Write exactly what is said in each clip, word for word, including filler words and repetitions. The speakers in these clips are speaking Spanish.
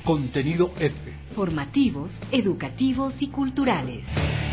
Contenido F. Formativos, educativos y culturales.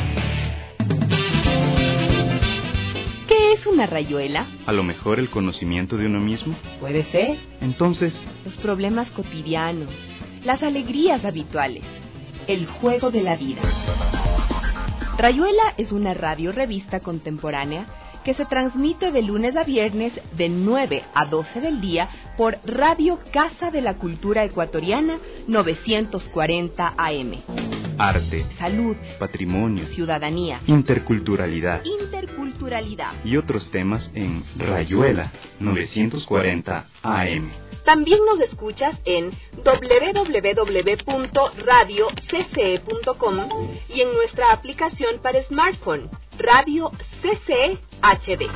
¿Qué es una rayuela? A lo mejor el conocimiento de uno mismo. Puede ser. Entonces, los problemas cotidianos, las alegrías habituales, el juego de la vida. Rayuela es una radio-revista contemporánea que se transmite de lunes a viernes de nueve a doce del día por Radio Casa de la Cultura Ecuatoriana novecientos cuarenta A M. Arte, salud, patrimonio, ciudadanía, interculturalidad, interculturalidad y otros temas en Rayuela novecientos cuarenta A M. También nos escuchas en doble u doble u doble u punto radio c c e punto com y en nuestra aplicación para smartphone, Radio C C E H D.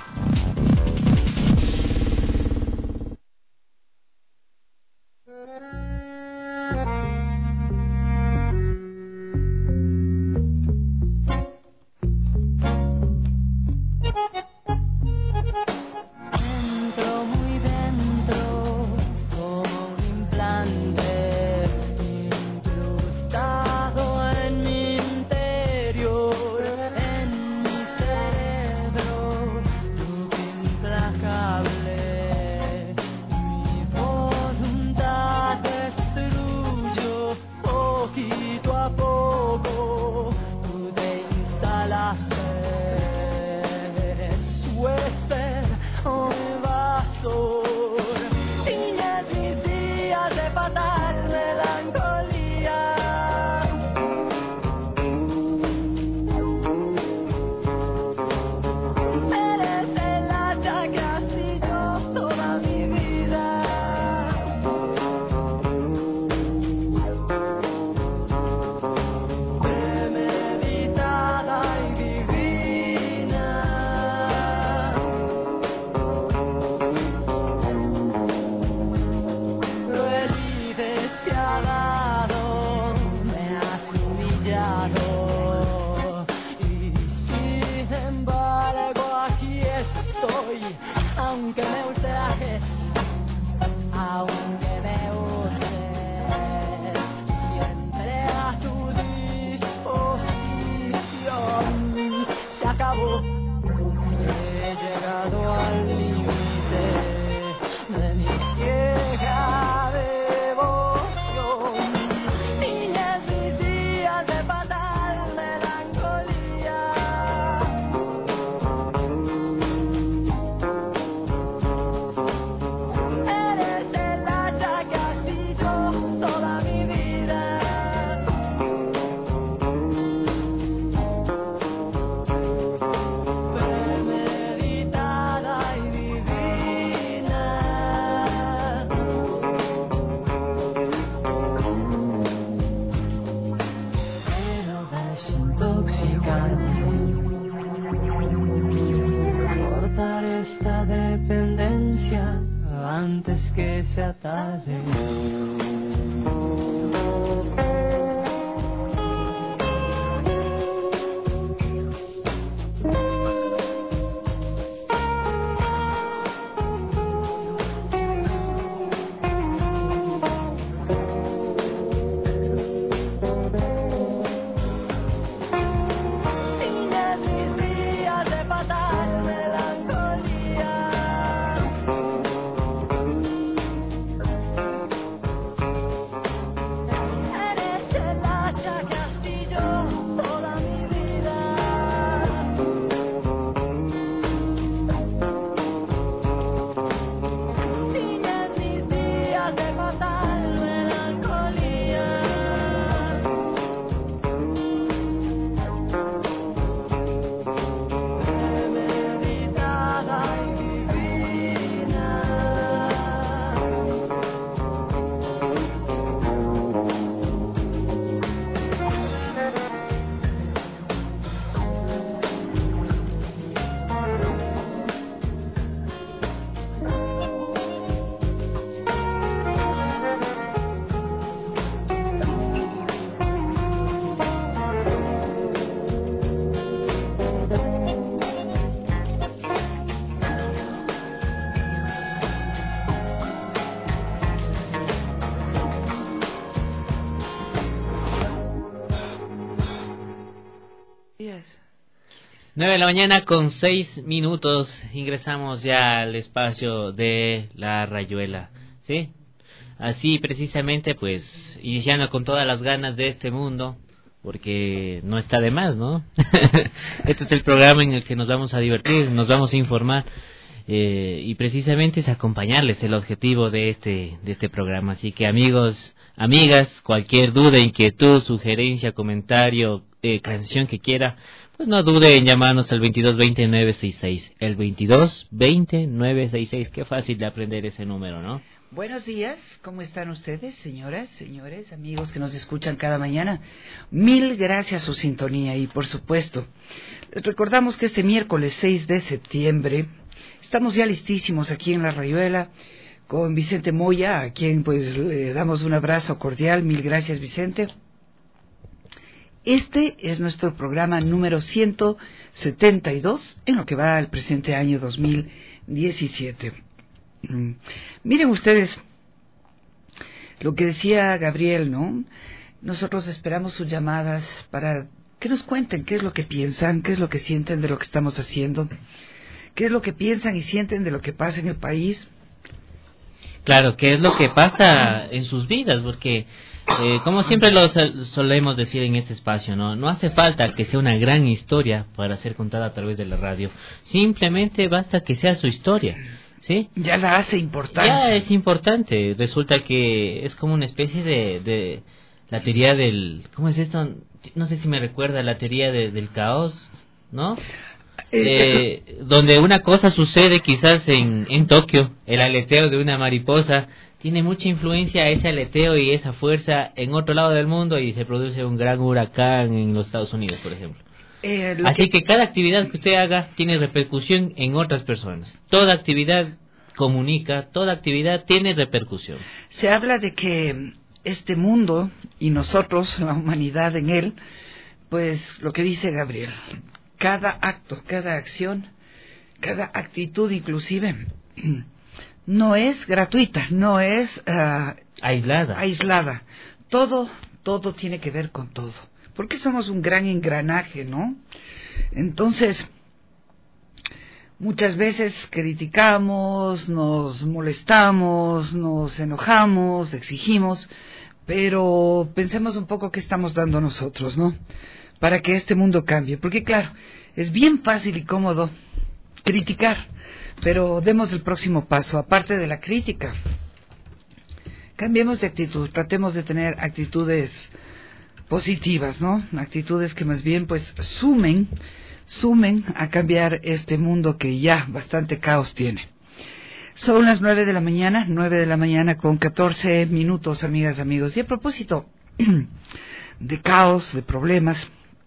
Cortar esta dependencia antes que sea tarde. días. Nueve de la mañana con seis minutos, ingresamos ya al espacio de la Rayuela, ¿sí? Así precisamente, pues, iniciando con todas las ganas de este mundo, porque no está de más, ¿no? Este es el programa en el que nos vamos a divertir, nos vamos a informar, eh, y precisamente es acompañarles el objetivo de este, de este programa. Así que amigos, amigas, cualquier duda, inquietud, sugerencia, comentario, eh, canción que quiera, pues no dude en llamarnos al veintidós veinte nueve sesenta y seis, el veintidós veinte nueve sesenta y seis, qué fácil de aprender ese número, ¿no? Buenos días, ¿cómo están ustedes, señoras, señores, amigos que nos escuchan cada mañana? Mil gracias a su sintonía y, por supuesto, les recordamos que este miércoles seis de septiembre estamos ya listísimos aquí en La Rayuela con Vicente Moya, a quien pues le damos un abrazo cordial. Mil gracias, Vicente. Este es nuestro programa número ciento setenta y dos en lo que va al presente año dos mil diecisiete. Mm. Miren ustedes lo que decía Gabriel, ¿no? Nosotros esperamos sus llamadas para que nos cuenten qué es lo que piensan, qué es lo que sienten de lo que estamos haciendo, qué es lo que piensan y sienten de lo que pasa en el país. Claro, qué es lo que pasa en sus vidas, porque Eh, como siempre lo solemos decir en este espacio, ¿no? No hace falta que sea una gran historia para ser contada a través de la radio. Simplemente basta que sea su historia, ¿sí? Ya la hace importante. Ya es importante. Resulta que es como una especie de, de la teoría del... ¿Cómo es esto? No sé si me recuerda la teoría de, del caos, ¿no? Eh, donde una cosa sucede quizás en, en Tokio, el aleteo de una mariposa tiene mucha influencia ese aleteo y esa fuerza en otro lado del mundo y se produce un gran huracán en los Estados Unidos, por ejemplo. Eh, Así que... que cada actividad que usted haga tiene repercusión en otras personas. Toda actividad comunica, toda actividad tiene repercusión. Se habla de que este mundo y nosotros, la humanidad en él, pues lo que dice Gabriel, cada acto, cada acción, cada actitud inclusive... no es gratuita, no es uh, aislada. aislada. Todo, todo tiene que ver con todo. Porque somos un gran engranaje, ¿no? Entonces, muchas veces criticamos, nos molestamos, nos enojamos, exigimos, pero pensemos un poco qué estamos dando nosotros, ¿no? Para que este mundo cambie. Porque claro, es bien fácil y cómodo criticar. Pero demos el próximo paso, aparte de la crítica. Cambiemos de actitud, tratemos de tener actitudes positivas, ¿no? Actitudes que más bien pues sumen, sumen a cambiar este mundo que ya bastante caos tiene. Son las nueve de la mañana, nueve de la mañana con catorce minutos, amigas, amigos. Y a propósito de caos, de problemas...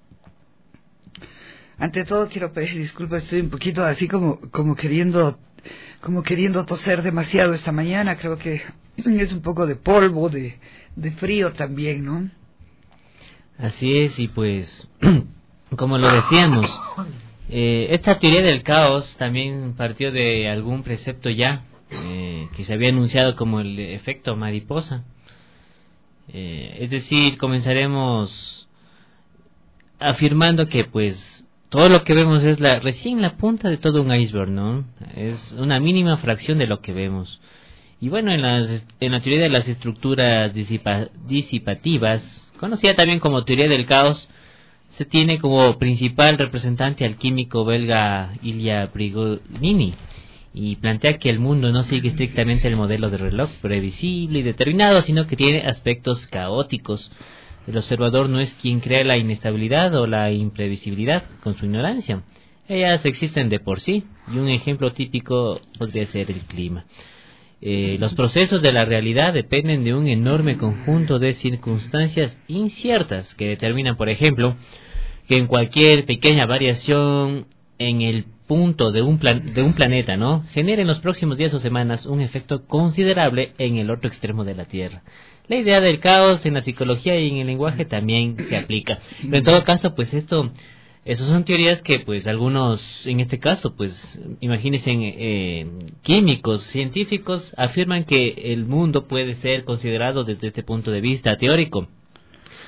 Ante todo quiero pedir disculpas, estoy un poquito así como como queriendo como queriendo toser demasiado esta mañana, creo que es un poco de polvo, de, de frío también, ¿no? Así es, y pues, como lo decíamos, eh, esta teoría del caos también partió de algún precepto ya, eh, que se había anunciado como el efecto mariposa. Eh, es decir, comenzaremos afirmando que pues todo lo que vemos es la recién la punta de todo un iceberg, ¿no? Es una mínima fracción de lo que vemos. Y bueno, en, las, en la teoría de las estructuras disipa, disipativas, conocida también como teoría del caos, se tiene como principal representante al químico belga Ilya Prigogine, y plantea que el mundo no sigue estrictamente el modelo de reloj previsible y determinado, sino que tiene aspectos caóticos. El observador no es quien crea la inestabilidad o la imprevisibilidad con su ignorancia. Ellas existen de por sí, y un ejemplo típico podría ser el clima. Eh, los procesos de la realidad dependen de un enorme conjunto de circunstancias inciertas que determinan, por ejemplo, que en cualquier pequeña variación en el punto de un, plan, de un planeta, ¿no?, genere en los próximos días o semanas un efecto considerable en el otro extremo de la Tierra. La idea del caos en la psicología y en el lenguaje también se aplica. Pero en todo caso, pues esto, esas son teorías que, pues, algunos, en este caso, pues, imagínense, eh, químicos, científicos, afirman que el mundo puede ser considerado desde este punto de vista teórico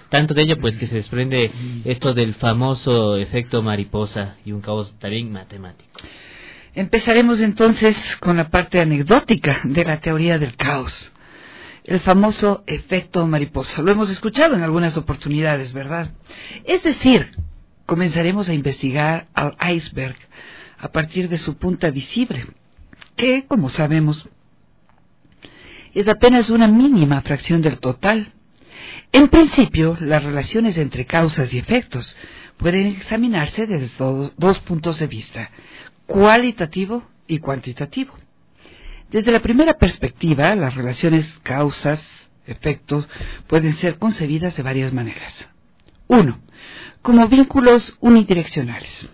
tanto de ello pues que se desprende esto del famoso efecto mariposa y un caos también matemático. Empezaremos entonces con la parte anecdótica de la teoría del caos. El famoso efecto mariposa. Lo hemos escuchado en algunas oportunidades, ¿verdad? Es decir, comenzaremos a investigar al iceberg a partir de su punta visible, que, como sabemos, es apenas una mínima fracción del total. En principio, las relaciones entre causas y efectos pueden examinarse desde dos, dos puntos de vista, cualitativo y cuantitativo. Desde la primera perspectiva, las relaciones causas-efectos pueden ser concebidas de varias maneras. Uno, como vínculos unidireccionales.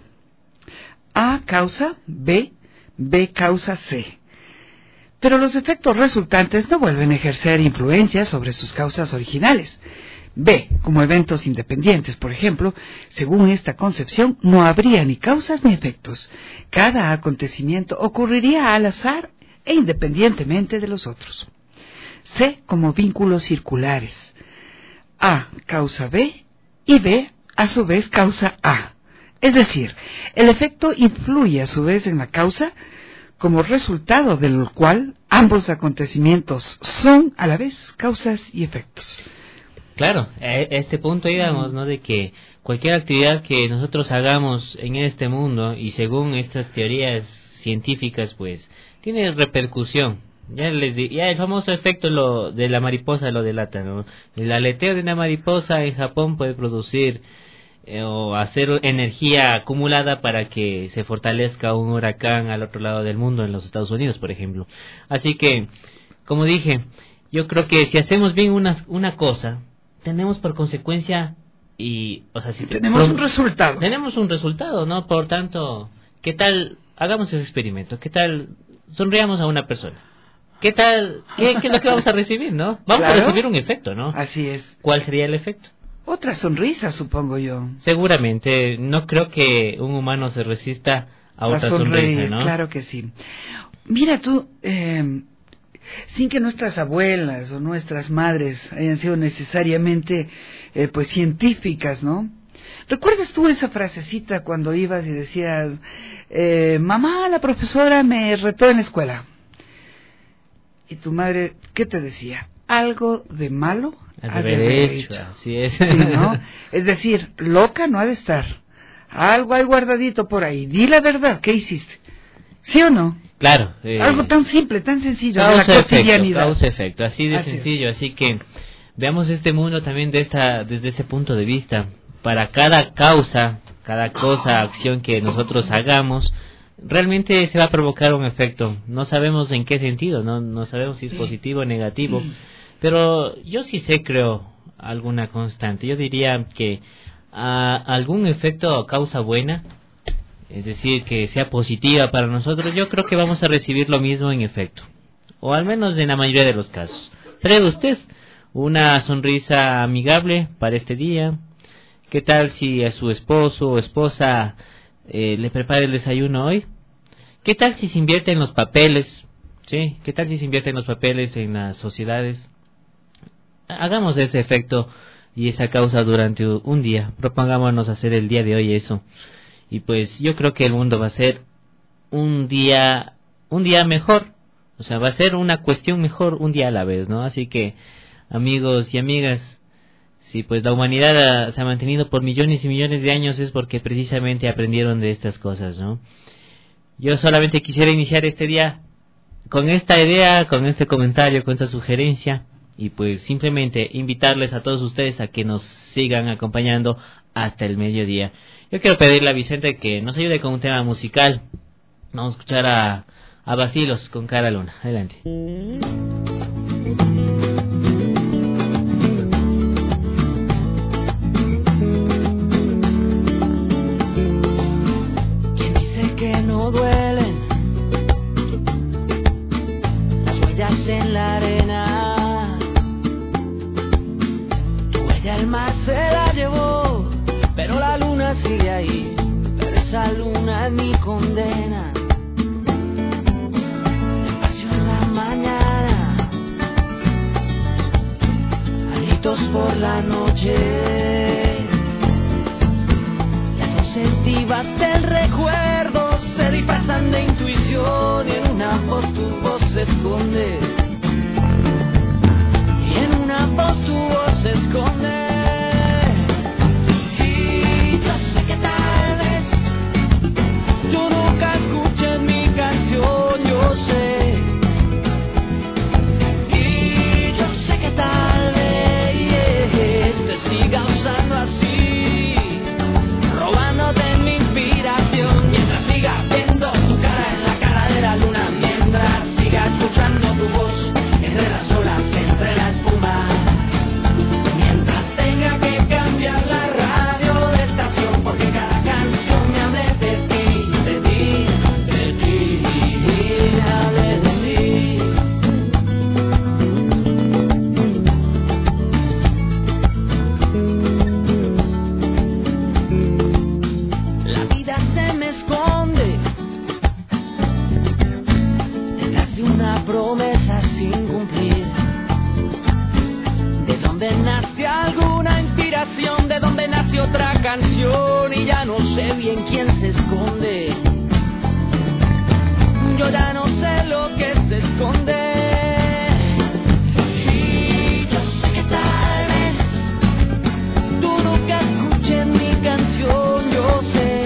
A causa B, B causa C. Pero los efectos resultantes no vuelven a ejercer influencia sobre sus causas originales. B, como eventos independientes, por ejemplo, según esta concepción, no habría ni causas ni efectos. Cada acontecimiento ocurriría al azar e independientemente de los otros. C, como vínculos circulares. A causa B y B, a su vez, causa A. Es decir, el efecto influye a su vez en la causa, como resultado de lo cual ambos acontecimientos son a la vez causas y efectos. Claro, a este punto íbamos, ¿no? De que cualquier actividad que nosotros hagamos en este mundo, y según estas teorías científicas, pues, tiene repercusión. Ya les di, ya el famoso efecto lo de la mariposa lo delata, ¿no? El aleteo de una mariposa en Japón puede producir eh, o hacer energía acumulada para que se fortalezca un huracán al otro lado del mundo, en los Estados Unidos, por ejemplo. Así que, como dije, yo creo que si hacemos bien una, una cosa, tenemos por consecuencia y, o sea, si tenemos un resultado. Tenemos un resultado, ¿no? Por tanto, ¿qué tal? Hagamos ese experimento. ¿Qué tal? Sonriamos a una persona. ¿Qué tal? ¿Qué, qué es lo que vamos a recibir, no? Vamos claro. a recibir un efecto, ¿no? Así es. ¿Cuál sería el efecto? Otra sonrisa, supongo yo. Seguramente. No creo que un humano se resista a, a otra sonreír, sonrisa, ¿no? Claro que sí. Mira tú, eh, sin que nuestras abuelas o nuestras madres hayan sido necesariamente eh, pues científicas, ¿no? ¿Recuerdas tú esa frasecita cuando ibas y decías, eh, mamá, la profesora me retó en la escuela? Y tu madre, ¿qué te decía? Algo de malo has de haber hecho. Así es. Sí, ¿no? Es decir, loca no ha de estar. Algo hay guardadito por ahí. Di la verdad, ¿qué hiciste? ¿Sí o no? Claro. Eh, Algo tan simple, tan sencillo, de la cotidianidad. Causa efecto, así de así sencillo. Es. Así que veamos este mundo también de esta, desde este punto de vista. Para cada causa, cada cosa, acción que nosotros hagamos, realmente se va a provocar un efecto. No sabemos en qué sentido, no, no sabemos si es positivo o negativo, mm. pero yo sí sé, creo, alguna constante. Yo diría que a algún efecto o causa buena, es decir, que sea positiva para nosotros, yo creo que vamos a recibir lo mismo en efecto, o al menos en la mayoría de los casos. ¿Cree usted una sonrisa amigable para este día? ¿Qué tal si a su esposo o esposa eh, le prepara el desayuno hoy? ¿Qué tal si se invierte en los papeles? ¿Sí? ¿Qué tal si se invierte en los papeles en las sociedades? Hagamos ese efecto y esa causa durante un día. Propongámonos hacer el día de hoy eso. Y pues yo creo que el mundo va a ser un día, un día mejor. O sea, va a ser una cuestión mejor un día a la vez, ¿no? Así que, amigos y amigas, sí, pues la humanidad ha, se ha mantenido por millones y millones de años es porque precisamente aprendieron de estas cosas, ¿no? Yo solamente quisiera iniciar este día con esta idea, con este comentario, con esta sugerencia, y pues simplemente invitarles a todos ustedes a que nos sigan acompañando hasta el mediodía. Yo quiero pedirle a Vicente que nos ayude con un tema musical. Vamos a escuchar a, a Bacilos con Cara Luna. Adelante. En la arena, tu bella alma se la llevó, pero la luna sigue ahí, pero esa luna es mi condena. Despacio en la mañana, allí gritos por la noche. Las voces vivas del recuerdo se disfrazan de intuición y en una voz tu voz se esconde. Y en una voz tu voz se esconde. Y yo sé que tal vez tú nunca escuches mi canción, yo sé. Y yo sé que tal vez te siga usando así, robándote mi inspiración, mientras siga viendo tu cara en la cara de la luna, mientras siga escuchando tu voz entre las olas, entre la espuma, mientras tenga que cambiar la radio de estación, porque cada canción me hable de ti, de ti, de ti, me hable de ti. La vida se me esconde detrás de una promesa sin cumplir. De donde nace alguna inspiración, de donde nace otra canción, y ya no sé bien quién se esconde. Yo ya no sé lo que se esconde. Y yo sé que tal vez tú nunca escuches mi canción, yo sé.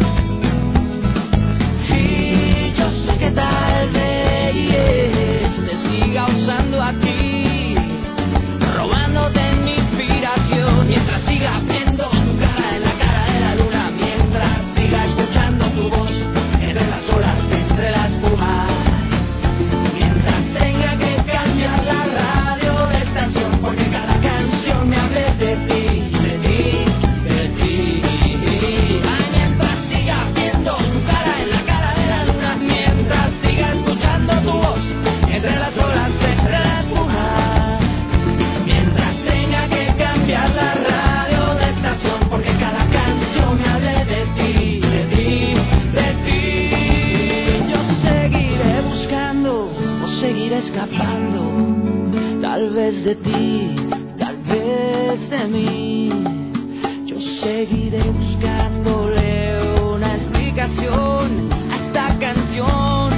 Y yo sé que tal vez te siga usando a ti, robándote mi inspiración, mientras siga viendo tu cara en la cara de la luna, mientras siga escuchando tu voz entre las olas, entre la espuma, mientras tenga que cambiar la radio de estación, porque cada canción me hable de ti, de ti, de ti. Ay, mientras siga viendo tu cara en la cara de la luna, mientras siga escuchando tu voz entre las olas, entre la espuma, mientras tenga que cambiar la radio de estación, porque cada canción me hable de ti, de ti, de ti. Yo seguiré buscando o seguiré escapando, tal vez de ti, tal vez de mí. Yo seguiré buscándole una explicación a esta canción.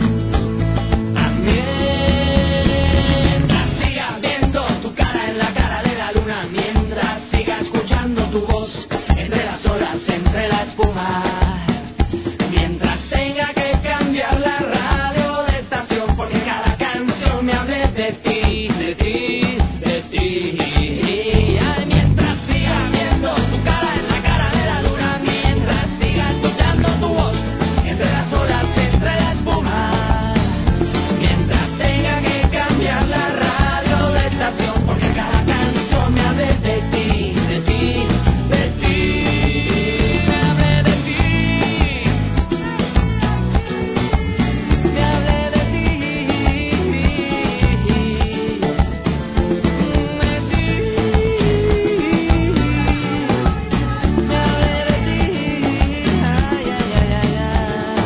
Mientras siga viendo tu cara en la cara de la luna, mientras siga escuchando tu voz entre las olas, entre la espuma, mientras tenga que cambiar la radio de estación, porque cada canción me hable de ti, de ti, de ti. Ay, mientras siga viendo tu cara en la cara de la luna, mientras siga escuchando tu voz entre las olas, entre la espuma, mientras tenga que cambiar la radio de estación, porque cada canción me hable de ti, de ti, de ti, me hable de ti, me hable de ti, me me hable de ti, ay, ay, ay, ay, ay.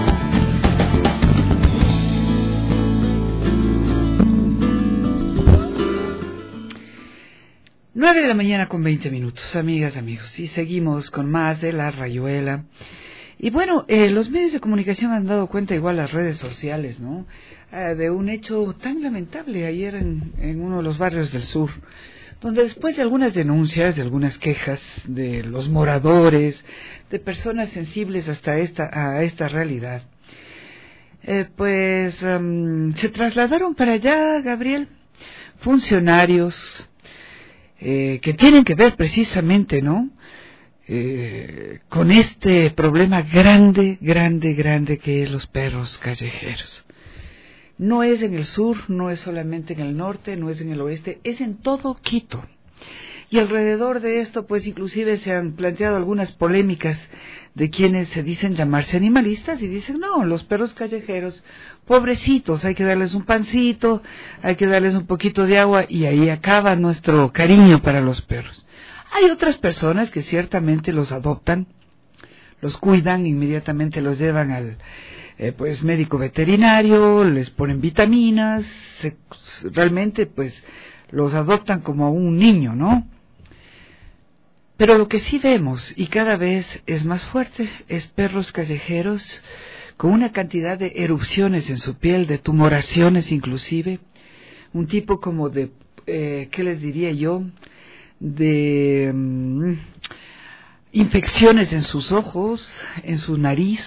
Nueve de la mañana con veinte minutos, amigas, amigos, y seguimos con más de La Rayuela. Y bueno, eh, los medios de comunicación han dado cuenta, igual las redes sociales, ¿no?, eh, de un hecho tan lamentable ayer en, en uno de los barrios del sur, donde después de algunas denuncias, de algunas quejas de los moradores, de personas sensibles hasta esta, a esta realidad, eh, pues um, se trasladaron para allá, Gabriel, funcionarios eh, que tienen que ver precisamente, ¿no?, eh, con este problema grande, grande, grande que es los perros callejeros. No es en el sur, no es solamente en el norte, no es en el oeste, es en todo Quito. Y alrededor de esto, pues inclusive se han planteado algunas polémicas de quienes se dicen llamarse animalistas y dicen, no, los perros callejeros, pobrecitos, hay que darles un pancito, hay que darles un poquito de agua y ahí acaba nuestro cariño para los perros. Hay otras personas que ciertamente los adoptan, los cuidan, inmediatamente los llevan al eh, pues médico veterinario, les ponen vitaminas, se, realmente pues los adoptan como a un niño, ¿no? Pero lo que sí vemos, y cada vez es más fuerte, es perros callejeros con una cantidad de erupciones en su piel, de tumoraciones inclusive, un tipo como de, eh, ¿qué les diría yo?, de um, infecciones en sus ojos, en su nariz,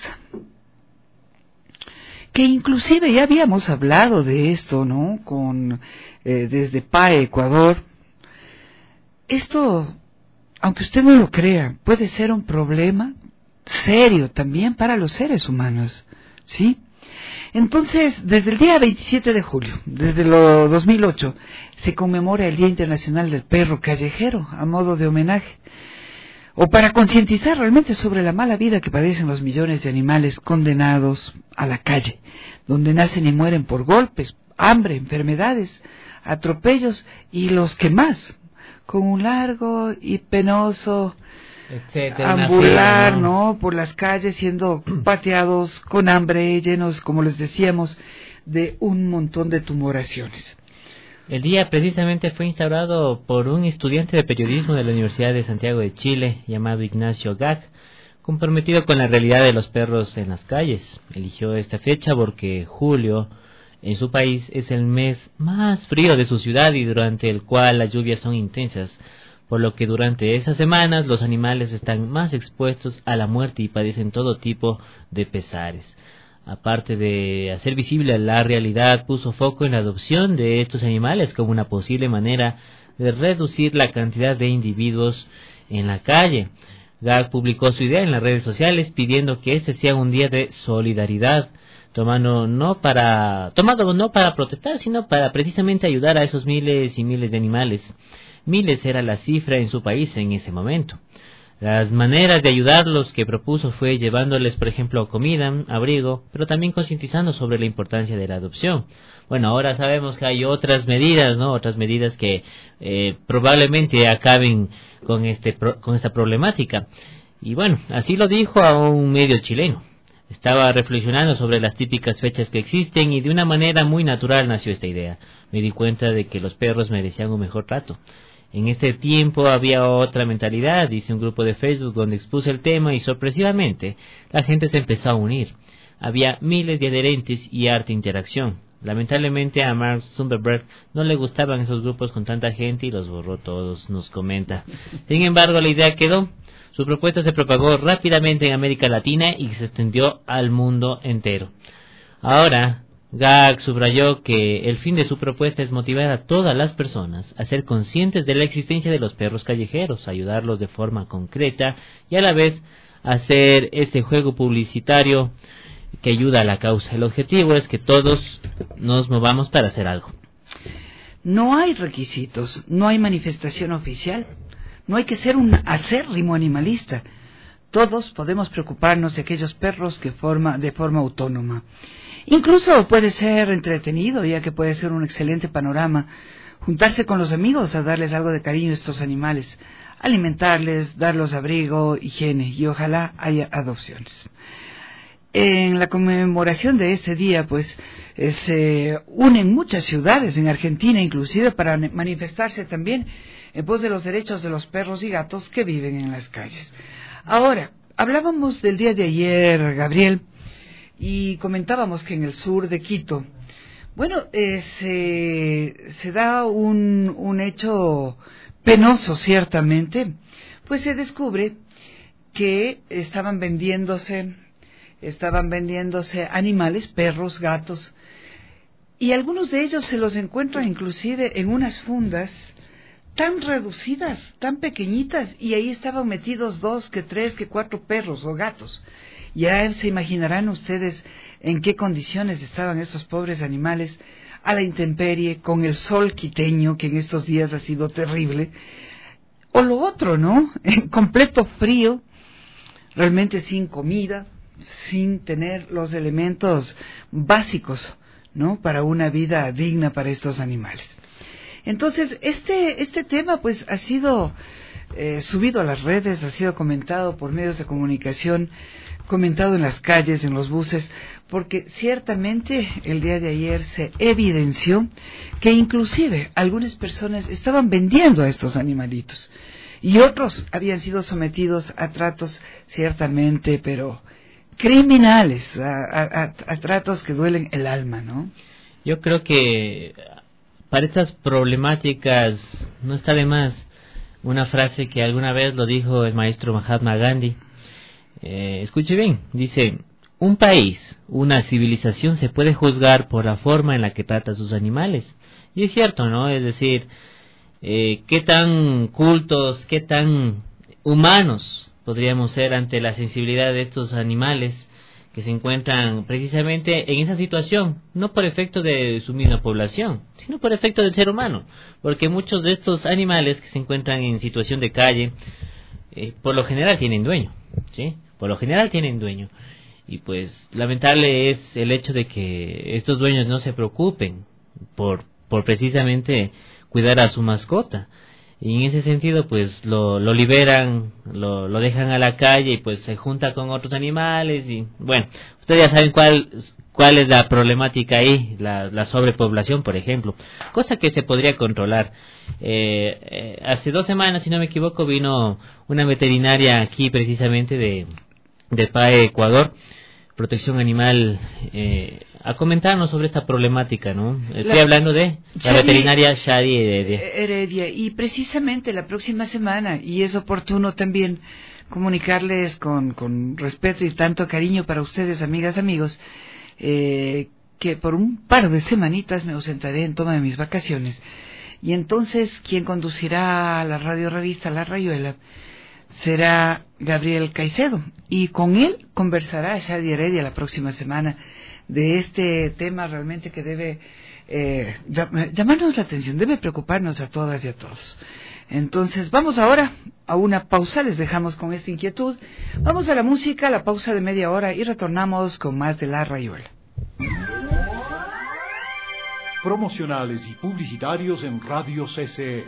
que inclusive ya habíamos hablado de esto, ¿no?, con eh, desde P A E Ecuador. Esto, aunque usted no lo crea, puede ser un problema serio también para los seres humanos, ¿sí? Entonces, desde el día veintisiete de julio, desde el dos mil ocho, se conmemora el Día Internacional del Perro Callejero, a modo de homenaje, o para concientizar realmente sobre la mala vida que padecen los millones de animales condenados a la calle, donde nacen y mueren por golpes, hambre, enfermedades, atropellos y los que más, con un largo y penoso etcétera, ambular, fila, ¿no? ¿no?, por las calles, siendo pateados con hambre, llenos, como les decíamos, de un montón de tumoraciones. El día precisamente fue instaurado por un estudiante de periodismo de la Universidad de Santiago de Chile, llamado Ignacio Gac, comprometido con la realidad de los perros en las calles. Eligió esta fecha porque julio, en su país, es el mes más frío de su ciudad y durante el cual las lluvias son intensas, por lo que durante esas semanas los animales están más expuestos a la muerte y padecen todo tipo de pesares. Aparte de hacer visible la realidad, puso foco en la adopción de estos animales como una posible manera de reducir la cantidad de individuos en la calle. Gag publicó su idea en las redes sociales pidiendo que este sea un día de solidaridad, tomando no para tomado no para protestar, sino para precisamente ayudar a esos miles y miles de animales. Miles era la cifra en su país en ese momento. Las maneras de ayudarlos que propuso fue llevándoles, por ejemplo, comida, abrigo, pero también concientizando sobre la importancia de la adopción. Bueno, ahora sabemos que hay otras medidas, ¿no? Otras medidas que eh, probablemente acaben con este con esta problemática. Y bueno, así lo dijo a un medio chileno. Estaba reflexionando sobre las típicas fechas que existen y de una manera muy natural nació esta idea. Me di cuenta de que los perros merecían un mejor trato. En este tiempo había otra mentalidad, dice un grupo de Facebook donde expuse el tema y sorpresivamente la gente se empezó a unir. Había miles de adherentes y harta interacción. Lamentablemente a Mark Zuckerberg no le gustaban esos grupos con tanta gente y los borró todos, nos comenta. Sin embargo, la idea quedó. Su propuesta se propagó rápidamente en América Latina y se extendió al mundo entero. Ahora, Gag subrayó que el fin de su propuesta es motivar a todas las personas a ser conscientes de la existencia de los perros callejeros, ayudarlos de forma concreta y a la vez hacer ese juego publicitario que ayuda a la causa. El objetivo es que todos nos movamos para hacer algo. No hay requisitos, no hay manifestación oficial, no hay que ser un acérrimo animalista. Todos podemos preocuparnos de aquellos perros que forma de forma autónoma. Incluso puede ser entretenido, ya que puede ser un excelente panorama juntarse con los amigos a darles algo de cariño a estos animales, alimentarles, darles abrigo, higiene, y ojalá haya adopciones. En la conmemoración de este día, pues, eh, se unen muchas ciudades en Argentina, inclusive para manifestarse también en pos de los derechos de los perros y gatos que viven en las calles. Ahora, hablábamos del día de ayer, Gabriel, y comentábamos que en el sur de Quito, bueno, eh, se, se da un, un hecho penoso, ciertamente, pues se descubre que estaban vendiéndose, estaban vendiéndose animales, perros, gatos, y algunos de ellos se los encuentran inclusive en unas fundas tan reducidas, tan pequeñitas, y ahí estaban metidos dos, que tres, que cuatro perros o gatos. Ya se imaginarán ustedes en qué condiciones estaban esos pobres animales a la intemperie, con el sol quiteño, que en estos días ha sido terrible, o lo otro, ¿no? En completo frío, realmente sin comida, sin tener los elementos básicos, ¿no?, para una vida digna para estos animales. Entonces, este, este tema pues ha sido eh, subido a las redes, ha sido comentado por medios de comunicación comentado en las calles, en los buses, porque ciertamente el día de ayer se evidenció que inclusive algunas personas estaban vendiendo a estos animalitos y otros habían sido sometidos a tratos ciertamente, pero criminales, a, a, a tratos que duelen el alma, ¿no? Yo creo que para estas problemáticas no está de más una frase que alguna vez lo dijo el maestro Mahatma Gandhi. Eh, escuche bien, dice: un país, una civilización se puede juzgar por la forma en la que trata a sus animales. Y es cierto, ¿no? Es decir, eh, qué tan cultos, qué tan humanos podríamos ser ante la sensibilidad de estos animales que se encuentran precisamente en esa situación, no por efecto de su misma población, sino por efecto del ser humano, porque muchos de estos animales que se encuentran en situación de calle, eh, por lo general tienen dueño, ¿sí? Por lo general tienen dueño, y pues lamentable es el hecho de que estos dueños no se preocupen por, por precisamente cuidar a su mascota. Y en ese sentido, pues, lo, lo liberan, lo, lo dejan a la calle y pues se junta con otros animales y, bueno, ustedes ya saben cuál, cuál es la problemática ahí, la, la sobrepoblación, por ejemplo, cosa que se podría controlar. Eh, eh, hace dos semanas, si no me equivoco, vino una veterinaria aquí precisamente de, de P A E Ecuador, Protección Animal, eh, a comentarnos sobre esta problemática, ¿no? Estoy la, hablando de la Shadi, veterinaria Shadi Heredia. Heredia. Y precisamente la próxima semana, y es oportuno también comunicarles con, con respeto y tanto cariño para ustedes, amigas, amigos, eh, que por un par de semanitas me ausentaré en toma de mis vacaciones. Y entonces quien conducirá la radio revista La Rayuela será Gabriel Caicedo, y con él conversará Shadi Heredia la próxima semana de este tema realmente que debe eh, llamarnos la atención, debe preocuparnos a todas y a todos. Entonces vamos ahora a una pausa, les dejamos con esta inquietud, vamos a la música, la pausa de media hora y retornamos con más de La Rayuela. Promocionales y publicitarios en Radio C C.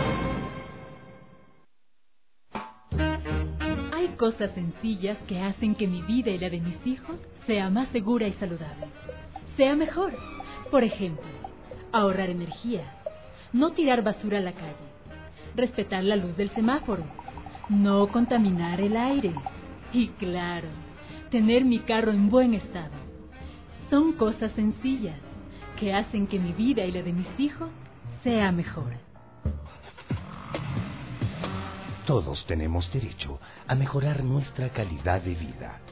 Cosas sencillas que hacen que mi vida y la de mis hijos sea más segura y saludable, sea mejor. Por ejemplo, ahorrar energía, no tirar basura a la calle, respetar la luz del semáforo, no contaminar el aire y, claro, tener mi carro en buen estado. Son cosas sencillas que hacen que mi vida y la de mis hijos sea mejor. Todos tenemos derecho a mejorar nuestra calidad de vida.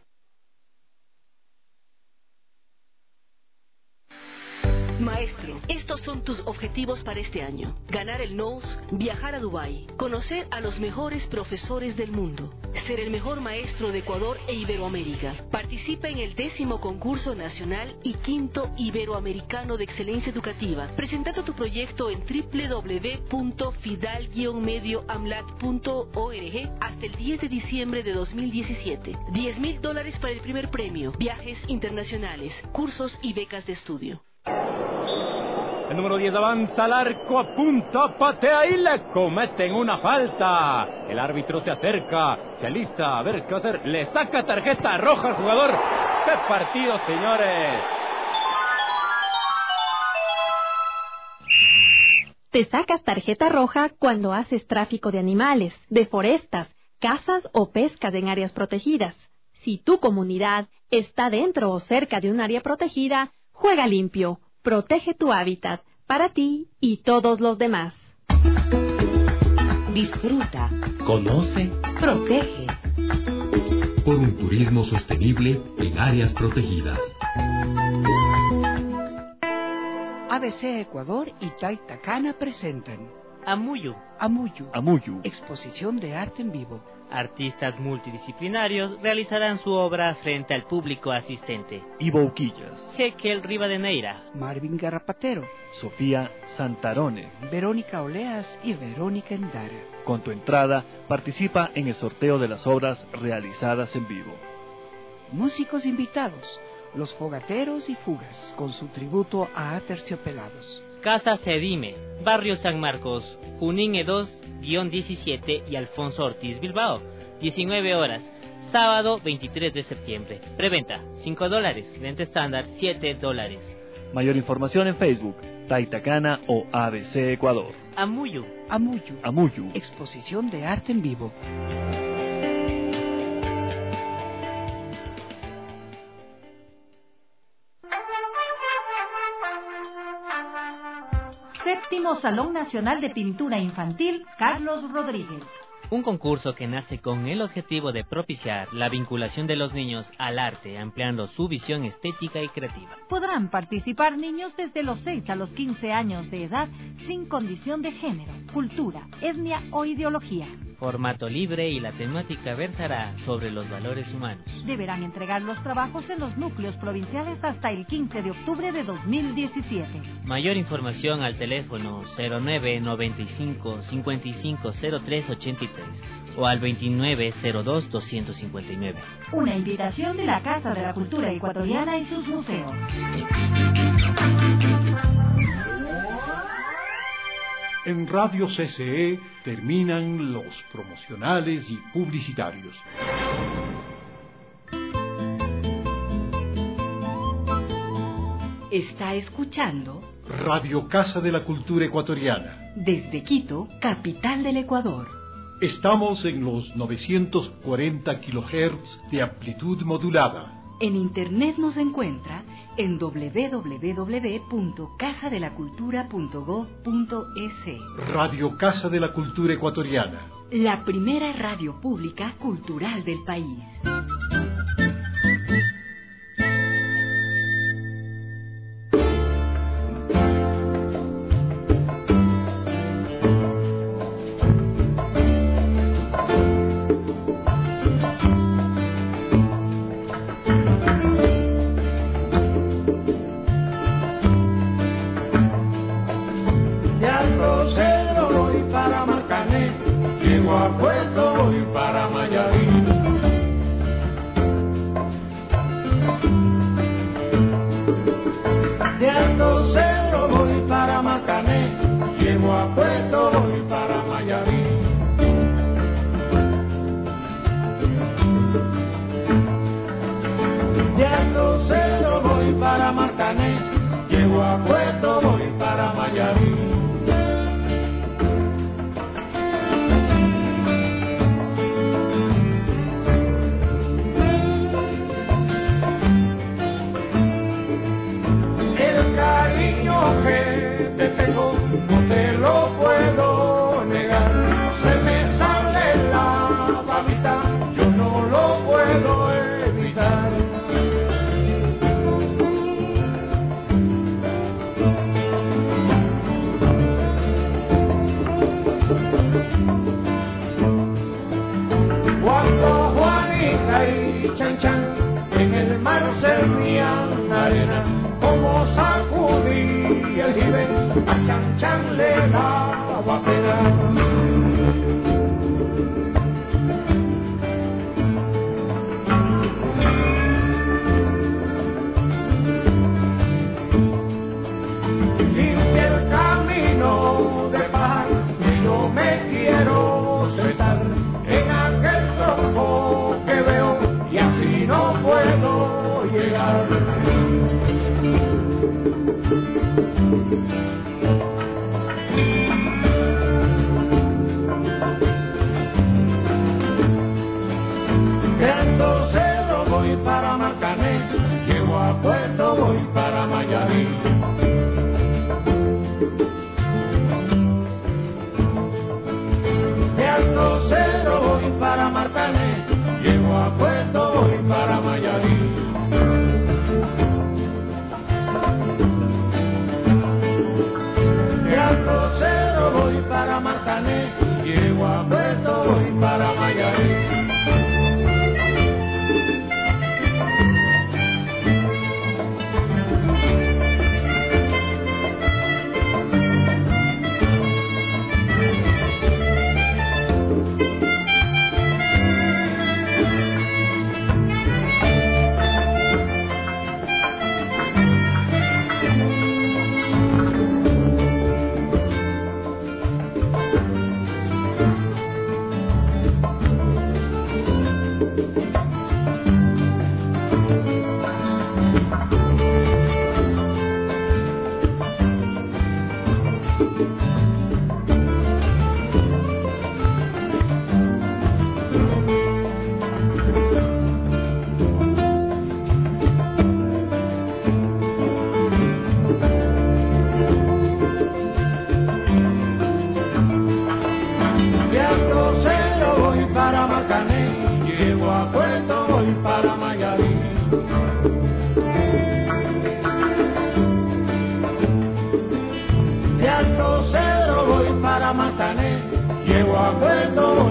Maestro, estos son tus objetivos para este año. Ganar el N O U S, viajar a Dubái, conocer a los mejores profesores del mundo, ser el mejor maestro de Ecuador e Iberoamérica. Participa en el décimo concurso nacional y quinto iberoamericano de excelencia educativa. Presentando tu proyecto en doble u doble u doble u punto fidal guion medio amlat punto org hasta el diez de diciembre de dos mil diecisiete. diez mil dólares para el primer premio, viajes internacionales, cursos y becas de estudio. El número diez avanza al arco, apunta, patea y le cometen una falta. El árbitro se acerca, se alista a ver qué hacer. Le saca tarjeta roja al jugador. ¡Qué partido, señores! Te sacas tarjeta roja cuando haces tráfico de animales, deforestas, cazas o pescas en áreas protegidas. Si tu comunidad está dentro o cerca de un área protegida, juega limpio. Protege tu hábitat para ti y todos los demás. Disfruta. Conoce. Protege. Por un turismo sostenible en áreas protegidas. A B C Ecuador y Taitacana presentan Amuyu. Amuyu. Amuyu. Exposición de arte en vivo. Artistas multidisciplinarios realizarán su obra frente al público asistente. Ivo Uquillas. Jekel Rivadeneira. Marvin Garrapatero. Sofía Santarone. Verónica Oleas y Verónica Endara. Con tu entrada, participa en el sorteo de las obras realizadas en vivo. Músicos invitados. Los Fogateros y Fugas, con su tributo a Aterciopelados. Casa Sedime, Barrio San Marcos, Junín E dos, guión diecisiete y Alfonso Ortiz Bilbao, diecinueve horas, sábado veintitrés de septiembre. Preventa cinco dólares, venta estándar siete dólares. Mayor información en Facebook, Taitacana o A B C Ecuador. Amuyu. Amuyu. Amuyu. Exposición de arte en vivo. Séptimo Salón Nacional de Pintura Infantil Carlos Rodríguez. Un concurso que nace con el objetivo de propiciar la vinculación de los niños al arte, ampliando su visión estética y creativa. Podrán participar niños desde los seis a los quince años de edad, sin condición de género, cultura, etnia o ideología. Formato libre y la temática versará sobre los valores humanos. Deberán entregar los trabajos en los núcleos provinciales hasta el quince de octubre de dos mil diecisiete. Mayor información al teléfono cero nueve noventa y cinco cincuenta y cinco cero tres ochenta y tres o al veintinueve cero dos doscientos cincuenta y nueve. Una invitación de la Casa de la Cultura Ecuatoriana y sus museos. En Radio C C E terminan los promocionales y publicitarios. Está escuchando Radio Casa de la Cultura Ecuatoriana. Desde Quito, capital del Ecuador. Estamos en los novecientos cuarenta kilohertz de amplitud modulada. En internet nos encuentra en doble u doble u doble u punto casa de la cultura punto gob punto es. Radio Casa de la Cultura Ecuatoriana. La primera radio pública cultural del país.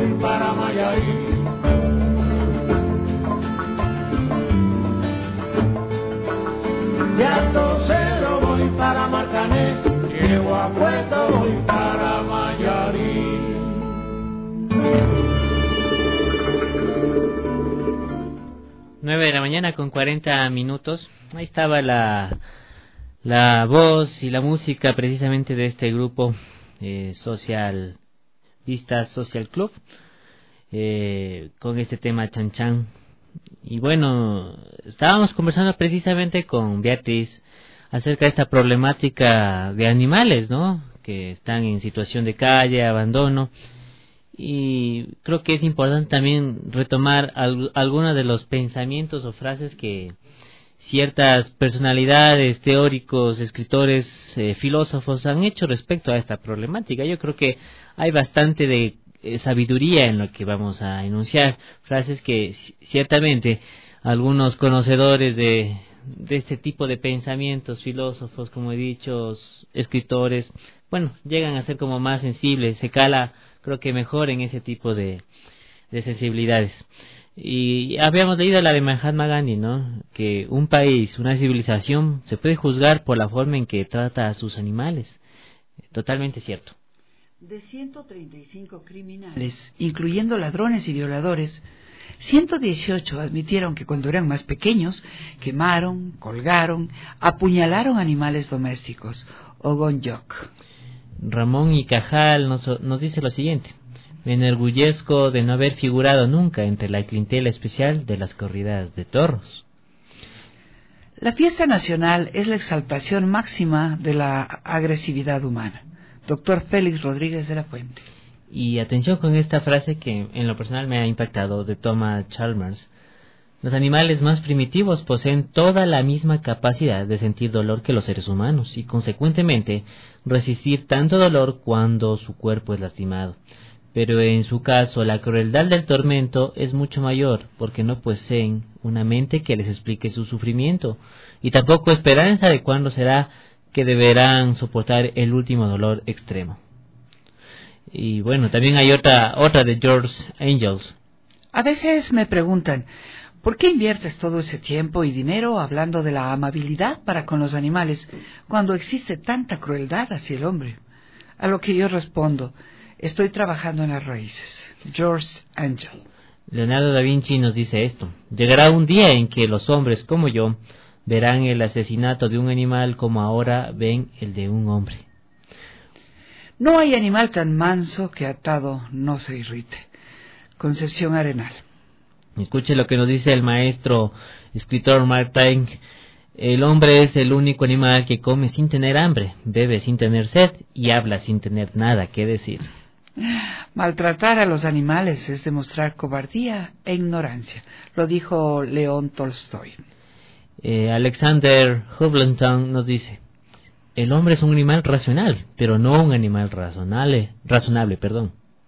voy para Mayarí. De Alto Cedro voy para Marcané, y de Guapueto voy para Mayarí. Nueve de la mañana con cuarenta minutos. Ahí estaba la la voz y la música precisamente de este grupo eh, Social Vistas Social Club eh, con este tema Chan Chan. Y bueno, estábamos conversando precisamente con Beatriz acerca de esta problemática de animales, ¿no? Que están en situación de calle, abandono. Y creo que es importante también retomar al, algunos de los pensamientos o frases que ciertas personalidades, teóricos, escritores, eh, filósofos han hecho respecto a esta problemática. Yo creo que hay bastante de eh, sabiduría en lo que vamos a enunciar, frases que ciertamente algunos conocedores de, de este tipo de pensamientos, filósofos, como he dicho, escritores, bueno, llegan a ser como más sensibles, se cala creo que mejor en ese tipo de, de sensibilidades. Y habíamos leído la de Mahatma Gandhi, ¿no? Que un país, una civilización, se puede juzgar por la forma en que trata a sus animales. Totalmente cierto. De ciento treinta y cinco criminales, incluyendo ladrones y violadores, ciento dieciocho admitieron que cuando eran más pequeños quemaron, colgaron, apuñalaron animales domésticos. Ogonjok. Ramón y Cajal nos, nos dice lo siguiente: me enorgullezco de no haber figurado nunca entre la clientela especial de las corridas de toros. La fiesta nacional es la exaltación máxima de la agresividad humana. Doctor Félix Rodríguez de la Fuente. Y atención con esta frase que en lo personal me ha impactado, de Thomas Chalmers: los animales más primitivos poseen toda la misma capacidad de sentir dolor que los seres humanos y consecuentemente resistir tanto dolor cuando su cuerpo es lastimado. Pero en su caso la crueldad del tormento es mucho mayor porque no poseen una mente que les explique su sufrimiento y tampoco esperanza de cuándo será que deberán soportar el último dolor extremo. Y bueno, también hay otra otra de George Angels. A veces me preguntan, ¿por qué inviertes todo ese tiempo y dinero hablando de la amabilidad para con los animales cuando existe tanta crueldad hacia el hombre? A lo que yo respondo, estoy trabajando en las raíces. George Angel. Leonardo da Vinci nos dice esto: llegará un día en que los hombres como yo verán el asesinato de un animal como ahora ven el de un hombre. No hay animal tan manso que atado no se irrite. Concepción Arenal. Escuche lo que nos dice el maestro escritor Mark Twain: el hombre es el único animal que come sin tener hambre, bebe sin tener sed y habla sin tener nada que decir. Maltratar a los animales es demostrar cobardía e ignorancia, lo dijo León Tolstoy. Eh, Alexander Hublenton nos dice: el hombre es un animal racional, pero no un animal razonable, razonable, perdón.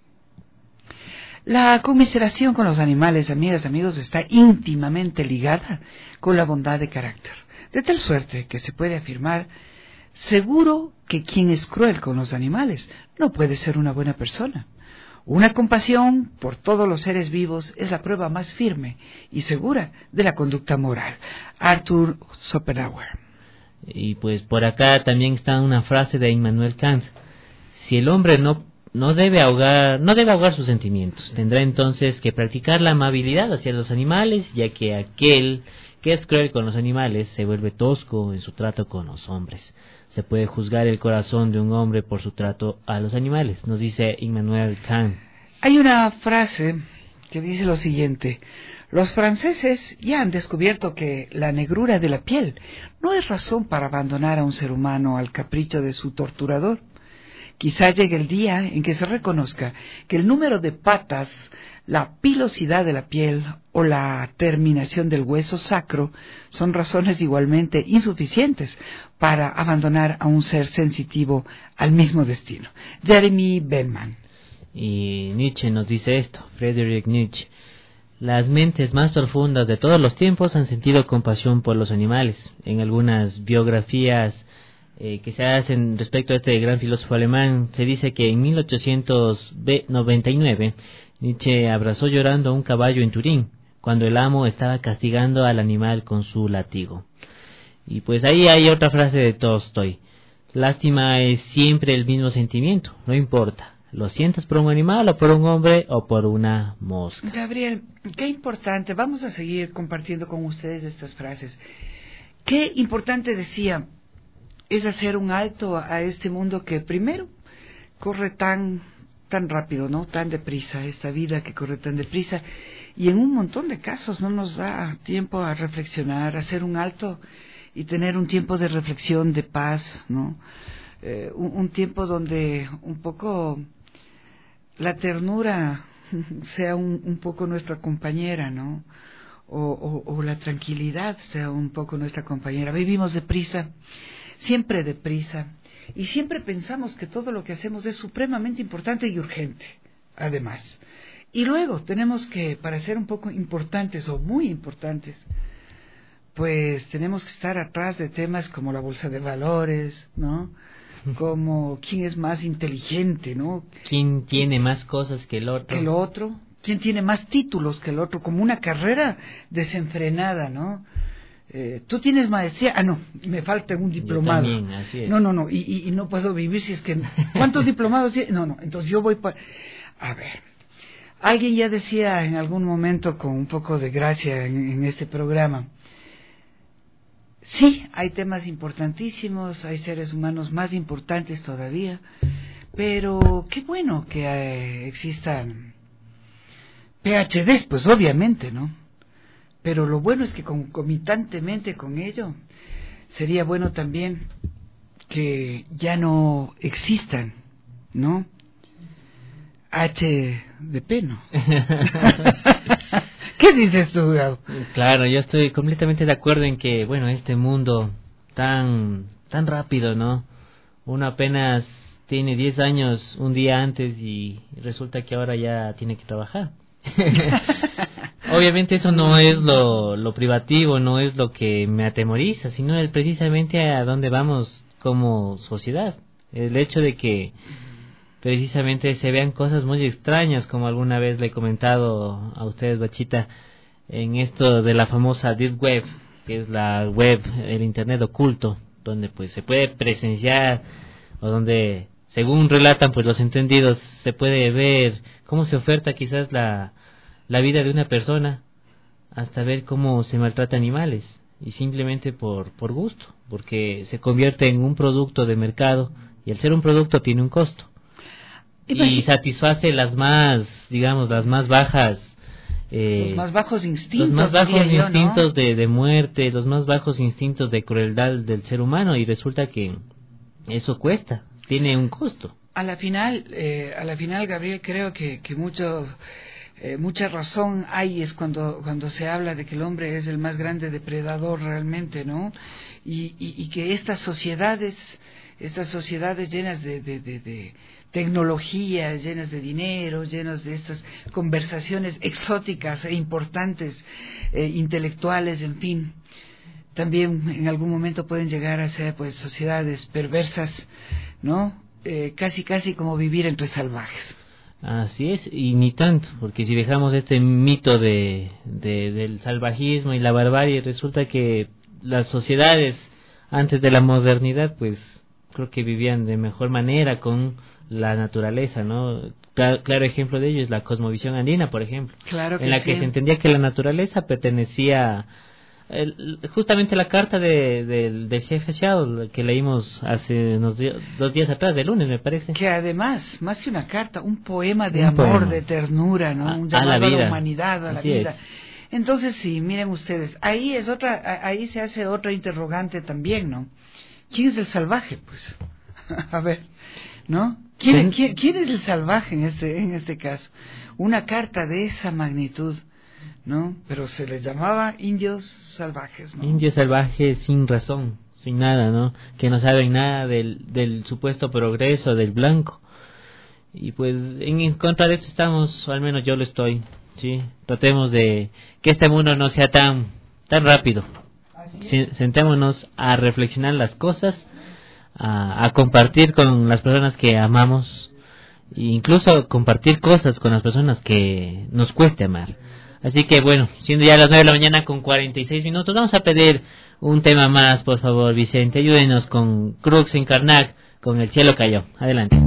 La conmiseración con los animales, amigas, amigos, está íntimamente ligada con la bondad de carácter, de tal suerte que se puede afirmar seguro que quien es cruel con los animales no puede ser una buena persona. Una compasión por todos los seres vivos es la prueba más firme y segura de la conducta moral. Arthur Schopenhauer. Y pues por acá también está una frase de Immanuel Kant: si el hombre no no debe ahogar no debe ahogar sus sentimientos, tendrá entonces que practicar la amabilidad hacia los animales, ya que aquel que es cruel con los animales se vuelve tosco en su trato con los hombres. Se puede juzgar el corazón de un hombre por su trato a los animales, nos dice Immanuel Kant. Hay una frase que dice lo siguiente: los franceses ya han descubierto que la negrura de la piel no es razón para abandonar a un ser humano al capricho de su torturador. Quizá llegue el día en que se reconozca que el número de patas, la pilosidad de la piel o la terminación del hueso sacro son razones igualmente insuficientes para abandonar a un ser sensitivo al mismo destino. Jeremy Bentham. Y Nietzsche nos dice esto, Friedrich Nietzsche: las mentes más profundas de todos los tiempos han sentido compasión por los animales. En algunas biografías Eh, que se hacen respecto a este gran filósofo alemán, se dice que en mil ochocientos noventa y nueve Nietzsche abrazó llorando a un caballo en Turín, cuando el amo estaba castigando al animal con su látigo. Y pues ahí hay otra frase de Tolstoy: lástima es siempre el mismo sentimiento, no importa, lo sientes por un animal o por un hombre o por una mosca. Gabriel, qué importante, vamos a seguir compartiendo con ustedes estas frases. Qué importante, decía, es hacer un alto a este mundo que primero corre tan, tan rápido, ¿no? Tan deprisa, esta vida que corre tan deprisa, y en un montón de casos no nos da tiempo a reflexionar, a hacer un alto y tener un tiempo de reflexión, de paz, ¿no? Eh, un, un tiempo donde un poco la ternura sea un, un poco nuestra compañera, ¿no? O, o, o la tranquilidad sea un poco nuestra compañera. Vivimos deprisa, siempre deprisa, y siempre pensamos que todo lo que hacemos es supremamente importante y urgente, además. Y luego tenemos que, para ser un poco importantes o muy importantes, pues tenemos que estar atrás de temas como la bolsa de valores, ¿no? Como quién es más inteligente, ¿no? ¿Quién tiene más cosas que el otro? Que el otro. ¿Quién tiene más títulos que el otro? Como una carrera desenfrenada, ¿no? Eh, tú tienes maestría, ah no, me falta un diplomado. Yo también, así es. No, no, no, y, y, y no puedo vivir si es que... ¿Cuántos diplomados? No, no, entonces yo voy para... A ver, alguien ya decía en algún momento con un poco de gracia en, en este programa, sí, hay temas importantísimos, hay seres humanos más importantes todavía, pero qué bueno que eh, existan P H Ds, pues obviamente, ¿no? Pero lo bueno es que concomitantemente con ello, sería bueno también que ya no existan, ¿no? H D P, ¿no? ¿Qué dices tú, Gabo? Claro, yo estoy completamente de acuerdo en que, bueno, este mundo tan tan rápido, ¿no? Uno apenas tiene diez años un día antes y resulta que ahora ya tiene que trabajar. Obviamente eso no es lo, lo privativo, no es lo que me atemoriza, sino el precisamente a dónde vamos como sociedad. El hecho de que precisamente se vean cosas muy extrañas, como alguna vez le he comentado a ustedes, Bachita, en esto de la famosa Deep Web, que es la web, el internet oculto, donde pues se puede presenciar, o donde, según relatan pues los entendidos, se puede ver cómo se oferta quizás la, la vida de una persona, hasta ver cómo se maltrata animales, y simplemente por, por gusto, porque se convierte en un producto de mercado, y al ser un producto tiene un costo. Y satisface las más, digamos, las más bajas... Eh, los más bajos instintos. Los más bajos yo, instintos ¿no? de, de muerte, los más bajos instintos de crueldad del ser humano, y resulta que eso cuesta, tiene un costo. A la final, eh, a la final, Gabriel, creo que, que muchos... Eh, mucha razón hay es cuando cuando se habla de que el hombre es el más grande depredador realmente, ¿no? Y, y, y que estas sociedades, estas sociedades llenas de, de, de, de tecnología, llenas de dinero, llenas de estas conversaciones exóticas e importantes, eh, intelectuales, en fin, también en algún momento pueden llegar a ser pues sociedades perversas, ¿no? Eh, casi casi como vivir entre salvajes. Así es, y ni tanto, porque si dejamos este mito de, de del salvajismo y la barbarie, resulta que las sociedades antes de la modernidad, pues creo que vivían de mejor manera con la naturaleza, ¿no? Claro, claro ejemplo de ello es la cosmovisión andina, por ejemplo, claro que en la sí. que se entendía que la naturaleza pertenecía... El, justamente la carta de, de, del jefe Shaw que leímos hace unos días, dos días atrás, de lunes me parece, que además, más que una carta, un poema de un amor, poema. de ternura, ¿no? A, un llamado a la, vida. a la humanidad, a Así la vida. Es. Entonces sí, miren ustedes, ahí es otra, ahí se hace otra interrogante también, ¿no? ¿Quién es el salvaje? Pues, a ver, ¿no? ¿Quién, ¿quién, quién es el salvaje en este, en este caso? Una carta de esa magnitud, ¿no? Pero se les llamaba indios salvajes, ¿no? Indios salvajes sin razón, sin nada, ¿no? Que no saben nada del, del supuesto progreso del blanco. Y pues en contra de esto estamos, o al menos yo lo estoy, ¿sí? Tratemos de que este mundo no sea tan, tan rápido. Sentémonos a reflexionar las cosas, a, a compartir con las personas que amamos, e incluso compartir cosas con las personas que nos cueste amar. Así que bueno, siendo ya las nueve de la mañana con cuarenta y seis minutos, vamos a pedir un tema más, por favor, Vicente. Ayúdenos con Crux en Karnak, con El cielo cayó. Adelante.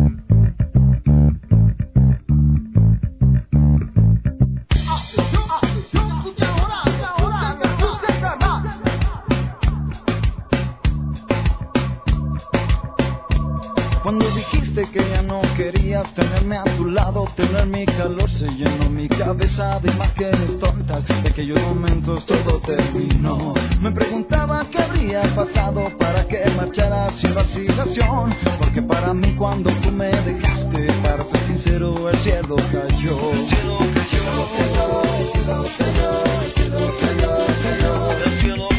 Cuando dijiste que ya no querías tenerme a tu lado, tener mi calor, se llenó mi cabeza de imágenes tontas. De aquellos momentos todo terminó. Me preguntaba qué habría pasado para que marcharas sin vacilación. Porque para mí cuando tú me dejaste, para ser sincero, el cielo cayó. El cielo cayó, el cielo cayó, el cielo cayó, el cielo cayó, el cielo cayó.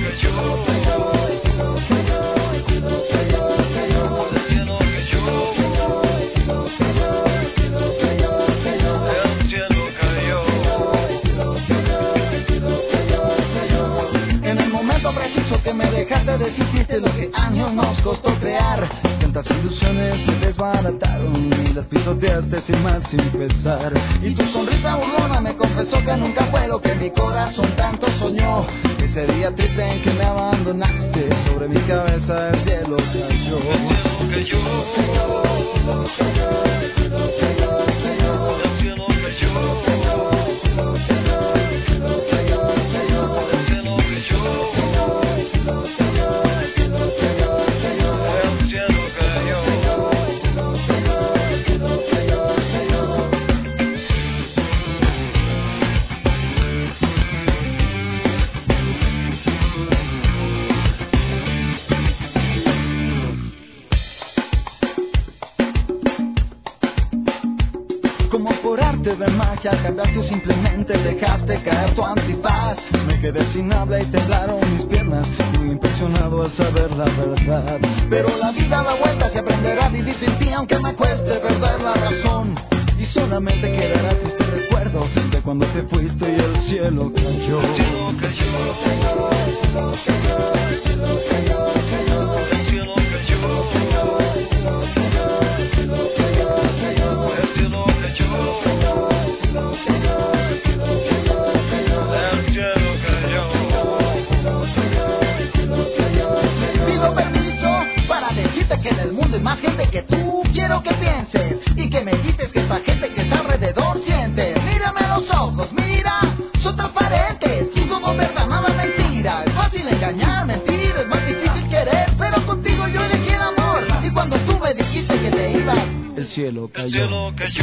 Que me dejaste, deshiciste lo que años nos costó crear. Tantas ilusiones se desbarataron y las pisoteaste sin más, sin pesar. Y tu sonrisa burlona me confesó que nunca fue lo que mi corazón tanto soñó. Que sería triste en que me abandonaste, sobre mi cabeza el cielo cayó. El cielo cayó, el cielo cayó, el cielo cayó, el cielo de magia, cambiaste, simplemente dejaste caer tu antifaz. Me quedé sin habla y temblaron mis piernas, muy impresionado al saber la verdad. Pero la vida da vueltas y aprenderá a vivir sin ti, aunque me cueste perder la razón. Y solamente quedará este recuerdo de cuando te fuiste y el cielo cayó. El cielo cayó, el cielo cayó, el cielo cayó, el cielo cayó, el cielo cayó, el cielo cayó, el cielo cayó, el cielo cayó. Que en el mundo hay más gente que tú, quiero que pienses y que medites que esta gente que está alrededor siente. Mírame a los ojos, mira, son transparentes, todo verdad, nada mentira. Es fácil engañar, mentir, es más difícil querer, pero contigo yo elegí el amor. Y cuando tú me dijiste que te ibas, el cielo cayó. El cielo cayó.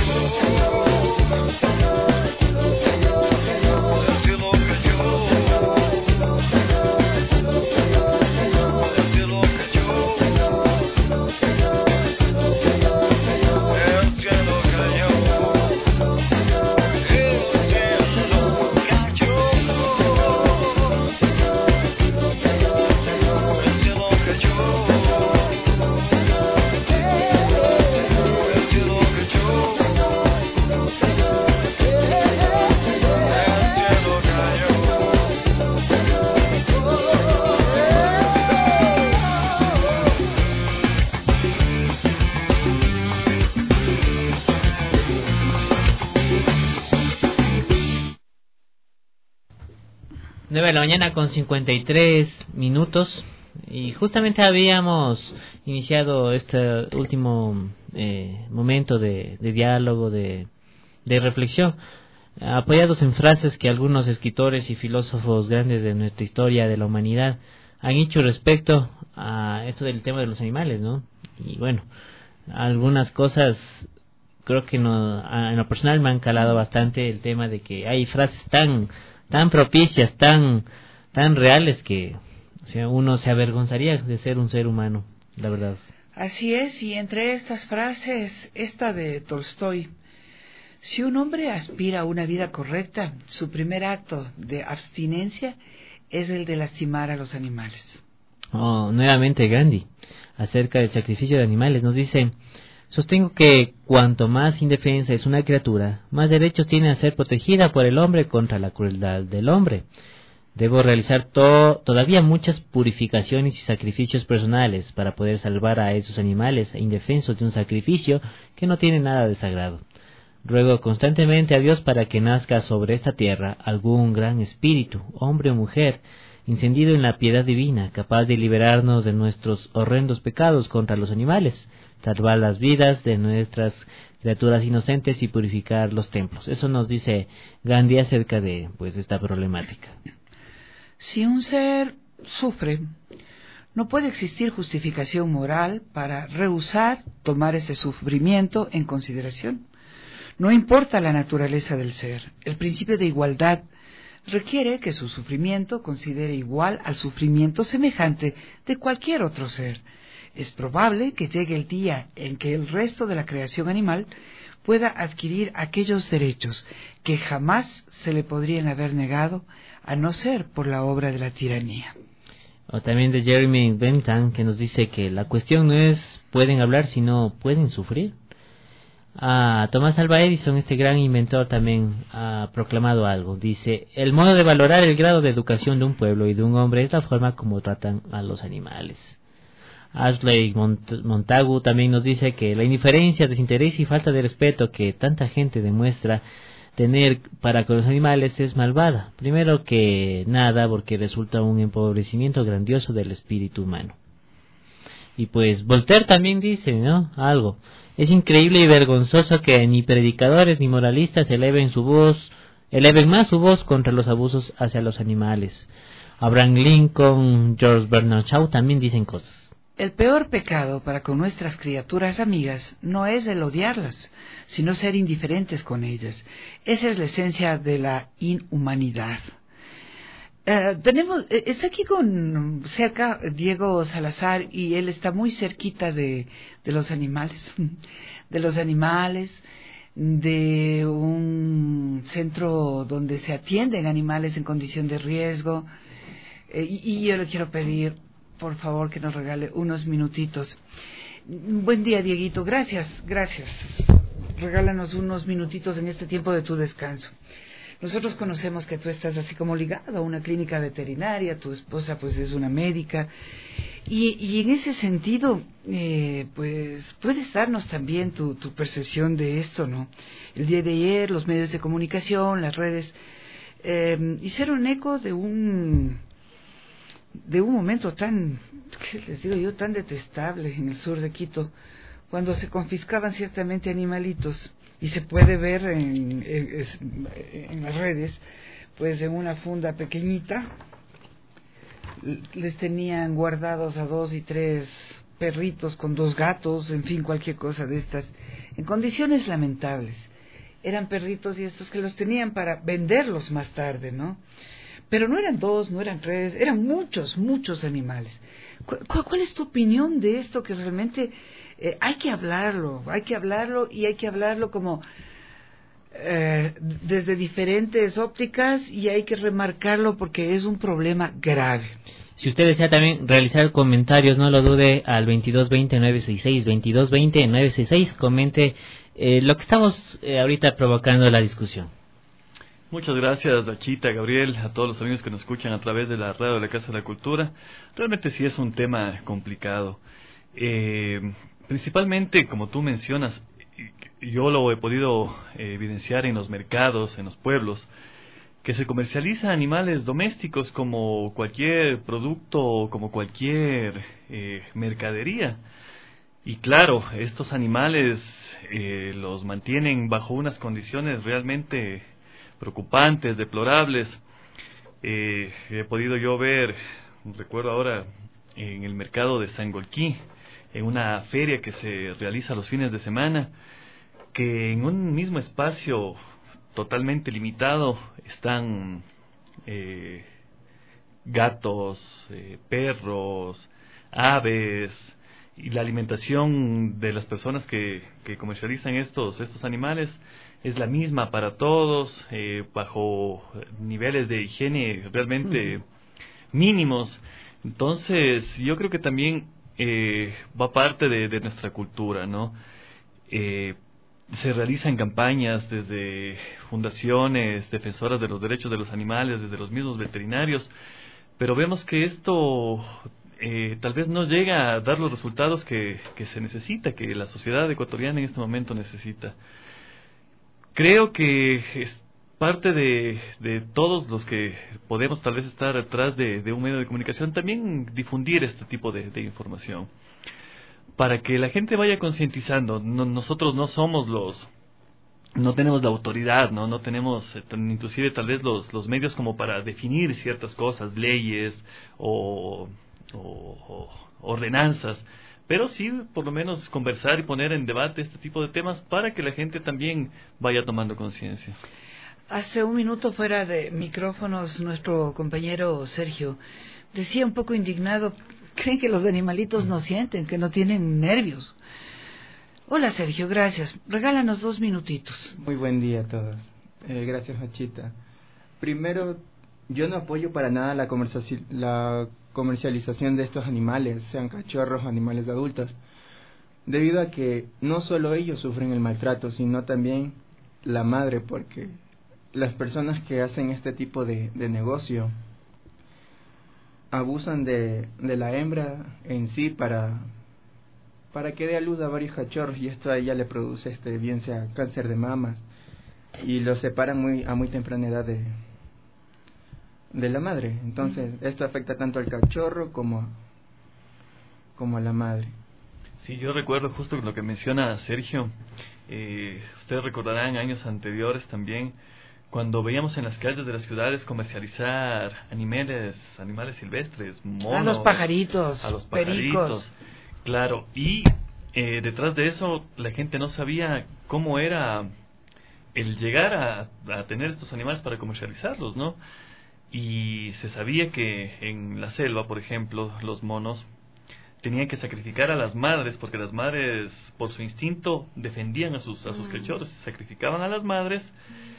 nueve de la mañana con cincuenta y tres minutos y justamente habíamos iniciado este último eh, momento de, de diálogo, de, de reflexión, apoyados en frases que algunos escritores y filósofos grandes de nuestra historia de la humanidad han hecho respecto a esto del tema de los animales, ¿no? Y bueno, algunas cosas creo que no, en lo personal me han calado bastante el tema de que hay frases tan tan propicias, tan tan reales que, o sea, uno se avergonzaría de ser un ser humano, la verdad. Así es, y entre estas frases, esta de Tolstoy: si un hombre aspira a una vida correcta, su primer acto de abstinencia es el de lastimar a los animales. Oh, nuevamente Gandhi, acerca del sacrificio de animales, nos dice: sostengo que cuanto más indefensa es una criatura, más derechos tiene a ser protegida por el hombre contra la crueldad del hombre. Debo realizar to- todavía muchas purificaciones y sacrificios personales para poder salvar a esos animales indefensos de un sacrificio que no tiene nada de sagrado. Ruego constantemente a Dios para que nazca sobre esta tierra algún gran espíritu, hombre o mujer, encendido en la piedad divina, capaz de liberarnos de nuestros horrendos pecados contra los animales, salvar las vidas de nuestras criaturas inocentes y purificar los templos. Eso nos dice Gandhi acerca de pues esta problemática. Si un ser sufre, no puede existir justificación moral para rehusar tomar ese sufrimiento en consideración. No importa la naturaleza del ser, el principio de igualdad requiere que su sufrimiento considere igual al sufrimiento semejante de cualquier otro ser. Es probable que llegue el día en que el resto de la creación animal pueda adquirir aquellos derechos que jamás se le podrían haber negado a no ser por la obra de la tiranía. O también de Jeremy Bentham, que nos dice que la cuestión no es pueden hablar, sino pueden sufrir. Ah, Tomás Alva Edison, este gran inventor, también ha proclamado algo. Dice, el modo de valorar el grado de educación de un pueblo y de un hombre es la forma como tratan a los animales. Ashley Mont- Montagu también nos dice que la indiferencia, desinterés y falta de respeto que tanta gente demuestra tener para con los animales es malvada. Primero que nada porque resulta un empobrecimiento grandioso del espíritu humano. Y pues Voltaire también dice, ¿no? Algo. Es increíble y vergonzoso que ni predicadores ni moralistas eleven su voz, eleven más su voz contra los abusos hacia los animales. Abraham Lincoln, George Bernard Shaw también dicen cosas. El peor pecado para con nuestras criaturas amigas no es el odiarlas, sino ser indiferentes con ellas. Esa es la esencia de la inhumanidad. Uh, tenemos, está aquí con cerca Diego Salazar y él está muy cerquita de, de los animales, de los animales, de un centro donde se atienden animales en condición de riesgo. Eh, y, y yo le quiero pedir, por favor, que nos regale unos minutitos. Buen día, Dieguito. Gracias, gracias. Regálanos unos minutitos en este tiempo de tu descanso. Nosotros conocemos que tú estás así como ligado a una clínica veterinaria, tu esposa pues es una médica, y, y en ese sentido, eh, pues puedes darnos también tu, tu percepción de esto, ¿no? El día de ayer, los medios de comunicación, las redes, eh, hicieron eco de un... de un momento tan, ¿qué les digo yo?, tan detestable en el sur de Quito, cuando se confiscaban ciertamente animalitos, y se puede ver en, en, en las redes, pues en una funda pequeñita, les tenían guardados a dos y tres perritos con dos gatos, en fin, cualquier cosa de estas, en condiciones lamentables. Eran perritos y estos que los tenían para venderlos más tarde, ¿no? Pero no eran dos, no eran tres, eran muchos, muchos animales. ¿Cu- ¿Cuál es tu opinión de esto que realmente eh, hay que hablarlo, hay que hablarlo y hay que hablarlo como eh, desde diferentes ópticas y hay que remarcarlo porque es un problema grave? Si usted desea también realizar comentarios, no lo dude, al veintidós veinte nueve sesenta y seis, veintidós veinte nueve sesenta y seis, comente eh, lo que estamos eh, ahorita provocando la discusión. Muchas gracias, Achita, Gabriel, a todos los amigos que nos escuchan a través de la radio de la Casa de la Cultura. Realmente sí es un tema complicado. Eh, principalmente, como tú mencionas, yo lo he podido eh, evidenciar en los mercados, en los pueblos, que se comercializan animales domésticos como cualquier producto, como cualquier eh, mercadería. Y claro, estos animales eh, los mantienen bajo unas condiciones realmente preocupantes, deplorables. Eh, he podido yo ver, recuerdo ahora, en el mercado de Sangolquí, en una feria que se realiza los fines de semana, que en un mismo espacio totalmente limitado están eh, gatos, eh, perros, aves, y la alimentación de las personas que, que comercializan estos, estos animales es la misma para todos, eh, bajo niveles de higiene realmente mínimos. Entonces, yo creo que también eh, va parte de, de nuestra cultura, ¿no? Eh, se realizan campañas desde fundaciones defensoras de los derechos de los animales, desde los mismos veterinarios, pero vemos que esto eh, tal vez no llega a dar los resultados que, que se necesita, que la sociedad ecuatoriana en este momento necesita. Creo que es parte de, de todos los que podemos tal vez estar atrás de, de un medio de comunicación, también difundir este tipo de, de información, para que la gente vaya concientizando. No, nosotros no somos los, no tenemos la autoridad, no, no tenemos eh, inclusive tal vez los, los medios como para definir ciertas cosas, leyes o, o, o ordenanzas, pero sí por lo menos conversar y poner en debate este tipo de temas para que la gente también vaya tomando conciencia. Hace un minuto fuera de micrófonos nuestro compañero Sergio decía un poco indignado: creen que los animalitos no sienten, que no tienen nervios. Hola Sergio, gracias. Regálanos dos minutitos. Muy buen día a todos. Eh, gracias, Machita. Primero, yo no apoyo para nada la, comerci- la comercialización de estos animales, sean cachorros o animales adultos, debido a que no solo ellos sufren el maltrato, sino también la madre, porque las personas que hacen este tipo de, de negocio abusan de, de la hembra en sí para, para que dé a luz a varios cachorros, y esto a ella le produce, este bien sea cáncer de mamas, y los separan muy a muy temprana edad de, de la madre. Entonces esto afecta tanto al cachorro como, como a la madre. Sí, yo recuerdo justo lo que menciona Sergio. Eh, ustedes recordarán años anteriores también, cuando veíamos en las calles de las ciudades comercializar animales, animales silvestres, monos, a los pajaritos, a los pajaritos, pericos. Claro, y eh, detrás de eso la gente no sabía cómo era el llegar a, a tener estos animales para comercializarlos, ¿no? Y se sabía que en la selva, por ejemplo, los monos tenían que sacrificar a las madres, porque las madres, por su instinto, defendían a sus, a sus cachorros, sacrificaban a las madres.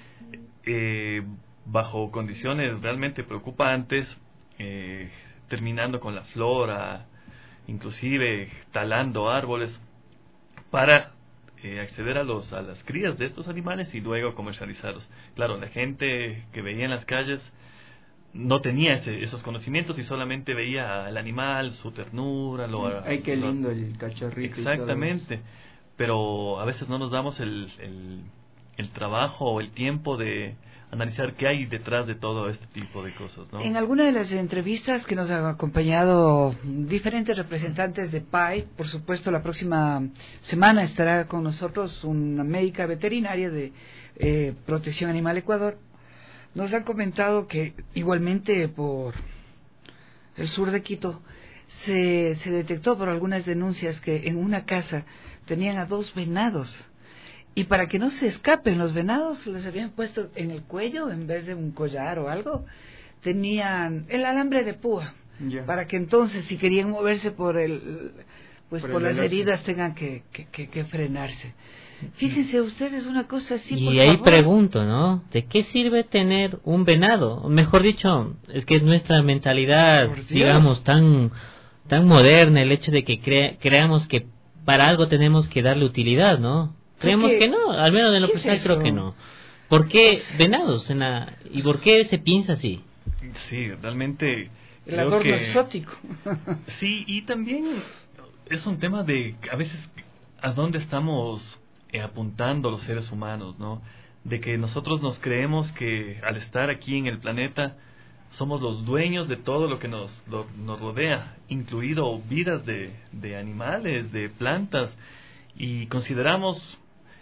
Eh, bajo condiciones realmente preocupantes, eh, terminando con la flora, inclusive talando árboles para eh, acceder a los a las crías de estos animales y luego comercializarlos. Claro, la gente que veía en las calles no tenía ese, esos conocimientos y solamente veía al animal, su ternura, lo, ay, qué lo, lindo el cachorrito. Exactamente, pero a veces no nos damos el, el el trabajo o el tiempo de analizar qué hay detrás de todo este tipo de cosas, ¿no? En alguna de las entrevistas que nos han acompañado diferentes representantes de P A I, por supuesto la próxima semana estará con nosotros una médica veterinaria de eh, Protección Animal Ecuador, nos han comentado que igualmente por el sur de Quito se, se detectó por algunas denuncias que en una casa tenían a dos venados. Y para que no se escapen los venados, les habían puesto en el cuello, en vez de un collar o algo, tenían el alambre de púa, yeah. Para que entonces, si querían moverse por el, pues por, por las heridas, tengan que, que, que, que frenarse. Fíjense ustedes una cosa así, y por ahí favor. Pregunto, ¿no? ¿De qué sirve tener un venado? Mejor dicho, es que es nuestra mentalidad, digamos, tan tan moderna, el hecho de que cre- creamos que para algo tenemos que darle utilidad, ¿no? Creemos que no, al menos en lo personal creo que no. ¿Por qué venados? En la, ¿Y por qué se piensa así? Sí, realmente el adorno que, exótico. Sí, y también es un tema de a veces a dónde estamos eh, apuntando los seres humanos, ¿no? De que nosotros nos creemos que al estar aquí en el planeta somos los dueños de todo lo que nos, lo, nos rodea, incluido vidas de, de animales, de plantas, y consideramos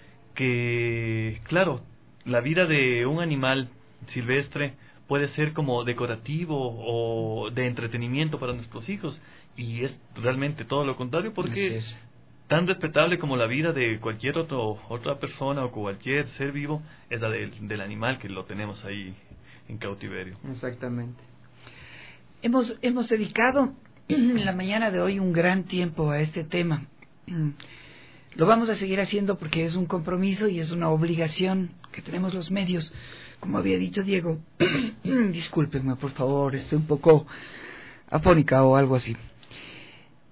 que, claro, la vida de un animal silvestre puede ser como decorativo o de entretenimiento para nuestros hijos, y es realmente todo lo contrario, porque es tan respetable como la vida de cualquier otro, otra persona o cualquier ser vivo es la de, del animal que lo tenemos ahí en cautiverio. Exactamente. Hemos, hemos dedicado en la mañana de hoy un gran tiempo a este tema. Lo vamos a seguir haciendo porque es un compromiso y es una obligación que tenemos los medios. Como había dicho Diego, discúlpenme por favor, estoy un poco afónica o algo así.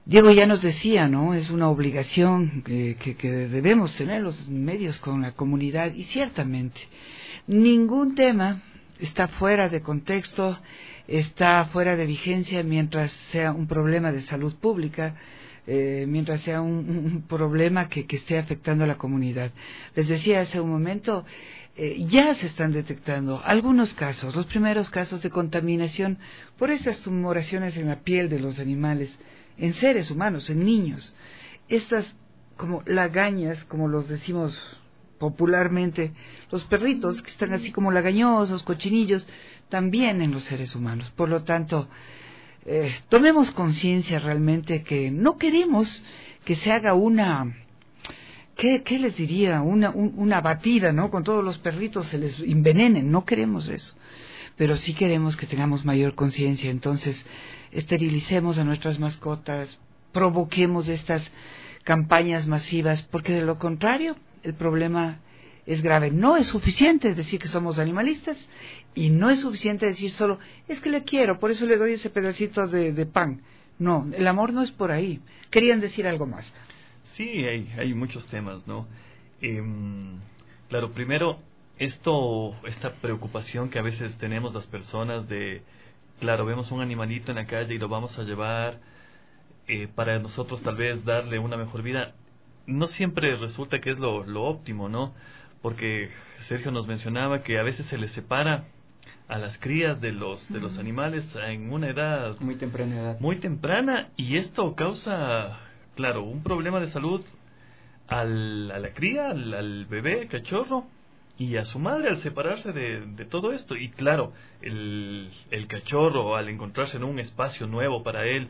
Diego ya nos decía, ¿no? Es una obligación que, que, que debemos tener los medios con la comunidad, y ciertamente ningún tema está fuera de contexto, está fuera de vigencia mientras sea un problema de salud pública, eh, mientras sea un, un problema que, que esté afectando a la comunidad. Les decía hace un momento, eh, ya se están detectando algunos casos, los primeros casos de contaminación por estas tumoraciones en la piel de los animales, en seres humanos, en niños. Estas como lagañas, como los decimos popularmente, los perritos que están así como lagañosos, cochinillos, también en los seres humanos. Por lo tanto, eh, tomemos conciencia realmente que no queremos que se haga una, ¿qué, qué les diría? Una, un, una batida, ¿no? Con todos los perritos se les envenenen, no queremos eso. Pero sí queremos que tengamos mayor conciencia. Entonces, esterilicemos a nuestras mascotas, provoquemos estas campañas masivas, porque de lo contrario, el problema es grave. No es suficiente decir que somos animalistas, y no es suficiente decir solo, es que le quiero, por eso le doy ese pedacito de, de pan. No, el amor no es por ahí. Querían decir algo más. Sí, hay, hay muchos temas, ¿no? Eh, claro, primero, esto, esta preocupación que a veces tenemos las personas de, claro, vemos un animalito en la calle y lo vamos a llevar eh, para nosotros tal vez darle una mejor vida. No siempre resulta que es lo, lo óptimo, ¿no? Porque Sergio nos mencionaba que a veces se les separa a las crías de los de los animales en una edad muy temprana edad. Muy temprana, y esto causa, claro, un problema de salud al, a la cría, al, al bebé, cachorro, y a su madre al separarse de, de todo esto. Y claro, el, el cachorro al encontrarse en un espacio nuevo para él,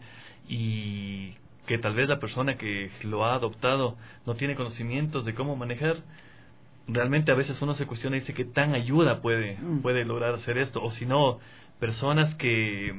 y que tal vez la persona que lo ha adoptado no tiene conocimientos de cómo manejar, realmente a veces uno se cuestiona y dice qué tan ayuda puede, puede lograr hacer esto. O si no, personas que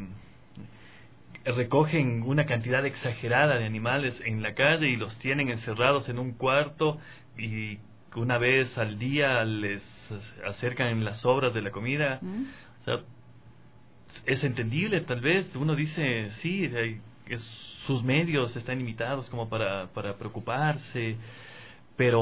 recogen una cantidad exagerada de animales en la calle y los tienen encerrados en un cuarto, y una vez al día les acercan las sobras de la comida. Mm. O sea, es entendible, tal vez uno dice, sí, hay, es, sus medios están limitados como para, para preocuparse, pero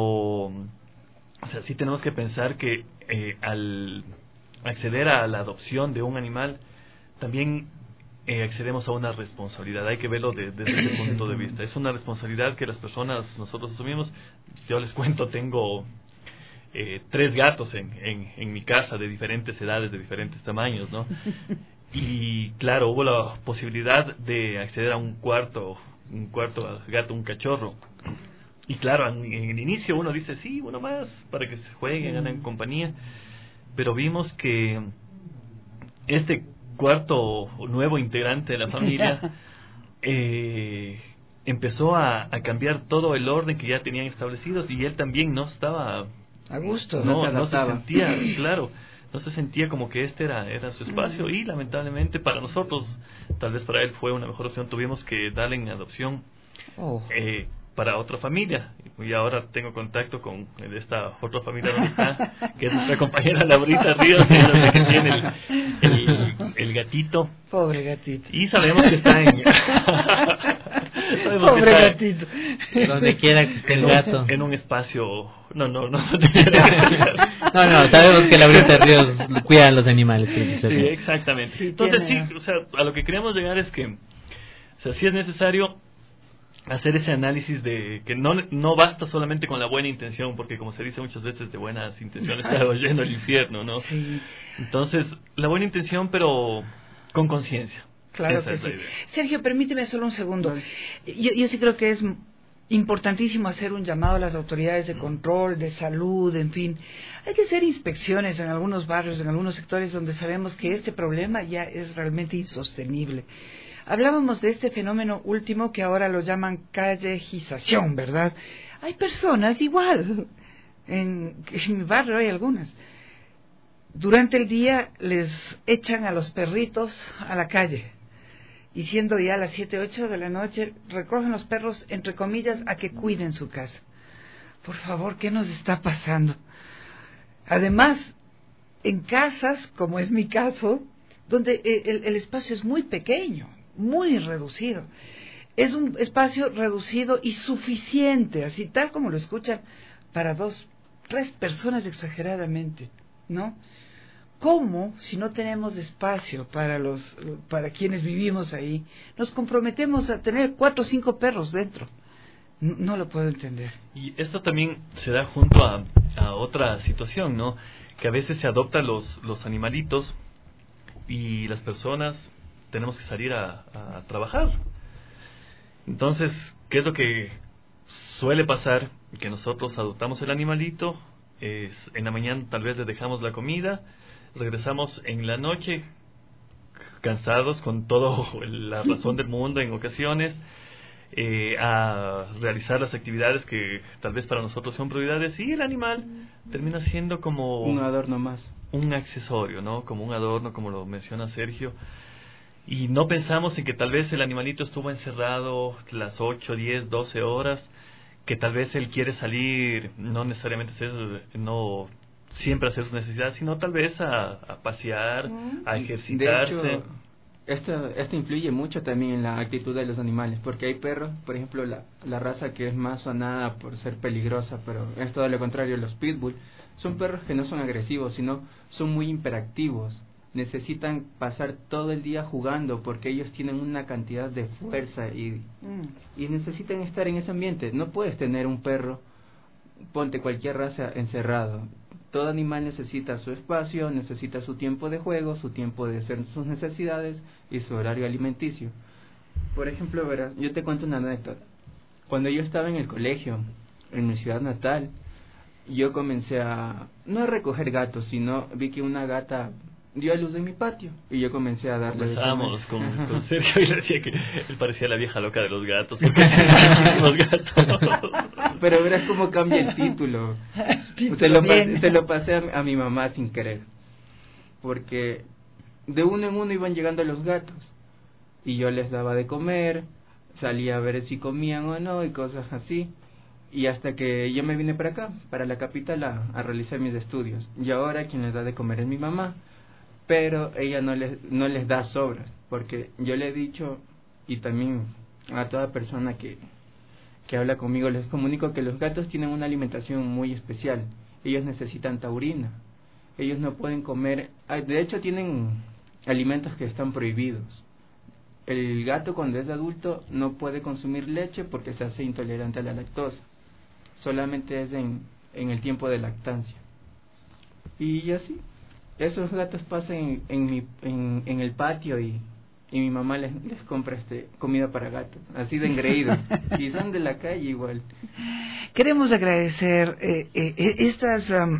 o sea, sí tenemos que pensar que eh, al acceder a la adopción de un animal, también eh, accedemos a una responsabilidad. Hay que verlo de, desde ese punto de vista. Es una responsabilidad que las personas, nosotros asumimos. Yo les cuento, tengo eh, tres gatos en, en, en mi casa, de diferentes edades, de diferentes tamaños, ¿no? Y claro, hubo la posibilidad de acceder a un cuarto, un cuarto gato, un cachorro. Y claro, en, en el inicio uno dice, sí, uno más, para que se jueguen, anden en compañía. Pero vimos que este cuarto nuevo integrante de la familia eh, empezó a, a cambiar todo el orden que ya tenían establecidos, y él también no estaba a gusto, no, no, se, no se sentía, claro, no se sentía como que este era, era su espacio, y lamentablemente para nosotros, tal vez para él fue una mejor opción, tuvimos que darle en adopción oh. eh, para otra familia, y ahora tengo contacto con esta otra familia donde está, que es nuestra compañera Laurita Ríos, que es la que tiene el, el, el gatito. Pobre gatito. Y sabemos que está en... sabemos Pobre que está gatito. Donde quiera que esté el gato. En un espacio... No, no, no. no, no, sabemos que Laurita Ríos cuida a los animales. Sí, sí, exactamente. Sí, entonces tiene... sí, o sea, a lo que queremos llegar es que, o sea, sí es necesario hacer ese análisis de que no no basta solamente con la buena intención, porque como se dice muchas veces, de buenas intenciones está lleno el infierno, ¿no? Sí. Entonces, la buena intención, pero con conciencia. Claro Esa que sí. Sergio, permíteme solo un segundo. Yo, yo sí creo que es importantísimo hacer un llamado a las autoridades de control, de salud, en fin. Hay que hacer inspecciones en algunos barrios, en algunos sectores donde sabemos que este problema ya es realmente insostenible. Hablábamos de este fenómeno último que ahora lo llaman callejización, ¿verdad? Hay personas igual, en, en mi barrio hay algunas. Durante el día les echan a los perritos a la calle, y siendo ya las siete, ocho de la noche, recogen los perros, entre comillas, a que cuiden su casa. Por favor, ¿qué nos está pasando? Además, en casas, como es mi caso, donde el, el espacio es muy pequeño, muy reducido. Es un espacio reducido y suficiente, así tal como lo escuchan, para dos, tres personas exageradamente, ¿no? ¿Cómo, si no tenemos espacio para los, para quienes vivimos ahí, nos comprometemos a tener cuatro o cinco perros dentro? No, no lo puedo entender. Y esto también se da junto a, a otra situación, ¿no? Que a veces se adoptan los, los animalitos y las personas tenemos que salir a, a trabajar. Entonces, ¿qué es lo que suele pasar? Que nosotros adoptamos el animalito, es, en la mañana tal vez le dejamos la comida, regresamos en la noche cansados con toda la razón del mundo en ocasiones eh, a realizar las actividades que tal vez para nosotros son prioridades, y el animal termina siendo como un adorno más, un accesorio, ¿no? Como un adorno, como lo menciona Sergio, y no pensamos en que tal vez el animalito estuvo encerrado las ocho, diez, doce horas, que tal vez él quiere salir, no necesariamente hacer, no siempre hacer sus necesidades, sino tal vez a, a pasear, a ejercitarse. De hecho, esto, esto influye mucho también en la actitud de los animales, porque hay perros, por ejemplo, la, la raza que es más sonada por ser peligrosa, pero es todo lo contrario, los pitbull, son perros que no son agresivos, sino son muy hiperactivos. Necesitan pasar todo el día jugando porque ellos tienen una cantidad de fuerza y, mm. y necesitan estar en ese ambiente. No puedes tener un perro, ponte cualquier raza, encerrado. Todo animal necesita su espacio, necesita su tiempo de juego, su tiempo de hacer sus necesidades y su horario alimenticio. Por ejemplo, verás, yo te cuento una anécdota. Cuando yo estaba en el colegio, en mi ciudad natal, yo comencé a, no a recoger gatos, sino vi que una gata dio a luz en mi patio y yo comencé a darle de comer. Conversábamos con, con Sergio y le decía que él parecía la vieja loca de los gatos, porque tenía muchísimos gatos. Pero verás cómo cambia el título. Se lo, pasé, se lo pasé a, a mi mamá sin querer, porque de uno en uno iban llegando los gatos y yo les daba de comer, salía a ver si comían o no y cosas así. Y hasta que yo me vine para acá, para la capital, a, a realizar mis estudios. Y ahora quien les da de comer es mi mamá, pero ella no les, no les da sobras, porque yo le he dicho, y también a toda persona que, que habla conmigo, les comunico que los gatos tienen una alimentación muy especial. Ellos necesitan taurina, ellos no pueden comer, de hecho tienen alimentos que están prohibidos. El gato cuando es adulto no puede consumir leche porque se hace intolerante a la lactosa. Solamente es en, en el tiempo de lactancia. Y así, esos gatos pasan en, en, mi, en, en el patio y, y mi mamá les, les compra este comida para gatos, así de engreídos. Y son de la calle igual. Queremos agradecer eh, eh, estas um,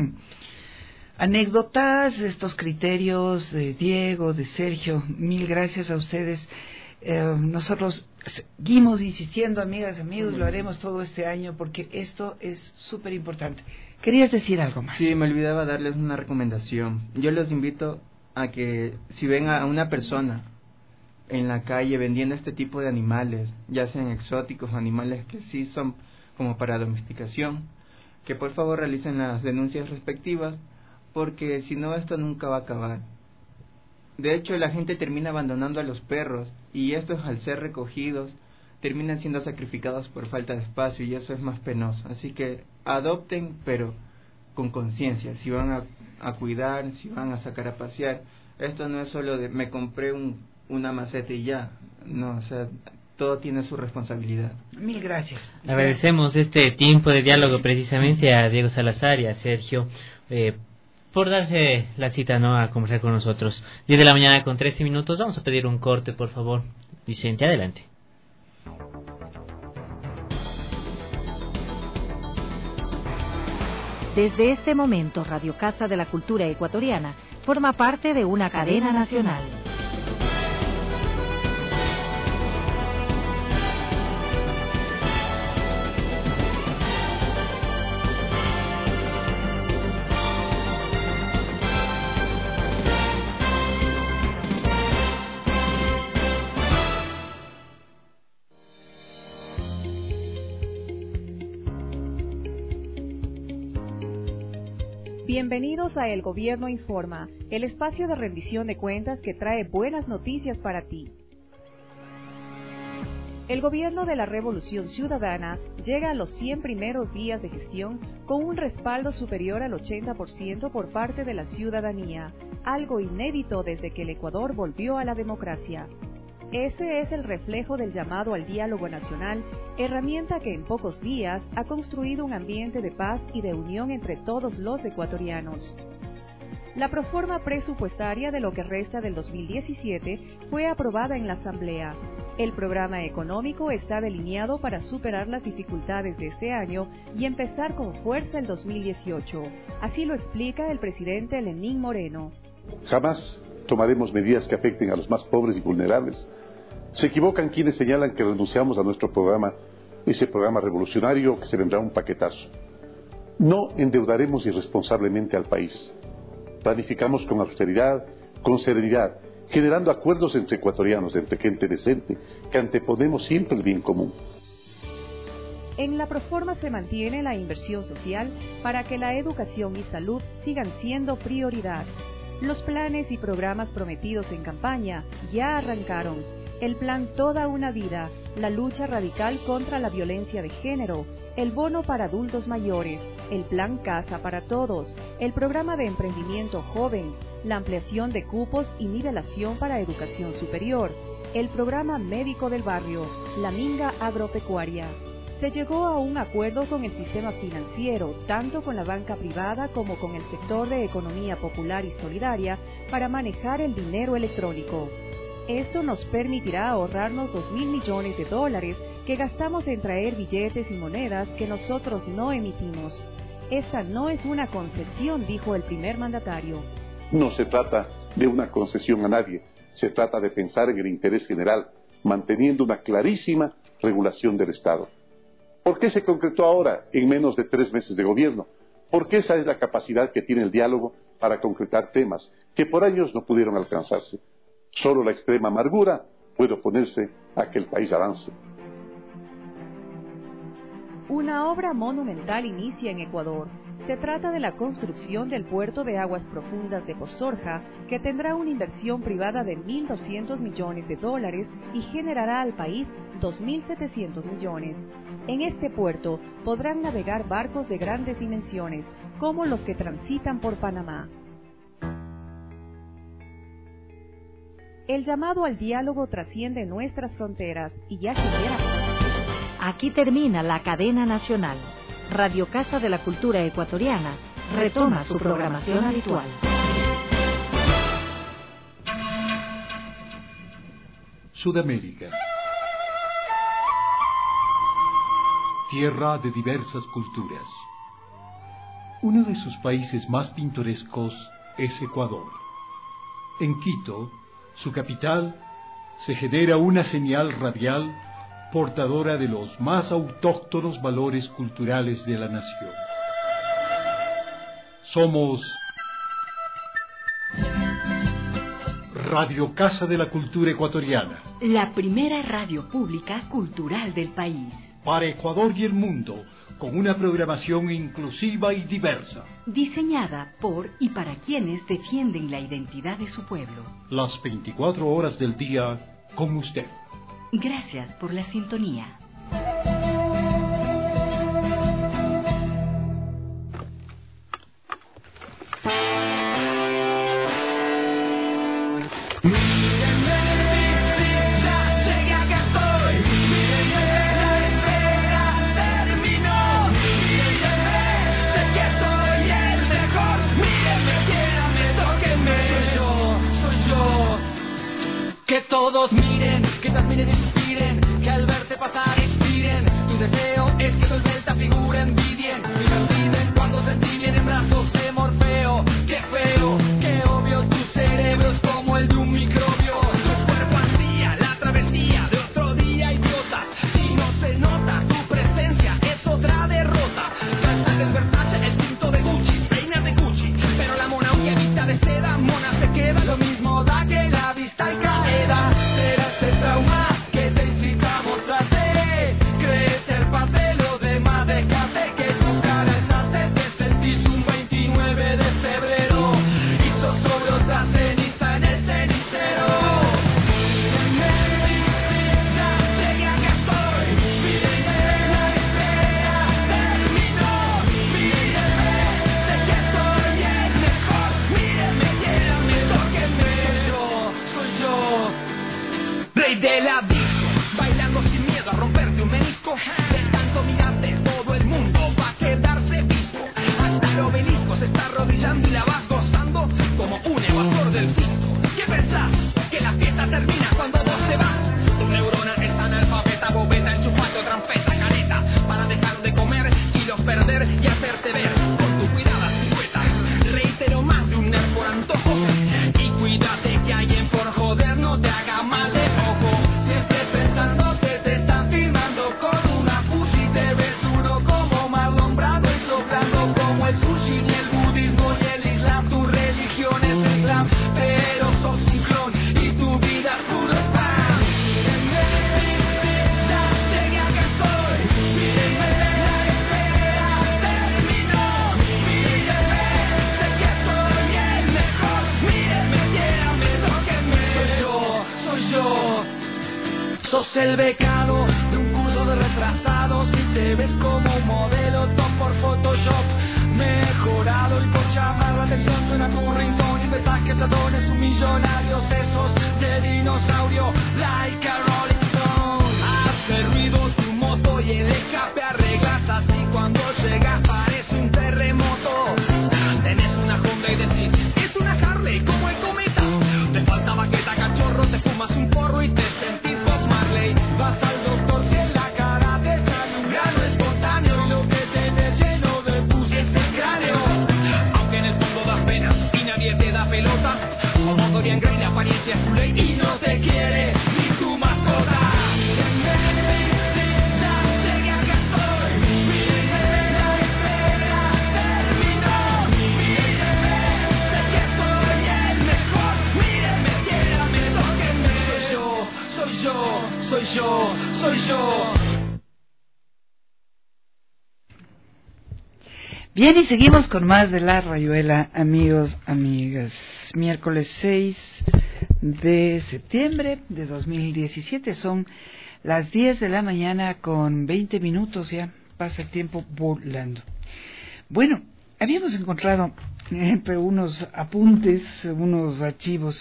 anécdotas, estos criterios de Diego, de Sergio. Mil gracias a ustedes. Eh, nosotros seguimos insistiendo, amigas, amigos, lo haremos todo este año porque esto es súper importante. ¿Querías decir algo más? Sí, me olvidaba darles una recomendación. Yo los invito a que si ven a una persona en la calle vendiendo este tipo de animales, ya sean exóticos o animales que sí son como para domesticación, que por favor realicen las denuncias respectivas, porque si no esto nunca va a acabar. De hecho, la gente termina abandonando a los perros y estos, al ser recogidos, terminan siendo sacrificados por falta de espacio y eso es más penoso. Así que adopten, pero con conciencia. Si van a, a cuidar, si van a sacar a pasear, esto no es solo de me compré un, una maceta y ya. No, o sea, todo tiene su responsabilidad. Mil gracias. Agradecemos este tiempo de diálogo precisamente a Diego Salazar y a Sergio eh, por darse la cita, ¿no?, a conversar con nosotros. diez de la mañana con trece minutos. Vamos a pedir un corte, por favor. Vicente, adelante. Desde este momento, Radio Casa de la Cultura Ecuatoriana forma parte de una cadena nacional. Bienvenidos a El Gobierno Informa, el espacio de rendición de cuentas que trae buenas noticias para ti. El gobierno de la Revolución Ciudadana llega a los cien primeros días de gestión con un respaldo superior al ochenta por ciento por parte de la ciudadanía, algo inédito desde que el Ecuador volvió a la democracia. Ese es el reflejo del llamado al diálogo nacional, herramienta que en pocos días ha construido un ambiente de paz y de unión entre todos los ecuatorianos. La proforma presupuestaria de lo que resta del dos mil diecisiete fue aprobada en la Asamblea. El programa económico está delineado para superar las dificultades de este año y empezar con fuerza el dos mil dieciocho. Así lo explica el presidente Lenín Moreno. Jamás tomaremos medidas que afecten a los más pobres y vulnerables. Se equivocan quienes señalan que renunciamos a nuestro programa, ese programa revolucionario que se vendrá un paquetazo. No endeudaremos irresponsablemente al país. Planificamos con austeridad, con serenidad, generando acuerdos entre ecuatorianos, entre gente decente, que anteponemos siempre el bien común. En la proforma se mantiene la inversión social para que la educación y salud sigan siendo prioridad. Los planes y programas prometidos en campaña ya arrancaron. El plan Toda una Vida, la lucha radical contra la violencia de género, el bono para adultos mayores, el plan Casa para Todos, el programa de emprendimiento joven, la ampliación de cupos y nivelación para educación superior, el programa médico del barrio, la minga agropecuaria. Se llegó a un acuerdo con el sistema financiero, tanto con la banca privada como con el sector de economía popular y solidaria, para manejar el dinero electrónico. Esto nos permitirá ahorrarnos dos mil millones de dólares que gastamos en traer billetes y monedas que nosotros no emitimos. Esta no es una concesión, dijo el primer mandatario. No se trata de una concesión a nadie, se trata de pensar en el interés general, manteniendo una clarísima regulación del Estado. ¿Por qué se concretó ahora, en menos de tres meses de gobierno? Porque esa es la capacidad que tiene el diálogo para concretar temas que por años no pudieron alcanzarse. Solo la extrema amargura puede oponerse a que el país avance. Una obra monumental inicia en Ecuador. Se trata de la construcción del puerto de aguas profundas de Pozorja, que tendrá una inversión privada de mil doscientos millones de dólares y generará al país dos mil setecientos millones. En este puerto podrán navegar barcos de grandes dimensiones, como los que transitan por Panamá. El llamado al diálogo trasciende nuestras fronteras y ya quisiera... Aquí termina la cadena nacional. Radio Casa de la Cultura Ecuatoriana retoma su programación habitual. Sudamérica. Tierra de diversas culturas. Uno de sus países más pintorescos es Ecuador. En Quito, su capital, se genera una señal radial portadora de los más autóctonos valores culturales de la nación. Somos Radio Casa de la Cultura Ecuatoriana, la primera radio pública cultural del país. Para Ecuador y el mundo, con una programación inclusiva y diversa. Diseñada por y para quienes defienden la identidad de su pueblo. Las veinticuatro horas del día con usted. Gracias por la sintonía. Que todos miren, que te admiren y suspiren, que al verte pasar expiren. Tu deseo es que tu vuelta figura envidien y me olviden cuando sentí bien en brazos de Morfeo. Qué feo, qué obvio, tu cerebro es como el de un microbio. Tu cuerpo al día, la travesía de otro día idiota. Si no se nota tu presencia es otra derrota. Calzas del Versace, el tinto de Gucci, peina de Gucci, pero la mona aunque vista de seda, mona se queda. Lo mismo da que la vista al caer. Será ese trauma que te incitamos a hacer. Crees ser parte de lo demás, déjate que tu cara es hace. Te sentís un veintinueve de febrero y sos sobre otra ceniza en el cenicero. Ya llegué acá el becado de un curso de retrasados. Si te ves como un modelo top por Photoshop mejorado, y por llamar la atención suena tu ringtone y pensás que Platón es un millonario. Sesos de dinosaurio, like a Rolling Stone. Hace ruido tu moto y el escape arreglas así. Cuando llegas parece un terremoto. Tenés una Honda y decís, es una Harley como el cometa. Te falta baqueta, cachorro, te fumas un porro y te sentís Bob Marley. Vas al doctor si en la cara te sale un grano espontáneo y lo que tenés lleno de pus es el cráneo. Aunque en el fondo das pena y nadie te da pelota, como Dorian Gray la apariencia es tu ley y no te quiere ni tu mascota. Soy yo, soy yo. Bien, y seguimos con más de La Rayuela, amigos, amigas. Miércoles seis de septiembre de dos mil diecisiete, son las diez de la mañana con veinte minutos, ya pasa el tiempo volando. Bueno, habíamos encontrado entre unos apuntes, unos archivos,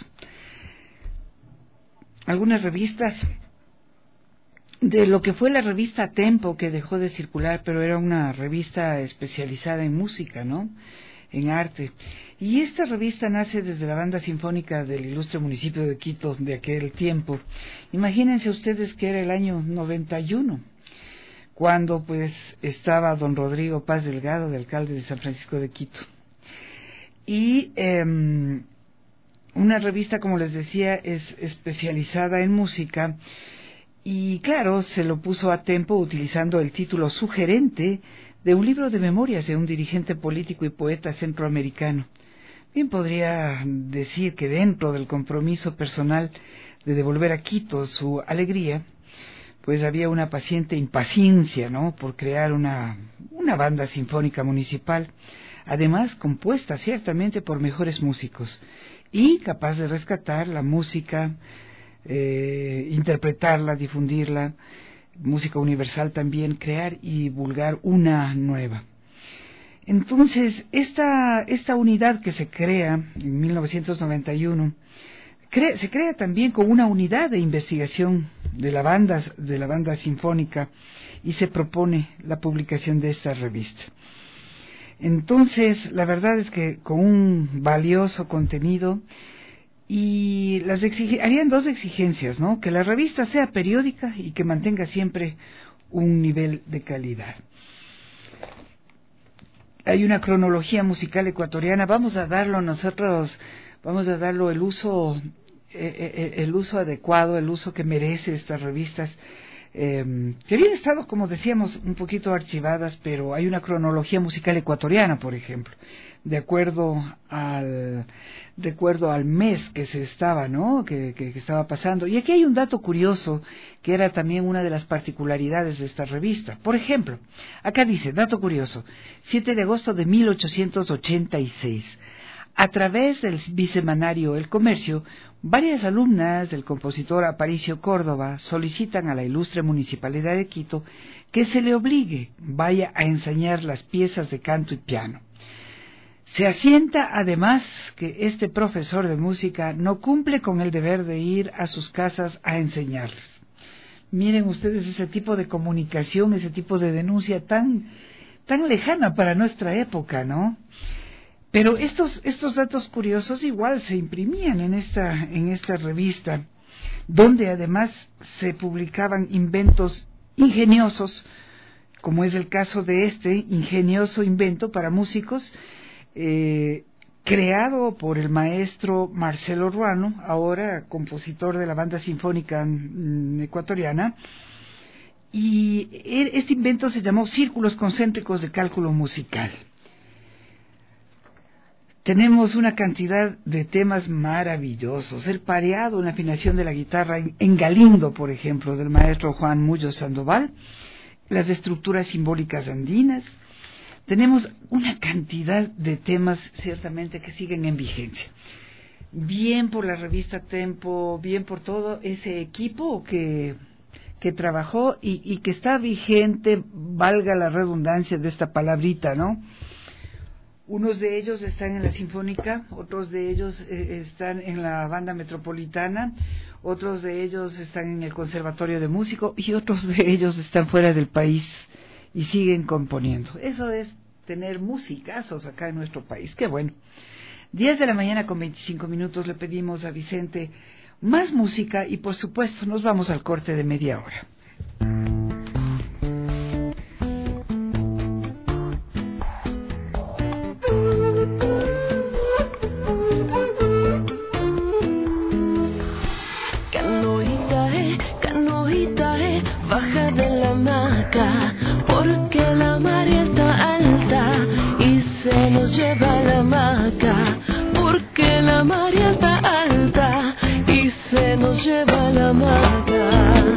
algunas revistas de lo que fue la revista Tempo, que dejó de circular, pero era una revista especializada en música, ¿no?, en arte. Y esta revista nace desde la banda sinfónica del ilustre municipio de Quito de aquel tiempo. Imagínense ustedes que era el año noventa y uno, cuando pues estaba don Rodrigo Paz Delgado, de alcalde de San Francisco de Quito. Y eh, una revista, como les decía, es especializada en música. Y claro, se lo puso a Tempo utilizando el título sugerente de un libro de memorias de un dirigente político y poeta centroamericano. Bien podría decir que dentro del compromiso personal de devolver a Quito su alegría, pues había una paciente impaciencia, ¿no?, por crear una, una banda sinfónica municipal, además compuesta ciertamente por mejores músicos y capaz de rescatar la música, Eh, interpretarla, difundirla, música universal también, crear y divulgar una nueva. Entonces, esta, esta unidad que se crea en mil novecientos noventa y uno, cre, se crea también con una unidad de investigación de la banda, de la banda sinfónica, y se propone la publicación de esta revista. Entonces, la verdad es que con un valioso contenido. Y las exig- habían dos exigencias, ¿no?, que la revista sea periódica y que mantenga siempre un nivel de calidad. Hay una cronología musical ecuatoriana, vamos a darlo nosotros, vamos a darlo el uso, eh, el uso adecuado, el uso que merece estas revistas, eh, que habían estado, como decíamos, un poquito archivadas, pero hay una cronología musical ecuatoriana, por ejemplo, de acuerdo al de acuerdo al mes que se estaba, ¿no?, que, que, que estaba pasando. Y aquí hay un dato curioso que era también una de las particularidades de esta revista. Por ejemplo, acá dice, dato curioso, siete de agosto de mil ochocientos ochenta y seis, a través del bisemanario El Comercio, varias alumnas del compositor Aparicio Córdoba solicitan a la ilustre Municipalidad de Quito que se le obligue, vaya a enseñar las piezas de canto y piano. Se asienta además que este profesor de música no cumple con el deber de ir a sus casas a enseñarles. Miren ustedes ese tipo de comunicación, ese tipo de denuncia tan, tan lejana para nuestra época, ¿no? Pero estos, estos datos curiosos igual se imprimían en esta, en esta revista, donde además se publicaban inventos ingeniosos, como es el caso de este ingenioso invento para músicos, Eh, creado por el maestro Marcelo Ruano, ahora compositor de la banda sinfónica mm, ecuatoriana, y este invento se llamó Círculos Concéntricos de Cálculo Musical. Tenemos una cantidad de temas maravillosos, el pareado, una afinación de la guitarra en Galindo, por ejemplo, del maestro Juan Mullo Sandoval, las estructuras simbólicas andinas. Tenemos una cantidad de temas ciertamente que siguen en vigencia. Bien por la revista Tempo, bien por todo ese equipo que, que trabajó y, y que está vigente, valga la redundancia de esta palabrita, ¿no? Unos de ellos están en la Sinfónica, otros de ellos eh, están en la Banda Metropolitana, otros de ellos están en el Conservatorio de Música y otros de ellos están fuera del país y siguen componiendo. Eso es tener musicazos acá en nuestro país. Qué bueno. diez de la mañana con veinticinco minutos le pedimos a Vicente más música y por supuesto nos vamos al corte de media hora. Canoitae, canoitae, baja de la hamaca, porque la marea está alta y se nos lleva la hamaca, porque la marea está alta y se nos lleva la hamaca.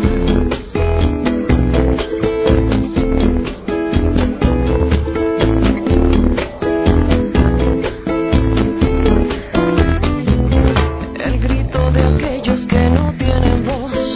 El grito de aquellos que no tienen voz.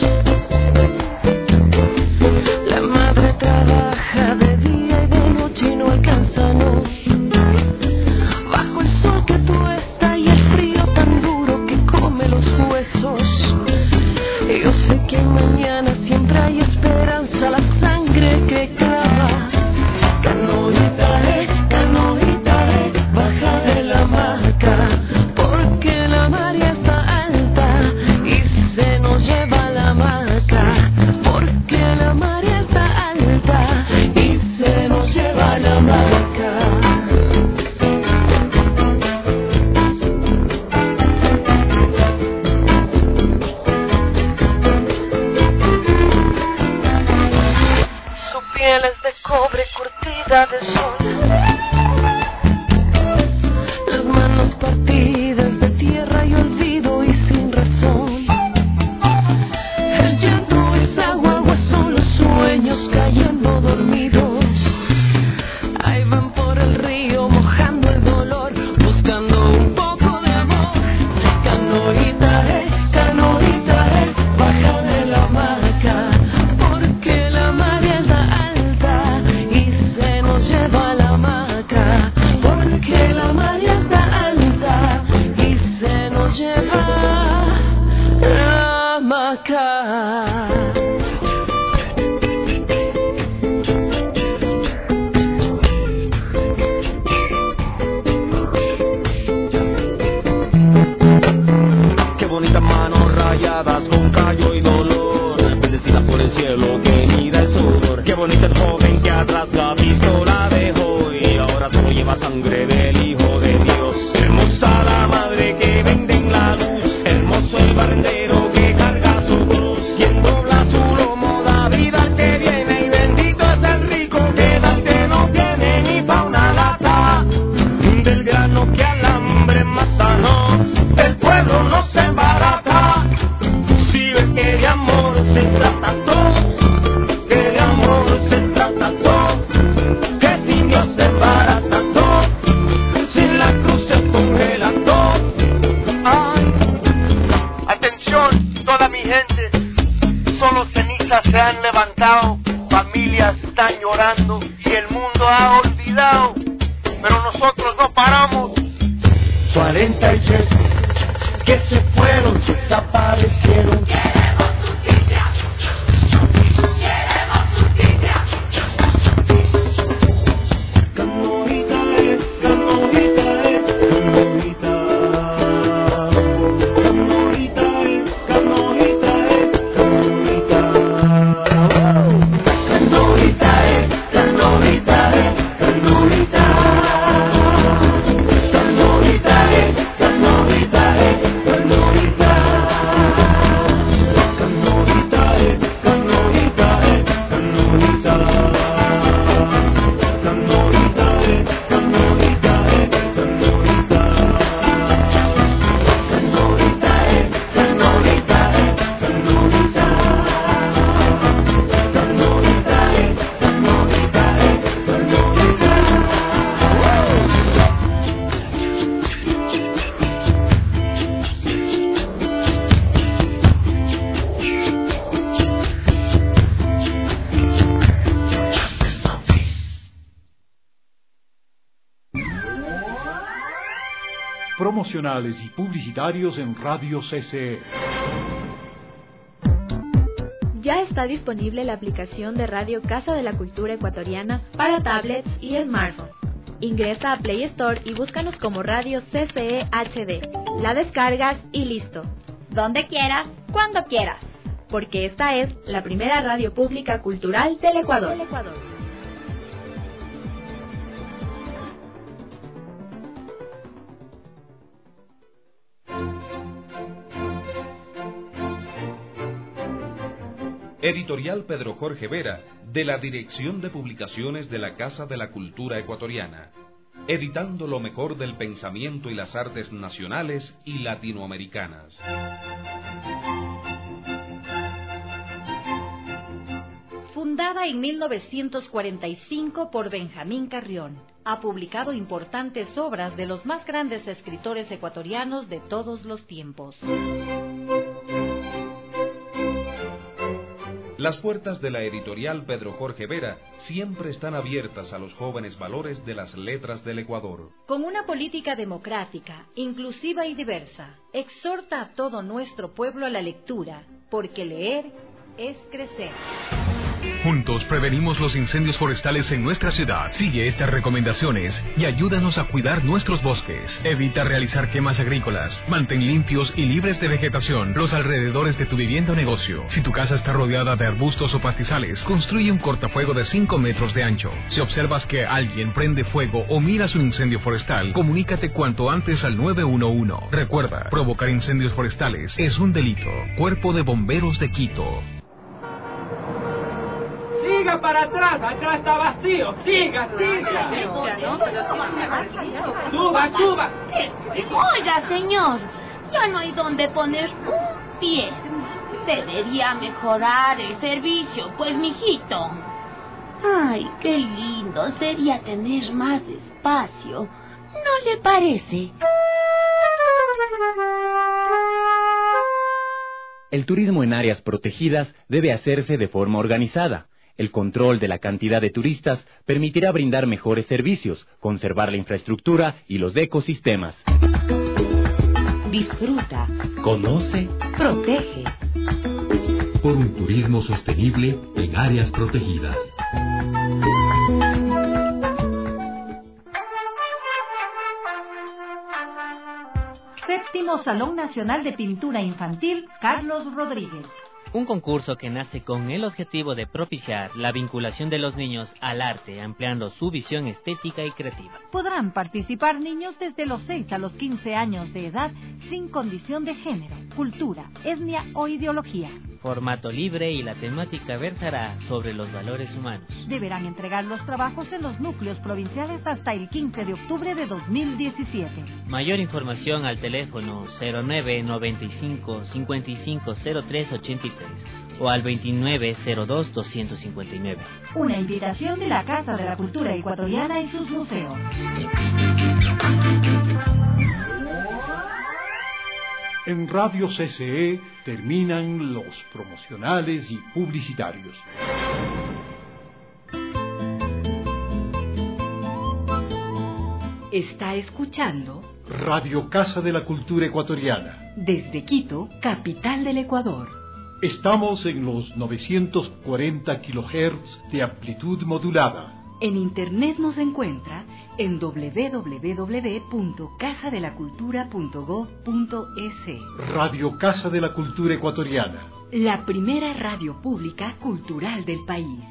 La madre trabaja de día y de noche y no alcanza, no. Bajo el sol que tuesta y el frío tan duro que come los huesos. Yo sé que mañana siempre hay esperanza, la sangre que clava. Canoitae, canoitae, baja de la hamaca, porque la marea está alta y se nos lleva la hamaca, porque la marea está alta y se nos lleva la hamaca. Su piel es de cobre curtida de sol, las manos partidas de tierra y olvido y sin razón. El llanto es agua, agua son los sueños cayendo dormidos. Ahí van por el río mojando el dolor, buscando un poco de amor. Canoitae, canoitae, baja de la hamaca, porque la marea está alta y se nos lleva la hamaca, porque la marea está alta y se nos lleva la hamaca. Qué bonitas manos rayadas con callo y dolor, bendecida por el cielo que nida el sudor. Qué bonita el joven que atrás la pistola dejó y ahora solo lleva sangre del Hijo de Dios. Hermosa la madre que vende en la luz, hermoso el barrendero que carga su cruz. Quien dobla su lomo da vida al que viene y bendito es el rico que da al que no tiene ni pa' una lata del grano que al hambre mata, no. El pueblo no se embarata, si ves que de amor se trata todo, que de amor se trata todo, que sin Dios se embaraza todo, sin la cruz se congela todo. Ay, atención toda mi gente, solo cenizas se han levantado, familias están llorando y el mundo ha olvidado, pero nosotros no paramos. cuarenta y tres que se fueron, desaparecieron. Queremos justicia, queremos justicia. Canoitae, canoitae, canoitae, canoitae, canoitae, canoitae, canoitae, canoitae, canoitae. Canoitae, canoitae, canoitae. promocionales y publicitarios en Radio C C E. Ya está disponible la aplicación de Radio Casa de la Cultura Ecuatoriana para tablets y smartphones. Ingresa a Play Store y búscanos como Radio C C E H D. La descargas y listo. Donde quieras, cuando quieras. Porque esta es la primera radio pública cultural del Ecuador. Del Ecuador. Editorial Pedro Jorge Vera, de la Dirección de Publicaciones de la Casa de la Cultura Ecuatoriana, editando lo mejor del pensamiento y las artes nacionales y latinoamericanas. Fundada en mil novecientos cuarenta y cinco por Benjamín Carrión, ha publicado importantes obras de los más grandes escritores ecuatorianos de todos los tiempos. Las puertas de la editorial Pedro Jorge Vera siempre están abiertas a los jóvenes valores de las letras del Ecuador. Con una política democrática, inclusiva y diversa, exhorta a todo nuestro pueblo a la lectura, porque leer es crecer. Juntos prevenimos los incendios forestales en nuestra ciudad. Sigue estas recomendaciones y ayúdanos a cuidar nuestros bosques. Evita realizar quemas agrícolas. Mantén limpios y libres de vegetación los alrededores de tu vivienda o negocio. Si tu casa está rodeada de arbustos o pastizales, construye un cortafuego de cinco metros de ancho. Si observas que alguien prende fuego o miras un incendio forestal, comunícate cuanto antes al nueve uno uno. Recuerda, provocar incendios forestales es un delito. Cuerpo de Bomberos de Quito. Siga para atrás, atrás está vacío. Siga, siga. Suba, suba. Oiga, señor, ya no hay donde poner un pie. Debería mejorar el servicio, pues, mijito. Ay, qué lindo sería tener más espacio. ¿No le parece? El turismo en áreas protegidas debe hacerse de forma organizada. El control de la cantidad de turistas permitirá brindar mejores servicios, conservar la infraestructura y los ecosistemas. Disfruta, Conoce, protege. Por un turismo sostenible en áreas protegidas. Séptimo Salón Nacional de Pintura Infantil Carlos Rodríguez. Un concurso que nace con el objetivo de propiciar la vinculación de los niños al arte, ampliando su visión estética y creativa. Podrán participar niños desde los seis a los quince años de edad, sin condición de género, cultura, etnia o ideología. Formato libre y la temática versará sobre los valores humanos. Deberán entregar los trabajos en los núcleos provinciales hasta el quince de octubre de dos mil diecisiete. Mayor información al teléfono cero nueve noventa y cinco cincuenta y cinco cero tres ochenta y tres o al veintinueve cero dos doscientos cincuenta y nueve. Una invitación de la Casa de la Cultura Ecuatoriana y sus museos. En Radio C C E terminan los promocionales y publicitarios. Está escuchando Radio Casa de la Cultura Ecuatoriana. Desde Quito, capital del Ecuador. Estamos en los novecientos cuarenta kilohertz de amplitud modulada. En internet nos encuentra en doble u doble u doble u punto casa de la cultura punto gob punto es. Radio Casa de la Cultura Ecuatoriana. La primera radio pública cultural del país.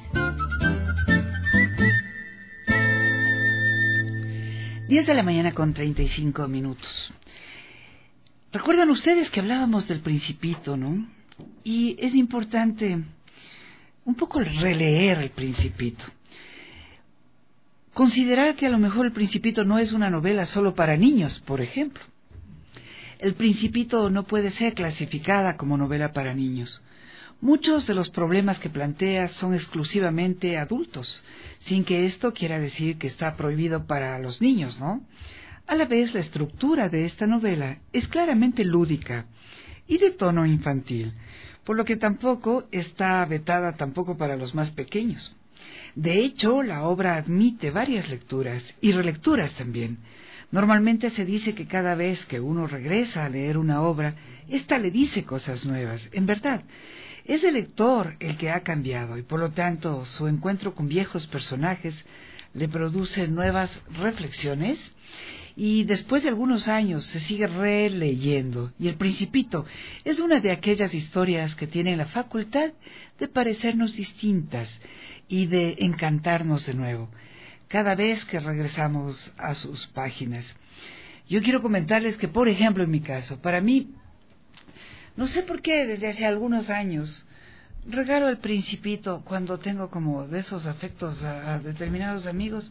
diez de la mañana con treinta y cinco minutos. ¿Recuerdan ustedes que hablábamos del Principito, no? Y es importante un poco releer el Principito. Considerar que a lo mejor el Principito no es una novela solo para niños, por ejemplo. El Principito no puede ser clasificada como novela para niños. Muchos de los problemas que plantea son exclusivamente adultos, sin que esto quiera decir que está prohibido para los niños, ¿no? A la vez, la estructura de esta novela es claramente lúdica y de tono infantil, por lo que tampoco está vetada tampoco para los más pequeños. De hecho, la obra admite varias lecturas y relecturas también, Normalmente se dice que cada vez que uno regresa a leer una obra, ésta le dice cosas nuevas. En verdad, es el lector el que ha cambiado y por lo tanto su encuentro con viejos personajes le produce nuevas reflexiones y después de algunos años se sigue releyendo. Y El Principito es una de aquellas historias que tienen la facultad de parecernos distintas y de encantarnos de nuevo cada vez que regresamos a sus páginas. Yo quiero comentarles que, por ejemplo, en mi caso, para mí, no sé por qué, desde hace algunos años, regalo El Principito cuando tengo como de esos afectos a, a determinados amigos.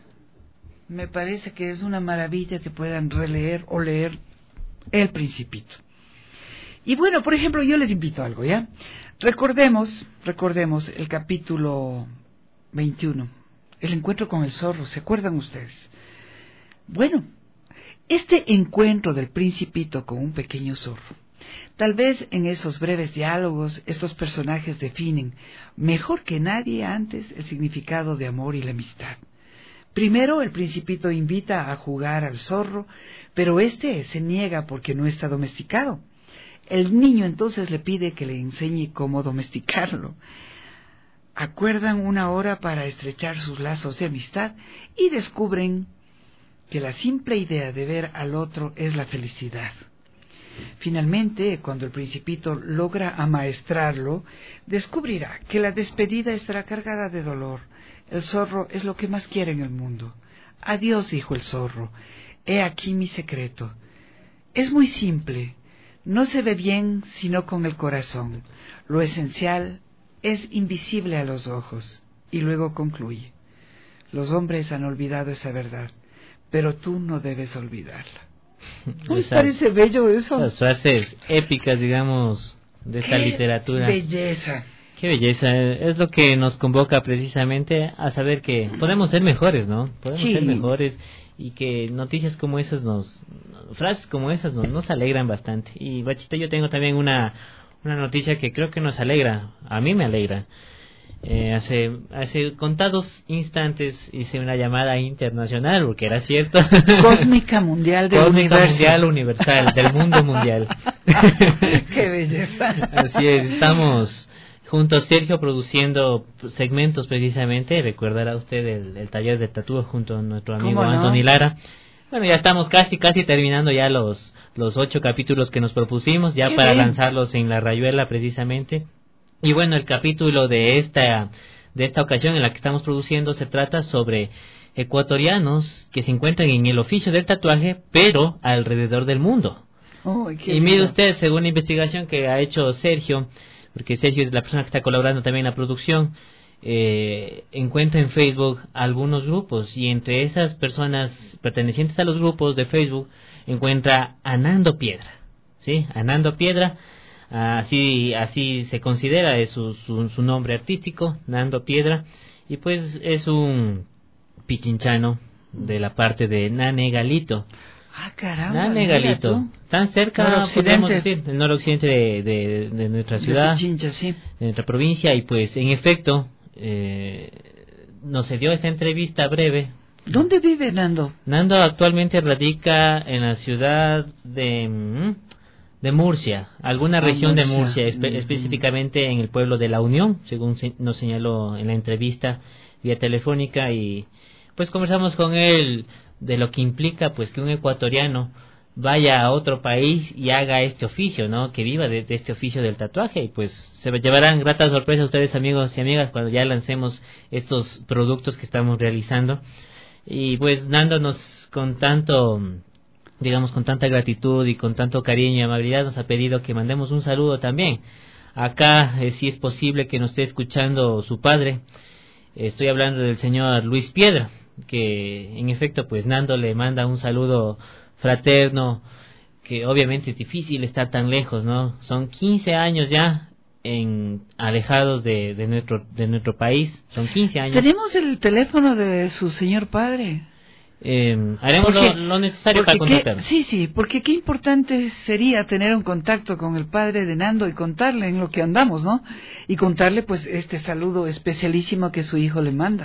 Me parece que es una maravilla que puedan releer o leer El Principito. Y bueno, por ejemplo, yo les invito a algo, ¿ya? Recordemos, recordemos el capítulo veintiuno. El encuentro con el zorro, ¿se acuerdan ustedes? Bueno, este encuentro del Principito con un pequeño zorro, tal vez en esos breves diálogos estos personajes definen mejor que nadie antes el significado de amor y la amistad. Primero, el Principito invita a jugar al zorro, pero éste se niega porque no está domesticado. El niño entonces le pide que le enseñe cómo domesticarlo. Acuerdan una hora para estrechar sus lazos de amistad y descubren que la simple idea de ver al otro es la felicidad. Finalmente, cuando el Principito logra amaestrarlo, descubrirá que la despedida estará cargada de dolor. El zorro es lo que más quiere en el mundo. Adiós, dijo el zorro, he aquí mi secreto. Es muy simple, no se ve bien sino con el corazón. Lo esencial es invisible a los ojos. Y luego concluye: los hombres han olvidado esa verdad, pero tú no debes olvidarla. ¿No les parece bello eso? Las frases épicas, digamos, de esta literatura. ¡Qué belleza! ¡Qué belleza! Es lo que nos convoca precisamente a saber que podemos ser mejores, ¿no? Podemos sí. ser mejores y que noticias como esas nos... frases como esas nos, nos alegran bastante. Y Bachita, yo tengo también una... una noticia que creo que nos alegra, a mí me alegra. Eh, hace hace contados instantes hice una llamada internacional, porque era cierto. Cósmica mundial del Cósmica universo. mundial universal, del mundo mundial. ¡Qué belleza! Así es, estamos junto a Sergio produciendo segmentos precisamente. Recordará usted el, el taller de tatúo junto a nuestro amigo ¿Cómo no? Anthony Lara. Bueno, ya estamos casi, casi terminando ya los, los ocho capítulos que nos propusimos, ya Qué para bien. lanzarlos en la rayuela precisamente. Y bueno, el capítulo de esta, de esta ocasión en la que estamos produciendo se trata sobre ecuatorianos que se encuentran en el oficio del tatuaje, pero alrededor del mundo. Oh, qué y mire lindo. usted, según la investigación que ha hecho Sergio, porque Sergio es la persona que está colaborando también en la producción, Eh, encuentra en Facebook algunos grupos, y entre esas personas pertenecientes a los grupos de Facebook encuentra a Nando Piedra, ¿sí? A Nando Piedra, así así se considera, es su, su, su nombre artístico, Nando Piedra, y pues es un pichinchano de la parte de Nanegalito. Ah, caramba. Nanegalito, tan cerca, podemos decir, del noroccidente de, de, de nuestra ciudad, De Pichincha, sí. de nuestra provincia, y pues en efecto Eh, nos se dio esta entrevista breve. ¿Dónde vive Nando? Nando actualmente radica en la ciudad de de Murcia, alguna Ah, región Murcia. de Murcia, espe Mm-hmm. específicamente en el pueblo de La Unión, según se nos señaló en la entrevista vía telefónica, y pues conversamos con él de lo que implica pues que un ecuatoriano vaya a otro país y haga este oficio, ¿no? Que viva de, de este oficio del tatuaje, y pues se llevarán gratas sorpresas ustedes, amigos y amigas, cuando ya lancemos estos productos que estamos realizando. Y pues Nando nos, con tanto, digamos, con tanta gratitud y con tanto cariño y amabilidad, nos ha pedido que mandemos un saludo también. Acá, eh, si es posible que nos esté escuchando su padre, eh, estoy hablando del señor Luis Piedra, que en efecto pues Nando le manda un saludo fraterno, que obviamente es difícil estar tan lejos, ¿no? Son quince años ya en alejados de, de nuestro de nuestro país, son quince años. ¿Tenemos el teléfono de su señor padre? Eh, haremos Porque- lo, lo necesario para porque qué- contactar. Sí, sí, porque qué importante sería tener un contacto con el padre de Nando y contarle en lo que andamos, ¿no? Y contarle pues este saludo especialísimo que su hijo le manda.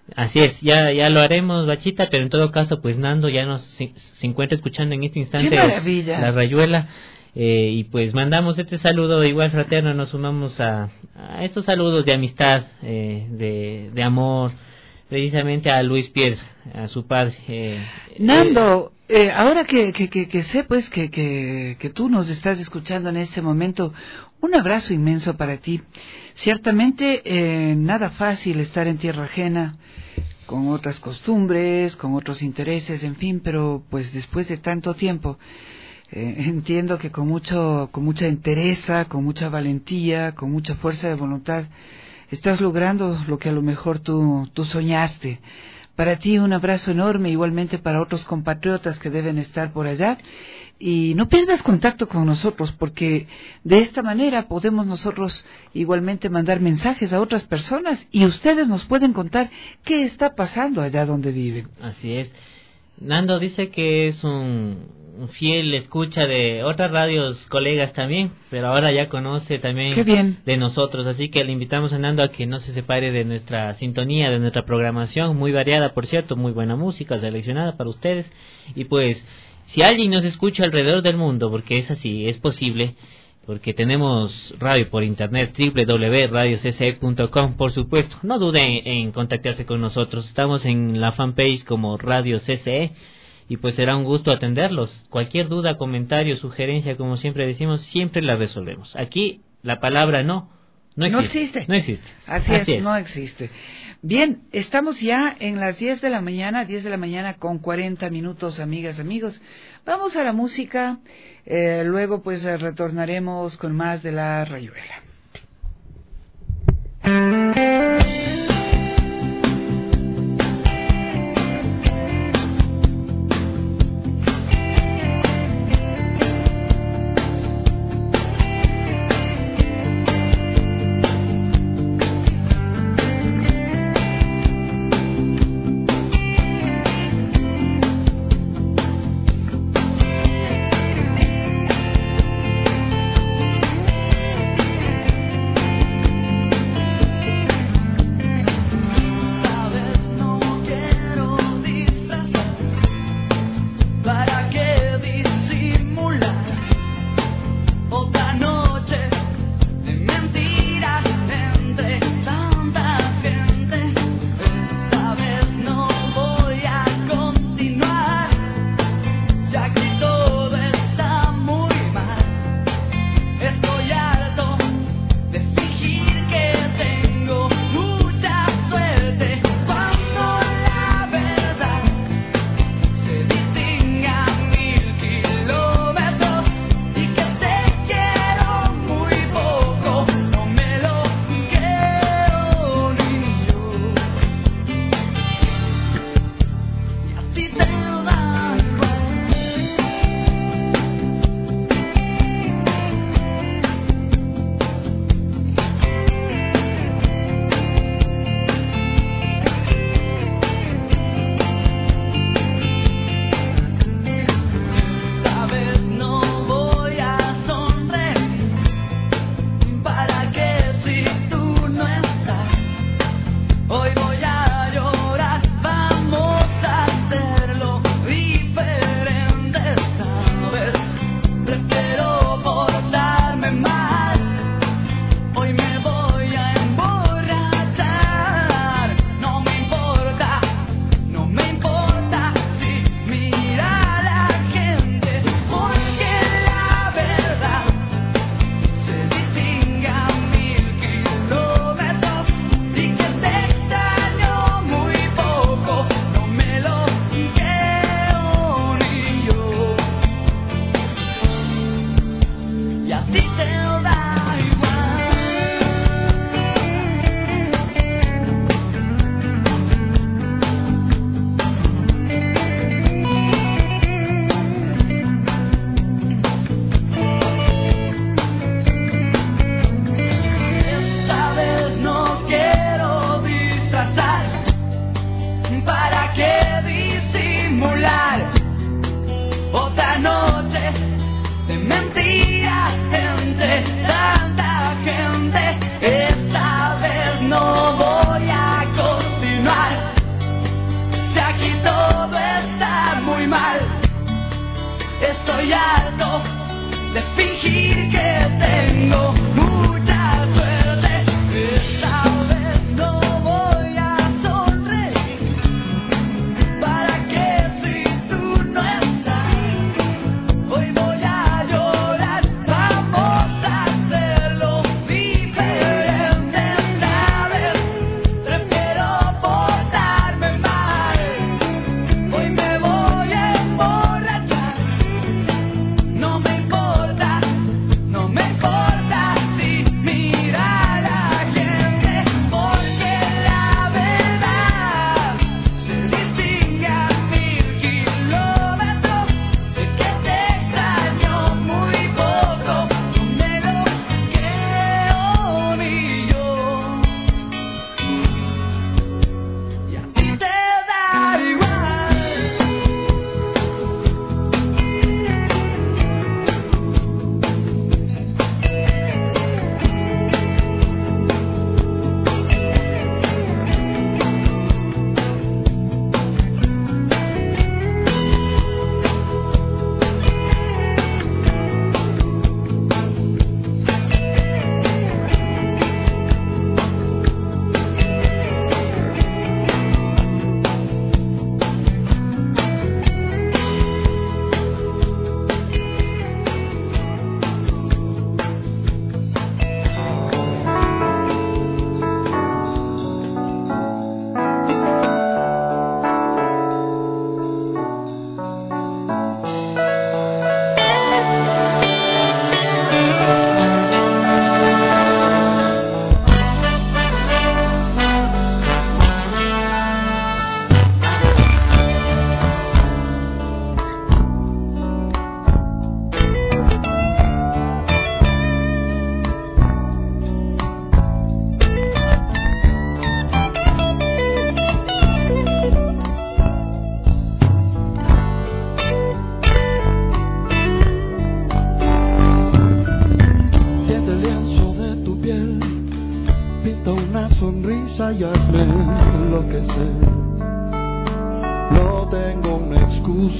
Así es, ya ya lo haremos, Bachita, pero en todo caso, pues Nando ya nos se, se encuentra escuchando en este instante la Rayuela, eh, y pues mandamos este saludo igual fraterno, nos sumamos a, a estos saludos de amistad, eh, de, de amor, precisamente a Luis Piedra, a su padre. Eh, Nando, eh, ahora que, que, que, que sé pues que, que, que tú nos estás escuchando en este momento, un abrazo inmenso para ti. Ciertamente eh, nada fácil estar en tierra ajena, con otras costumbres, con otros intereses, en fin, pero pues después de tanto tiempo, eh, entiendo que con mucho, con mucha entereza, con mucha valentía, con mucha fuerza de voluntad, estás logrando lo que a lo mejor tú, tú soñaste. Para ti un abrazo enorme, igualmente para otros compatriotas que deben estar por allá. Y no pierdas contacto con nosotros, porque de esta manera podemos nosotros igualmente mandar mensajes a otras personas y ustedes nos pueden contar qué está pasando allá donde viven. Así es. Nando dice que es un, un fiel escucha de otras radios colegas también, pero ahora ya conoce también Qué bien. de nosotros, así que le invitamos a Nando a que no se separe de nuestra sintonía, de nuestra programación, muy variada, por cierto, muy buena música seleccionada para ustedes. Y pues, si alguien nos escucha alrededor del mundo, porque es así, es posible, porque tenemos radio por internet, doble u doble u doble u punto radio c c e punto com, por supuesto, no duden en, en contactarse con nosotros, estamos en la fanpage como Radio C C E, y pues será un gusto atenderlos. Cualquier duda, comentario, sugerencia, como siempre decimos, siempre la resolvemos. Aquí la palabra no, no existe. No existe. No existe. Así, Así es, es, no existe. Bien, estamos ya en las diez de la mañana, diez de la mañana con cuarenta minutos, amigas, amigos. Vamos a la música, eh, luego pues retornaremos con más de la Rayuela.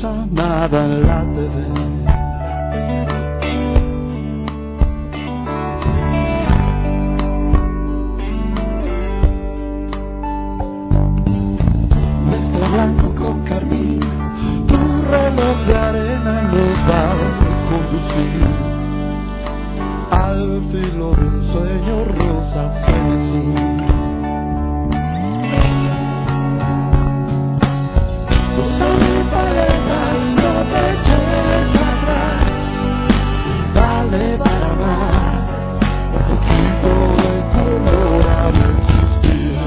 pasa nada en la T V. Blanco con carmín, tu reloj de arena nos va a conducir al filo de un sueño rosa frenesí. Usa mi paleta y no te eches atrás, dale para amar un poquito de color a tus pies.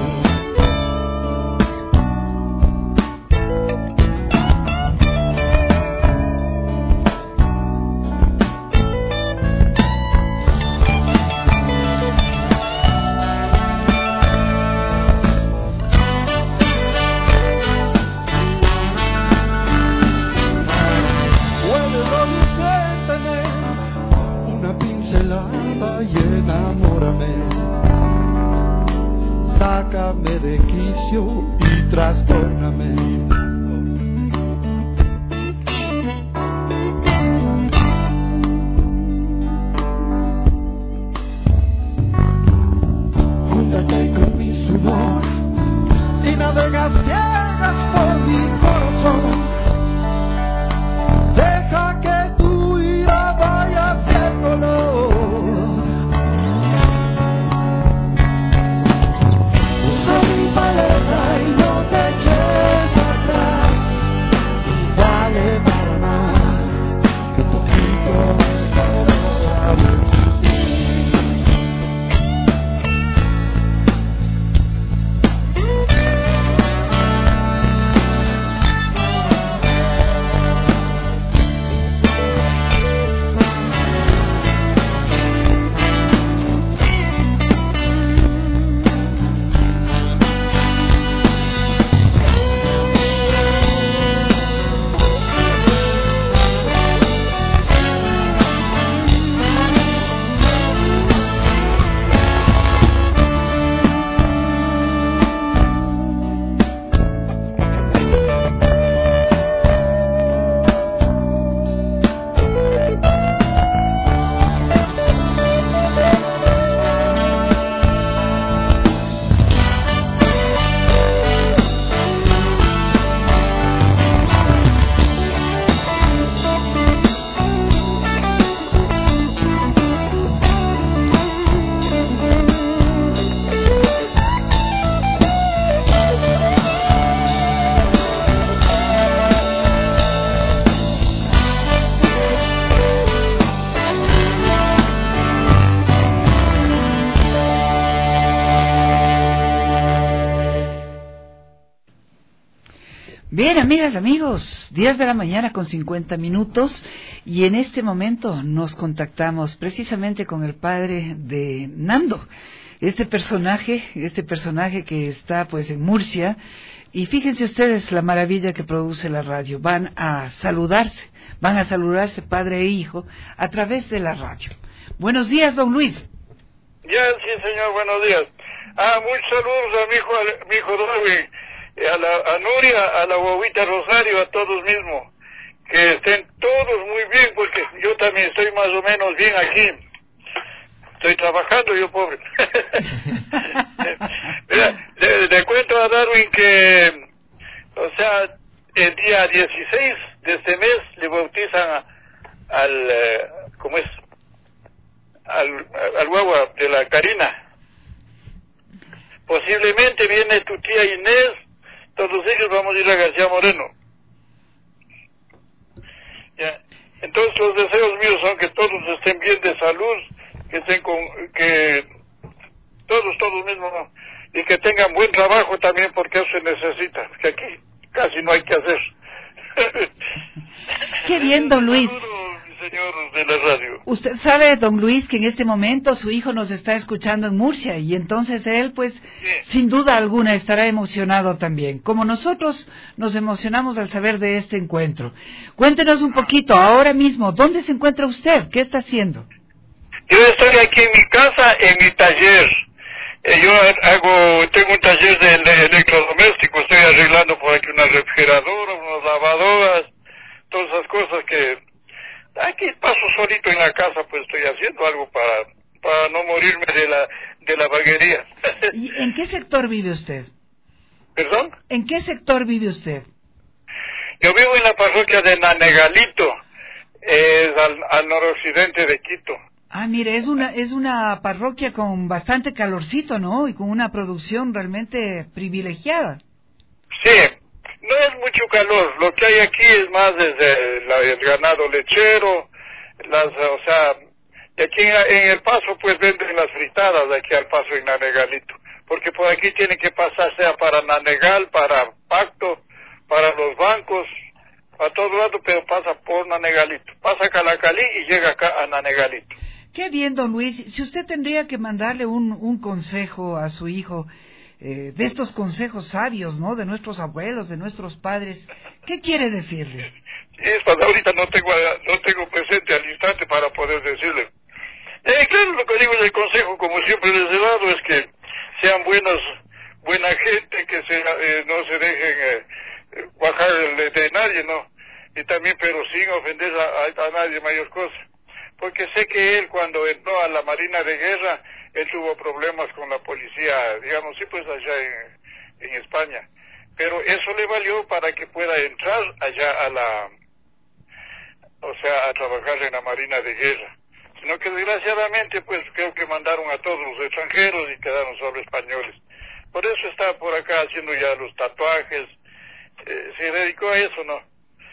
Y enamórame, sácame de quicio y trastórname. Júntate con mi sudor y navega ciegas por mi corazón. Deja que tu ira vaya haciéndolo. Bien, amigas, amigos, diez de la mañana con cincuenta minutos y en este momento nos contactamos precisamente con el padre de Nando, este personaje, este personaje que está pues en Murcia, y fíjense ustedes la maravilla que produce la radio. Van a saludarse, van a saludarse padre e hijo a través de la radio. Buenos días, don Luis. Ya, sí, señor, buenos días. Ah, muchos saludos a mi hijo, a mi hijo Darwin, a, la, a Nuria, a la guaguita Rosario, a todos mismos. Que estén todos muy bien, porque yo también estoy más o menos bien aquí. Estoy trabajando, yo pobre. Mira, le, le cuento a Darwin que, o sea, el día dieciséis de este mes le bautizan a, al, eh, ¿cómo es? Al, al guagua de la Karina. Posiblemente viene tu tía Inés, todos ellos vamos a ir a García Moreno. Ya. Entonces los deseos míos son que todos estén bien de salud, que estén con, que todos, todos mismos, y que tengan buen trabajo también, porque eso se necesita, que aquí casi no hay que hacer. Qué bien, don Luis. Señor de la radio. Usted sabe, don Luis, que en este momento su hijo nos está escuchando en Murcia y entonces él, pues, sí, sin duda alguna estará emocionado también, como nosotros nos emocionamos al saber de este encuentro. Cuéntenos un poquito, ahora mismo, ¿dónde se encuentra usted? ¿Qué está haciendo? Yo estoy aquí en mi casa, en mi taller. Eh, yo hago, tengo un taller de electrodomésticos, estoy arreglando por aquí una refrigeradora, unas lavadoras, todas esas cosas que aquí paso solito en la casa, pues estoy haciendo algo para para no morirme de la de la vaguería. ¿Y en qué sector vive usted? ¿Perdón? ¿En qué sector vive usted? Yo vivo en la parroquia de Nanegalito, es al, al noroccidente de Quito. Ah, mire, es una es una parroquia con bastante calorcito, ¿no? Y con una producción realmente privilegiada. Sí, no es mucho calor. Lo que hay aquí es más desde la, el ganado lechero, las, o sea, de aquí en, en El Paso pues venden las fritadas de aquí al Paso en Nanegalito, porque por aquí tiene que pasar sea para Nanegal, para Pacto, para los bancos, a todo lado, pero pasa por Nanegalito, pasa a Calacalí y llega acá a Nanegalito. Qué bien, don Luis. Si usted tendría que mandarle un, un consejo a su hijo, eh, de estos consejos sabios, ¿no? De nuestros abuelos, de nuestros padres, ¿qué quiere decirle? Es para ahorita no tengo no tengo presente al instante para poder decirle. Eh, claro, lo que digo del consejo, como siempre les he dado, es que sean buenos, buena gente, que se, eh, no se dejen eh, bajar de, de nadie, ¿no? Y también, pero sin ofender a, a, a nadie mayor cosa. Porque sé que él, cuando entró a la Marina de Guerra, él tuvo problemas con la policía, digamos, sí, pues allá en, en España. Pero eso le valió para que pueda entrar allá a la, o sea, a trabajar en la Marina de Guerra. Sino que desgraciadamente, pues creo que mandaron a todos los extranjeros y quedaron solo españoles. Por eso está por acá haciendo ya los tatuajes, eh, se dedicó a eso, ¿no?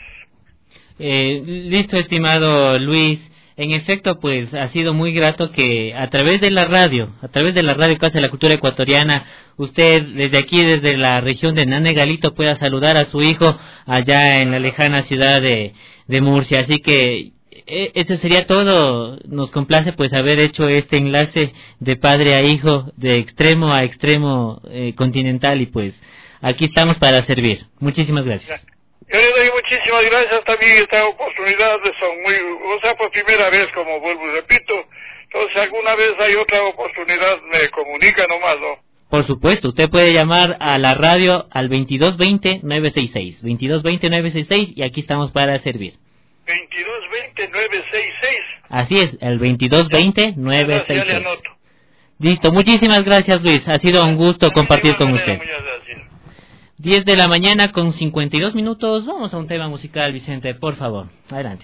Eh, listo, estimado Luis. En efecto, pues ha sido muy grato que a través de la radio, a través de la radio Casa de la Cultura Ecuatoriana, usted desde aquí, desde la región de Nanegalito, pueda saludar a su hijo allá en la lejana ciudad de, de Murcia. Así que eh, eso sería todo. Nos complace pues haber hecho este enlace de padre a hijo, de extremo a extremo eh, continental, y pues aquí estamos para servir. Muchísimas gracias. Yo le doy muchísimas gracias también. Estas oportunidades son muy, o sea, por primera vez, como vuelvo y repito. Entonces, alguna vez hay otra oportunidad, me comunica nomás, ¿no? Por supuesto, usted puede llamar a la radio al veintidós veinte nueve sesenta y seis, veintidós veinte nueve sesenta y seis, y aquí estamos para servir. veintidós veinte nueve sesenta y seis. Así es, el veintidós veinte nueve sesenta y seis. Ya le anoto. Listo, muchísimas gracias, Luis. Ha sido un gusto compartir con usted. Muchas gracias. diez de la mañana con cincuenta y dos minutos. Vamos a un tema musical, Vicente, por favor. Adelante.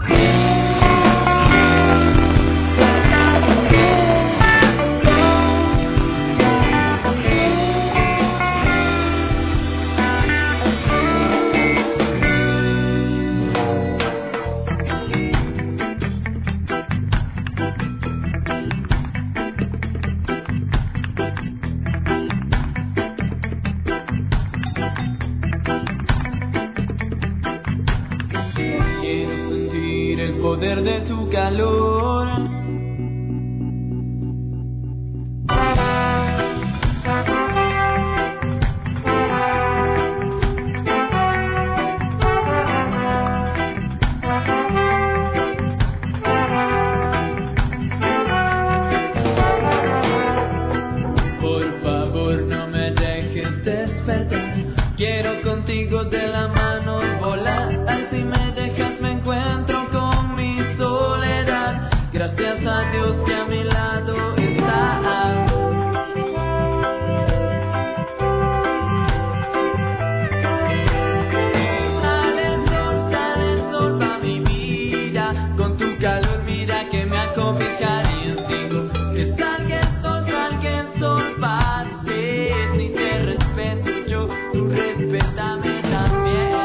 Poder de tu calor. Por favor, no me dejes despertar. Quiero contigo de la mano volar. Si me dejas me encuentro con mi soledad. Gracias a Dios que a mi lado estás. Sale el sol, sale el sol pa' mi vida. Con tu calor mira que me acobijarías. Digo que salga el sol, salga el sol para usted. Si te respeto yo, tú respétame también.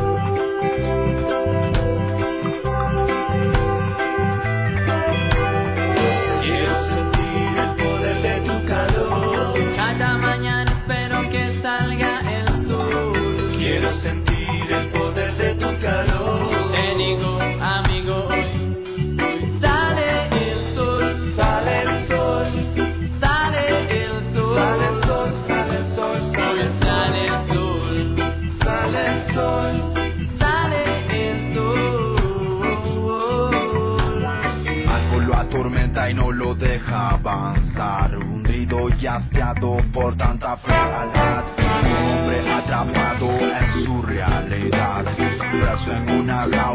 Cada mañana espero que salga el sol. Quiero sentir el poder de tu calor. Te digo, amigo, hoy, hoy sale el sol, sale el sol, sale el sol, sale el sol, sale el sol, sale el sol, sale el sol, sale el sol, sale el sol. Algo lo atormenta y no lo deja avanzar. Hundido y hastiado por tanta frialdad. Un hombre atrapado en su realidad. Un brazo en una gama.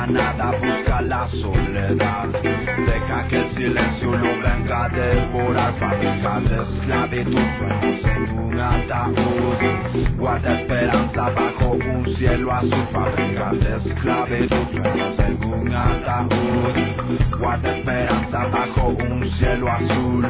nada, busca la soledad. Deja que el silencio lo venga a devorar. Fábrica de esclavitud, sueños en un ataúd. Guarda esperanza bajo un cielo azul. Fábrica de esclavitud, sueños en un ataúd. Guarda esperanza bajo un cielo azul.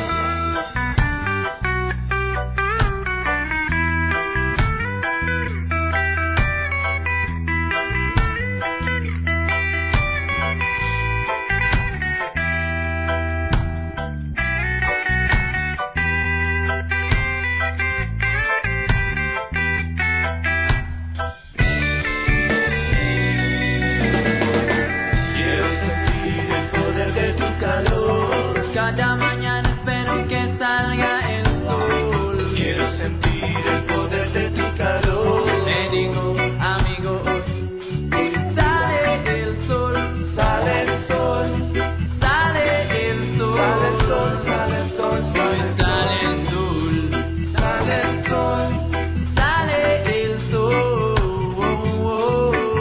Cada mañana espero que salga el sol. Quiero sentir el poder de tu calor. Te digo, amigo, hoy, hoy sale el sol, sale el sol, sale el sol, sale el sol, sale el sol, hoy sale el sol, sale el sol, sale el sol. Oh, oh, oh.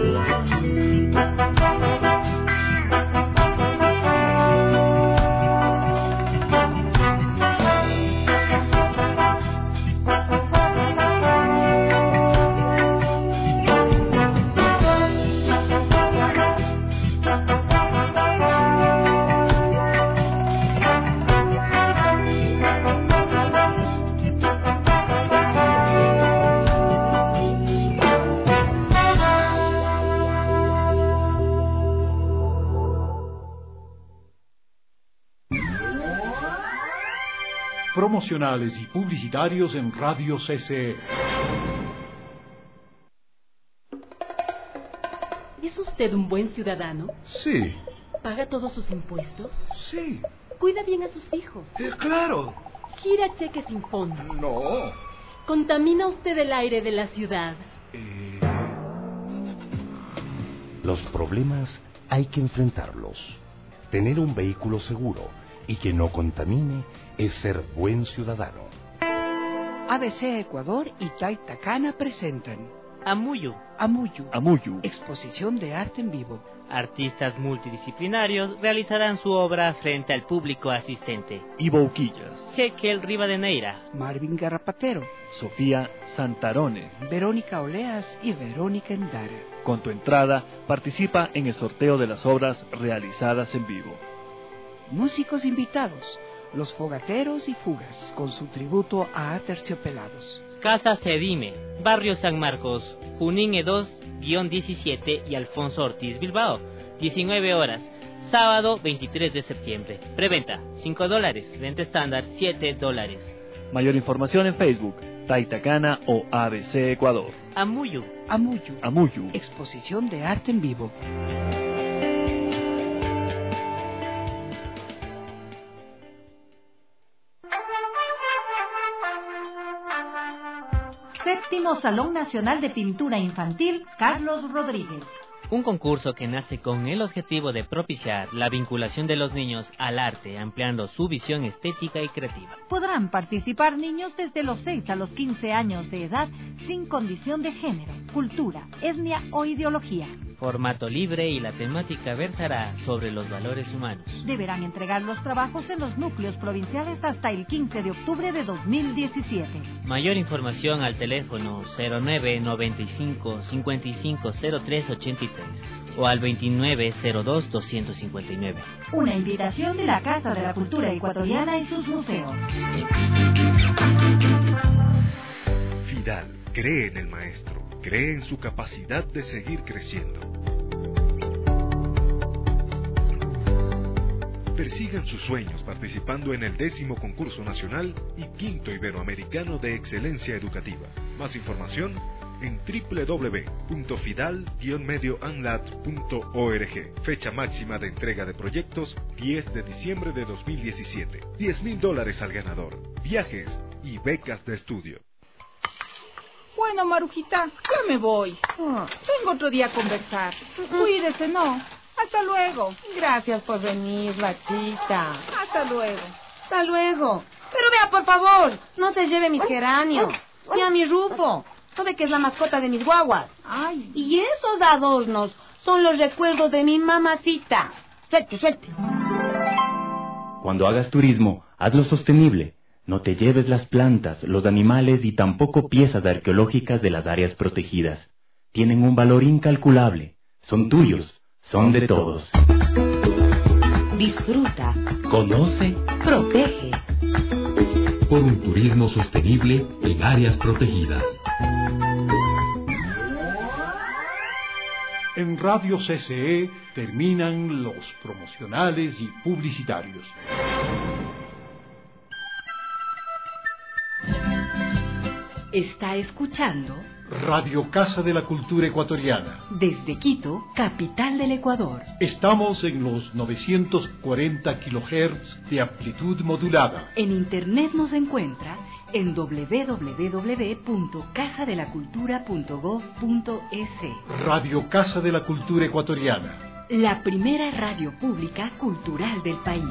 Promocionales y publicitarios en Radio C C E. ¿Es usted un buen ciudadano? Sí. ¿Paga todos sus impuestos? Sí. ¿Cuida bien a sus hijos? Eh, claro. ¿Gira cheques sin fondos? No. ¿Contamina usted el aire de la ciudad? Eh... Los problemas hay que enfrentarlos. Tener un vehículo seguro y que no contamine es ser buen ciudadano. A B C Ecuador y Taitacana presentan Amuyu. Amuyu. Amuyu. Exposición de arte en vivo. Artistas multidisciplinarios realizarán su obra frente al público asistente. Ivo Uquillas, Jequel Rivadeneira, Marvin Garrapatero, Sofía Santarone, Verónica Oleas y Verónica Endara. Con tu entrada, participa en el sorteo de las obras realizadas en vivo. Músicos invitados, Los Fogateros y Fugas, con su tributo a Aterciopelados. Casa Cedime, Barrio San Marcos, Junín E dos diecisiete y Alfonso Ortiz Bilbao, diecinueve horas, sábado veintitrés de septiembre. Preventa, cinco dólares, venta estándar, siete dólares. Mayor información en Facebook, Taitacana o A B C Ecuador. Amuyu. Amuyu. Amuyu. Exposición de arte en vivo. Séptimo Salón Nacional de Pintura Infantil Carlos Rodríguez. Un concurso que nace con el objetivo de propiciar la vinculación de los niños al arte, ampliando su visión estética y creativa. Podrán participar niños desde los seis a los quince años de edad, sin condición de género, cultura, etnia o ideología. Formato libre y la temática versará sobre los valores humanos. Deberán entregar los trabajos en los núcleos provinciales hasta el quince de octubre de dos mil diecisiete. Mayor información al teléfono cero nueve noventa y cinco cincuenta y cinco cero tres ochenta y tres o al veintinueve cero dos doscientos cincuenta y nueve. Una invitación de la Casa de la Cultura Ecuatoriana y sus museos. Fidal cree en el maestro, cree en su capacidad de seguir creciendo. Persigan sus sueños participando en el décimo concurso nacional y quinto iberoamericano de excelencia educativa. Más información en doble u doble u doble u punto fidal guion medio anlat punto org. Fecha máxima de entrega de proyectos diez de diciembre de dos mil diecisiete. diez mil dólares al ganador. Viajes y becas de estudio. Bueno, Marujita, ya me voy. Vengo otro día a conversar. Cuídese, ¿no? Hasta luego. Gracias por venir, Bachita. Hasta luego. Hasta luego. Pero vea, por favor, no se lleve mis geranios. Y a mi Rufo. ¿Sabe que es la mascota de mis guaguas? Ay. Y esos adornos Son los recuerdos de mi mamacita. Suelte, suelte. Cuando hagas turismo, hazlo sostenible. No te lleves las plantas, los animales y tampoco piezas arqueológicas de las áreas protegidas. Tienen un valor incalculable. Son tuyos. Son de todos. Disfruta. Conoce. Protege. Por un turismo sostenible en áreas protegidas. En Radio C C E terminan los promocionales y publicitarios. Está escuchando Radio Casa de la Cultura Ecuatoriana. Desde Quito, capital del Ecuador. Estamos en los novecientos cuarenta kilohertz de amplitud modulada. En internet nos encuentra en doble u doble u doble u punto casa de la cultura punto gob punto es. Radio Casa de la Cultura Ecuatoriana. La primera radio pública cultural del país.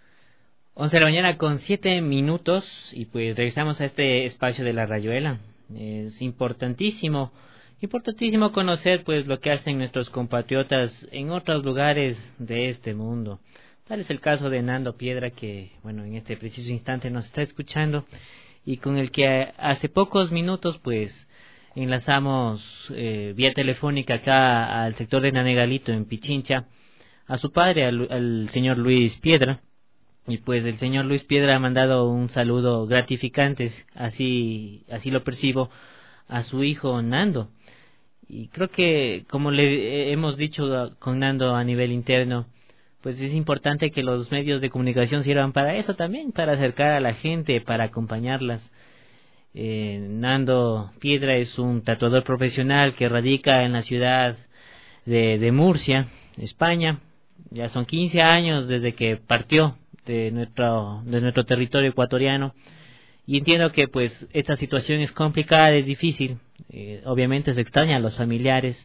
once de la mañana con siete minutos y pues regresamos a este espacio de la rayuela Es importantísimo, importantísimo conocer pues lo que hacen nuestros compatriotas en otros lugares de este mundo. Tal es el caso de Nando Piedra, que bueno, en este preciso instante nos está escuchando y con el que hace pocos minutos pues enlazamos eh, vía telefónica acá al sector de Nanegalito en Pichincha a su padre, al, al señor Luis Piedra. Y pues el señor Luis Piedra ha mandado un saludo gratificante, así así lo percibo, a su hijo Nando. Y creo que, como le hemos dicho con Nando a nivel interno, pues es importante que los medios de comunicación sirvan para eso también, para acercar a la gente, para acompañarlas. Eh, Nando Piedra es un tatuador profesional que radica en la ciudad de, de Murcia, España. Ya son quince años desde que partió de nuestro de nuestro territorio ecuatoriano, y entiendo que pues esta situación es complicada, es difícil, eh, obviamente se extraña a los familiares,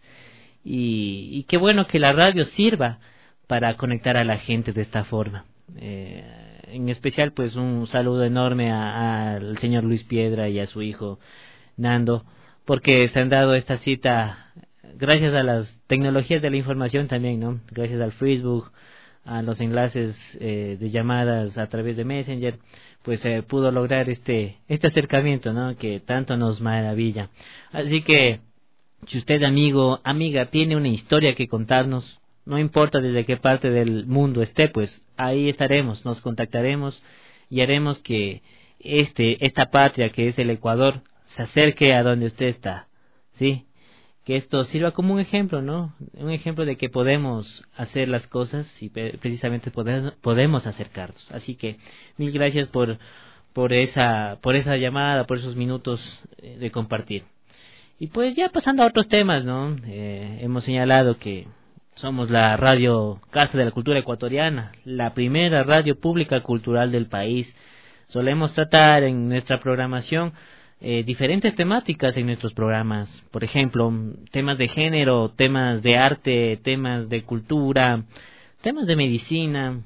y, y qué bueno que la radio sirva para conectar a la gente de esta forma. Eh, en especial pues un saludo enorme al señor Luis Piedra y a su hijo Nando, porque se han dado esta cita gracias a las tecnologías de la información también, ¿no? Gracias al Facebook, a los enlaces eh, de llamadas a través de Messenger, pues se eh, pudo lograr este este acercamiento, ¿no? Que tanto nos maravilla. Así que, si usted, amigo, amiga, tiene una historia que contarnos, no importa desde qué parte del mundo esté, pues ahí estaremos, nos contactaremos y haremos que este esta patria que es el Ecuador se acerque a donde usted está, ¿sí? Que esto sirva como un ejemplo, ¿no? Un ejemplo de que podemos hacer las cosas y precisamente poder, podemos acercarnos. Así que mil gracias por por esa por esa llamada, por esos minutos de compartir. Y pues ya pasando a otros temas, ¿no? Eh, hemos señalado que somos la radio Casa de la Cultura Ecuatoriana, la primera radio pública cultural del país. Solemos tratar en nuestra programación Eh, diferentes temáticas en nuestros programas, por ejemplo, temas de género, temas de arte, temas de cultura, temas de medicina,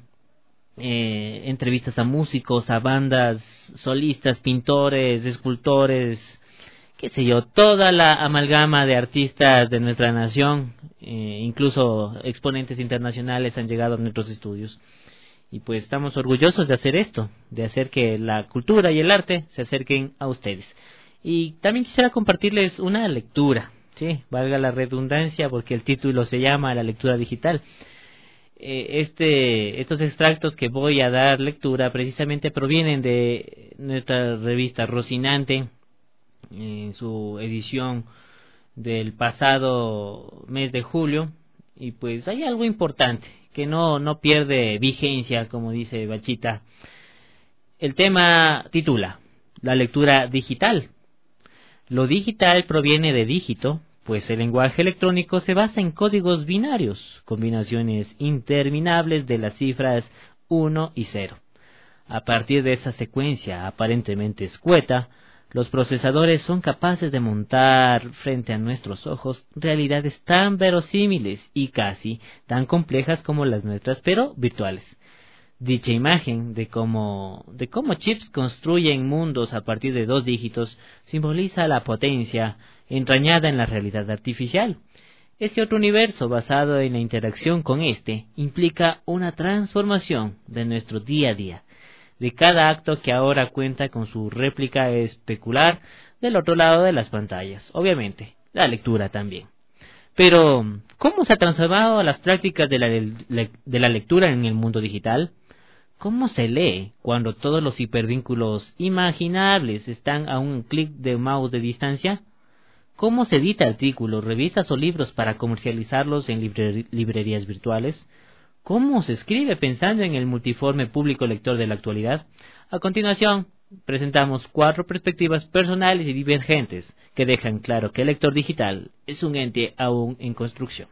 eh, entrevistas a músicos, a bandas, solistas, pintores, escultores, qué sé yo, toda la amalgama de artistas de nuestra nación, eh, incluso exponentes internacionales han llegado a nuestros estudios. Y pues estamos orgullosos de hacer esto, de hacer que la cultura y el arte se acerquen a ustedes. Y también quisiera compartirles una lectura, sí, valga la redundancia porque el título se llama La lectura digital. Eh, este, estos extractos que voy a dar lectura precisamente provienen de nuestra revista Rocinante, en su edición del pasado mes de julio, y pues hay algo importante que no, no pierde vigencia, como dice Bachita. El tema titula La lectura digital. Lo digital proviene de dígito, pues el lenguaje electrónico se basa en códigos binarios, combinaciones interminables de las cifras uno y cero. A partir de esa secuencia aparentemente escueta, los procesadores son capaces de montar frente a nuestros ojos realidades tan verosímiles y casi tan complejas como las nuestras, pero virtuales. Dicha imagen de cómo, de cómo chips construyen mundos a partir de dos dígitos simboliza la potencia entrañada en la realidad artificial. Ese otro universo basado en la interacción con este implica una transformación de nuestro día a día, de cada acto que ahora cuenta con su réplica especular del otro lado de las pantallas, obviamente, la lectura también. Pero, ¿cómo se han transformado las prácticas de la, de la lectura en el mundo digital? ¿Cómo se lee cuando todos los hipervínculos imaginables están a un clic de mouse de distancia? ¿Cómo se edita artículos, revistas o libros para comercializarlos en libre- librerías virtuales? ¿Cómo se escribe pensando en el multiforme público lector de la actualidad? A continuación, presentamos cuatro perspectivas personales y divergentes que dejan claro que el lector digital es un ente aún en construcción.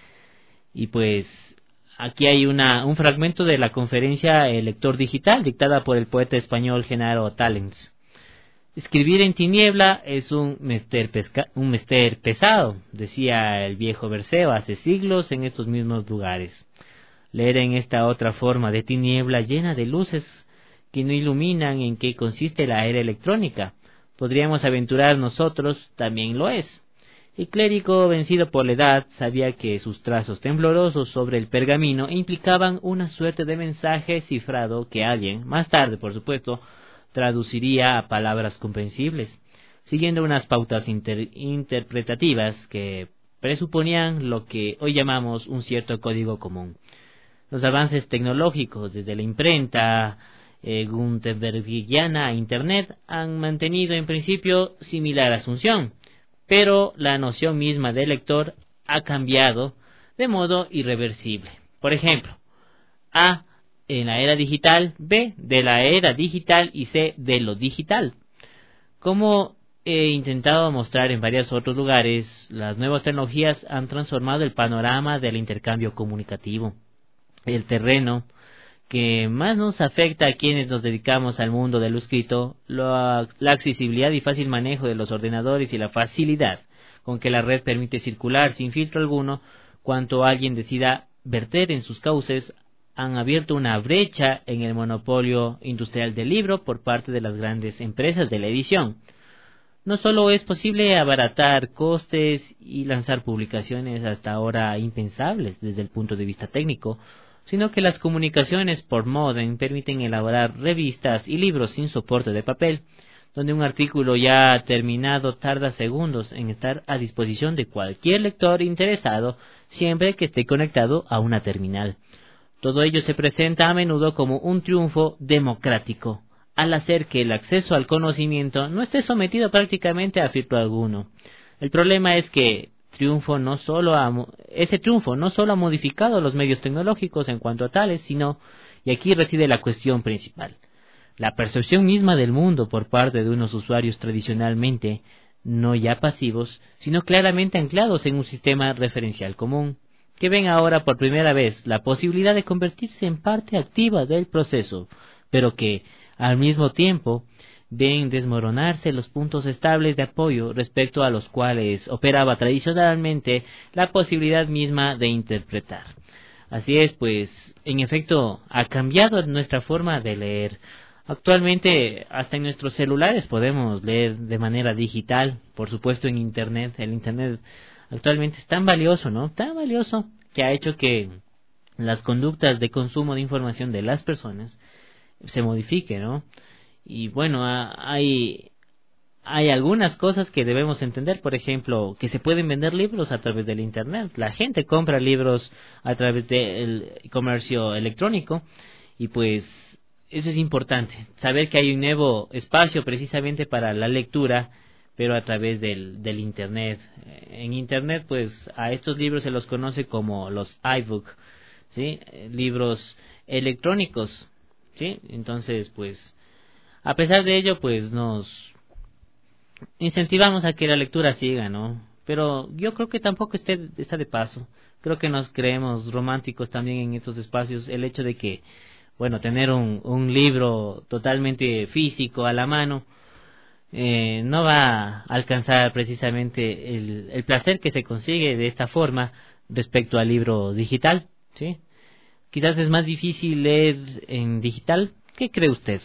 Y pues aquí hay una, un fragmento de la conferencia El lector digital dictada por el poeta español Genaro Talens. Escribir en tiniebla es un menester, pesca, un menester pesado, decía el viejo Berceo hace siglos en estos mismos lugares. Leer en esta otra forma de tiniebla llena de luces que no iluminan en qué consiste la era electrónica, podríamos aventurar nosotros, también lo es. El clérigo, vencido por la edad, sabía que sus trazos temblorosos sobre el pergamino implicaban una suerte de mensaje cifrado que alguien, más tarde por supuesto, traduciría a palabras comprensibles, siguiendo unas pautas inter- interpretativas que presuponían lo que hoy llamamos un cierto código común. Los avances tecnológicos, desde la imprenta eh, gutenbergiana a Internet, han mantenido en principio similar asunción, pero la noción misma del lector ha cambiado de modo irreversible. Por ejemplo, A, en la era digital, B, de la era digital y C, de lo digital. Como he intentado mostrar en varios otros lugares, las nuevas tecnologías han transformado el panorama del intercambio comunicativo. El terreno que más nos afecta a quienes nos dedicamos al mundo de lo escrito, la, la accesibilidad y fácil manejo de los ordenadores y la facilidad con que la red permite circular sin filtro alguno cuanto alguien decida verter en sus cauces, han abierto una brecha en el monopolio industrial del libro por parte de las grandes empresas de la edición. No solo es posible abaratar costes y lanzar publicaciones hasta ahora impensables desde el punto de vista técnico, sino que las comunicaciones por modem permiten elaborar revistas y libros sin soporte de papel, donde un artículo ya terminado tarda segundos en estar a disposición de cualquier lector interesado, siempre que esté conectado a una terminal. Todo ello se presenta a menudo como un triunfo democrático, al hacer que el acceso al conocimiento no esté sometido prácticamente a filtro alguno. El problema es que triunfo no solo ha, ese triunfo no solo ha modificado los medios tecnológicos en cuanto a tales, sino, y aquí reside la cuestión principal, la percepción misma del mundo por parte de unos usuarios tradicionalmente no ya pasivos, sino claramente anclados en un sistema referencial común, que ven ahora por primera vez la posibilidad de convertirse en parte activa del proceso, pero que, al mismo tiempo, ven desmoronarse los puntos estables de apoyo respecto a los cuales operaba tradicionalmente la posibilidad misma de interpretar. Así es, pues, en efecto, ha cambiado nuestra forma de leer. Actualmente, hasta en nuestros celulares podemos leer de manera digital, por supuesto en Internet. El Internet actualmente es tan valioso, ¿no? Tan valioso que ha hecho que las conductas de consumo de información de las personas se modifiquen, ¿no? Y bueno, hay hay algunas cosas que debemos entender, por ejemplo, que se pueden vender libros a través del Internet. La gente compra libros a través del comercio electrónico y pues eso es importante, saber que hay un nuevo espacio precisamente para la lectura, pero a través del, del Internet. En Internet, pues, a estos libros se los conoce como los iBook, ¿sí? Libros electrónicos, ¿sí? Entonces, pues, a pesar de ello, pues, nos incentivamos a que la lectura siga, ¿no? Pero yo creo que tampoco esté, está de paso. Creo que nos creemos románticos también en estos espacios. El hecho de que, bueno, tener un, un libro totalmente físico a la mano, Eh, no va a alcanzar precisamente el, el placer que se consigue de esta forma respecto al libro digital, ¿sí? Quizás es más difícil leer en digital. ¿Qué cree usted?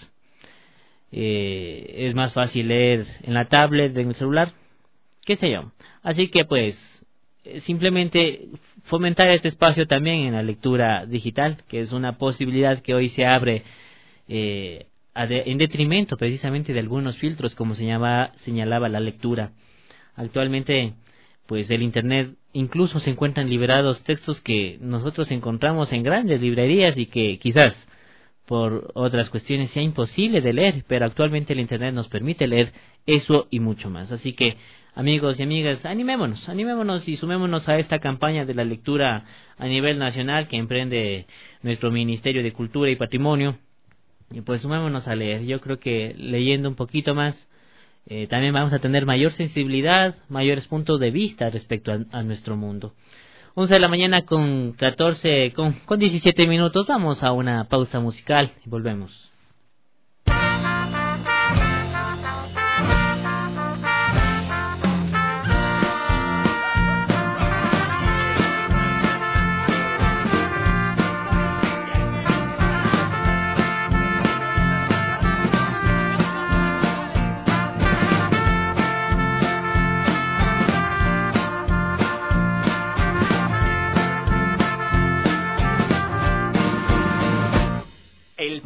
Eh, ¿Es más fácil leer en la tablet, en el celular? ¿Qué sé yo? Así que pues simplemente fomentar este espacio también en la lectura digital, que es una posibilidad que hoy se abre eh, en detrimento precisamente de algunos filtros, como señalaba, señalaba la lectura. Actualmente, pues el Internet incluso se encuentran liberados textos que nosotros encontramos en grandes librerías y que quizás por otras cuestiones sea imposible de leer, pero actualmente el Internet nos permite leer eso y mucho más. Así que, amigos y amigas, animémonos, animémonos y sumémonos a esta campaña de la lectura a nivel nacional que emprende nuestro Ministerio de Cultura y Patrimonio. Y pues sumémonos a leer. Yo creo que leyendo un poquito más eh, también vamos a tener mayor sensibilidad, mayores puntos de vista respecto a, a nuestro mundo. once de la mañana con catorce, con, con diecisiete minutos. Vamos a una pausa musical y volvemos.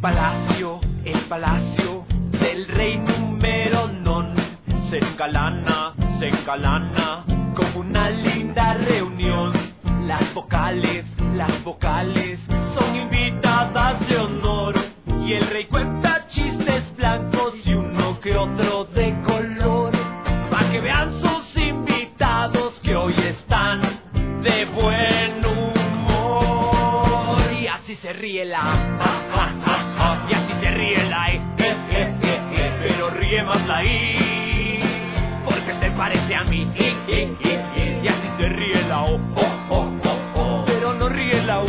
palacio, el palacio del rey número non se engalana, se engalana como una linda reunión. Las vocales, las vocales son invitadas de honor y el rey cuenta chistes blancos y uno que otro de color, pa' que vean sus invitados que hoy están de buen humor. Y así se ríe la, ja, ja, ja, ja, y así se ríe la, eh, eh, eh, eh, eh, pero ríe más la i, porque se parece a mí, eh, eh, eh, eh, y así se ríe la o, oh, oh, oh, oh, pero no ríe la u,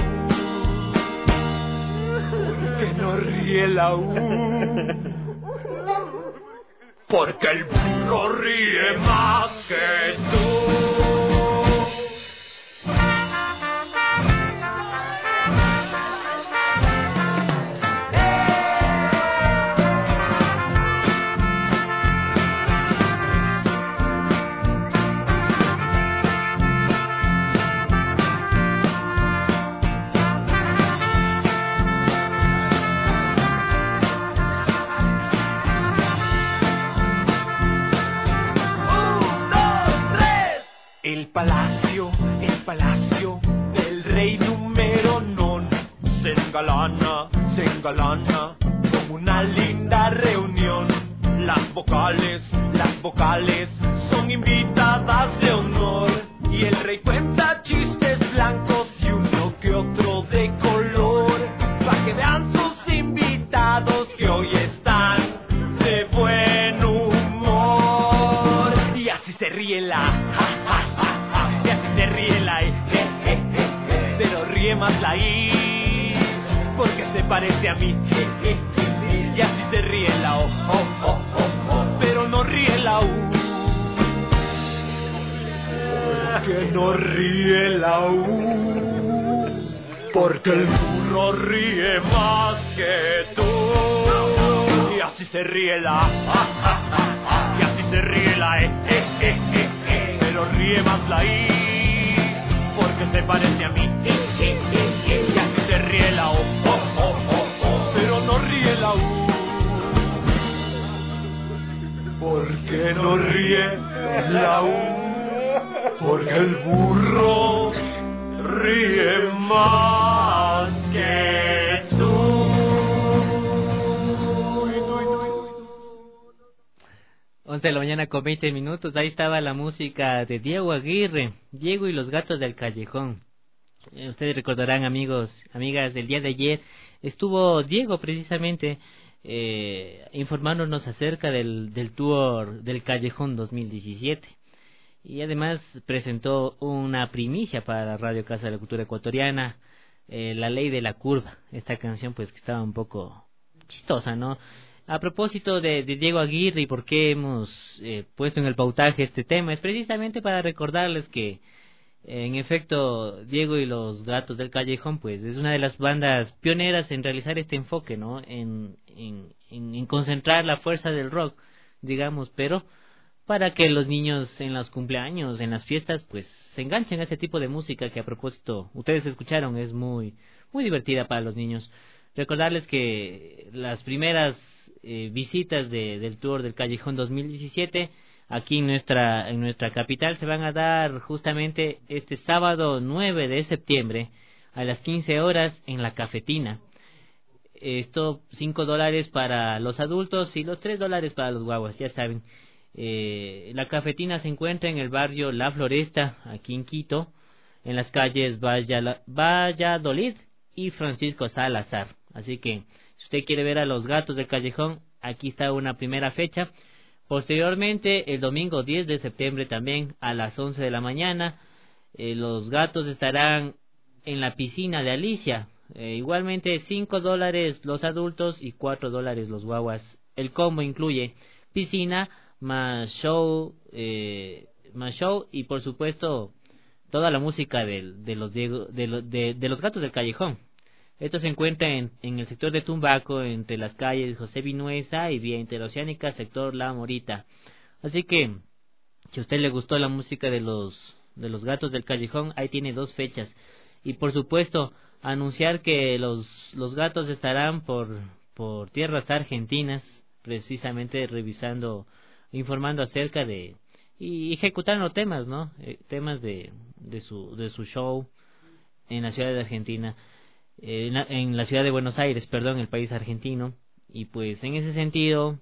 porque no ríe la u, porque el burro ríe más que tú. El palacio, el palacio del rey número non se engalana, se engalana como una linda reunión. Las vocales, las vocales son invitadas de honor y el rey cuenta chistes blancos y uno que otro de color, para que vean sus invitados que hoy están de buen humor. Y así se ríe la, ja, ja, ja, ja, y así se ríe la, eh, eh, eh, eh, pero ríe más la i, porque se parece a mí, eh, eh, eh, y así se ríe la o, oh, oh, oh, oh, pero no ríe la u, porque no ríe la u, porque el burro ríe más que tú. Y así se ríe la, ja, ja, ja, ja, y así se ríe la, eh, eh, eh, eh, eh, pero ríe más la i, porque se parece a mí, eh, eh, eh, eh, y así se ríe la o, oh, oh, oh, oh, pero no ríe la u, porque no ríe la u, porque el burro ríe más que tú. once de la mañana con veinte minutos, ahí estaba la música de Diego Aguirre, Diego y los gatos del callejón. Eh, ustedes recordarán, amigos, amigas, del día de ayer estuvo Diego precisamente eh, informándonos acerca del, del tour del Callejón dos mil diecisiete. Y además presentó una primicia para la Radio Casa de la Cultura Ecuatoriana, eh, La Ley de la Curva. Esta canción pues que estaba un poco chistosa, ¿no? A propósito de, de Diego Aguirre y por qué hemos eh, puesto en el pautaje este tema, es precisamente para recordarles que, eh, en efecto, Diego y los Gatos del Callejón pues es una de las bandas pioneras en realizar este enfoque, ¿no? En, en, en, en concentrar la fuerza del rock, digamos, pero para que los niños en los cumpleaños, en las fiestas, pues se enganchen a este tipo de música que, a propósito, ustedes escucharon, es muy muy divertida para los niños. Recordarles que las primeras eh, visitas de, del tour del Callejón dos mil diecisiete aquí en nuestra en nuestra capital se van a dar justamente este sábado nueve de septiembre a las quince horas en la Cafetina. Esto cinco dólares para los adultos y los tres dólares para los guaguas, ya saben. Eh, la Cafetina se encuentra en el barrio La Floresta, aquí en Quito, en las calles Valladolid y Francisco Salazar. Así que si usted quiere ver a los Gatos del Callejón, aquí está una primera fecha. Posteriormente, el domingo diez de septiembre también a las once de la mañana, eh, los Gatos estarán en la piscina de Alicia. Eh, igualmente cinco dólares los adultos y cuatro dólares los guaguas. El combo incluye piscina, más show, eh, más show y por supuesto toda la música de, de, los, Diego, de, lo, de, de los Gatos del Callejón. Esto se encuentra en, en el sector de Tumbaco, entre las calles José Vinuesa y Vía Interoceánica, sector La Morita. Así que, si a usted le gustó la música de los, de los Gatos del Callejón, ahí tiene dos fechas. Y por supuesto, anunciar que los, los Gatos estarán por, por tierras argentinas, precisamente revisando, informando acerca de y ejecutando temas, ¿no? Eh, temas de, de su de su show en la ciudad de Argentina, eh, en, la, en la ciudad de Buenos Aires, perdón, el país argentino. Y pues en ese sentido,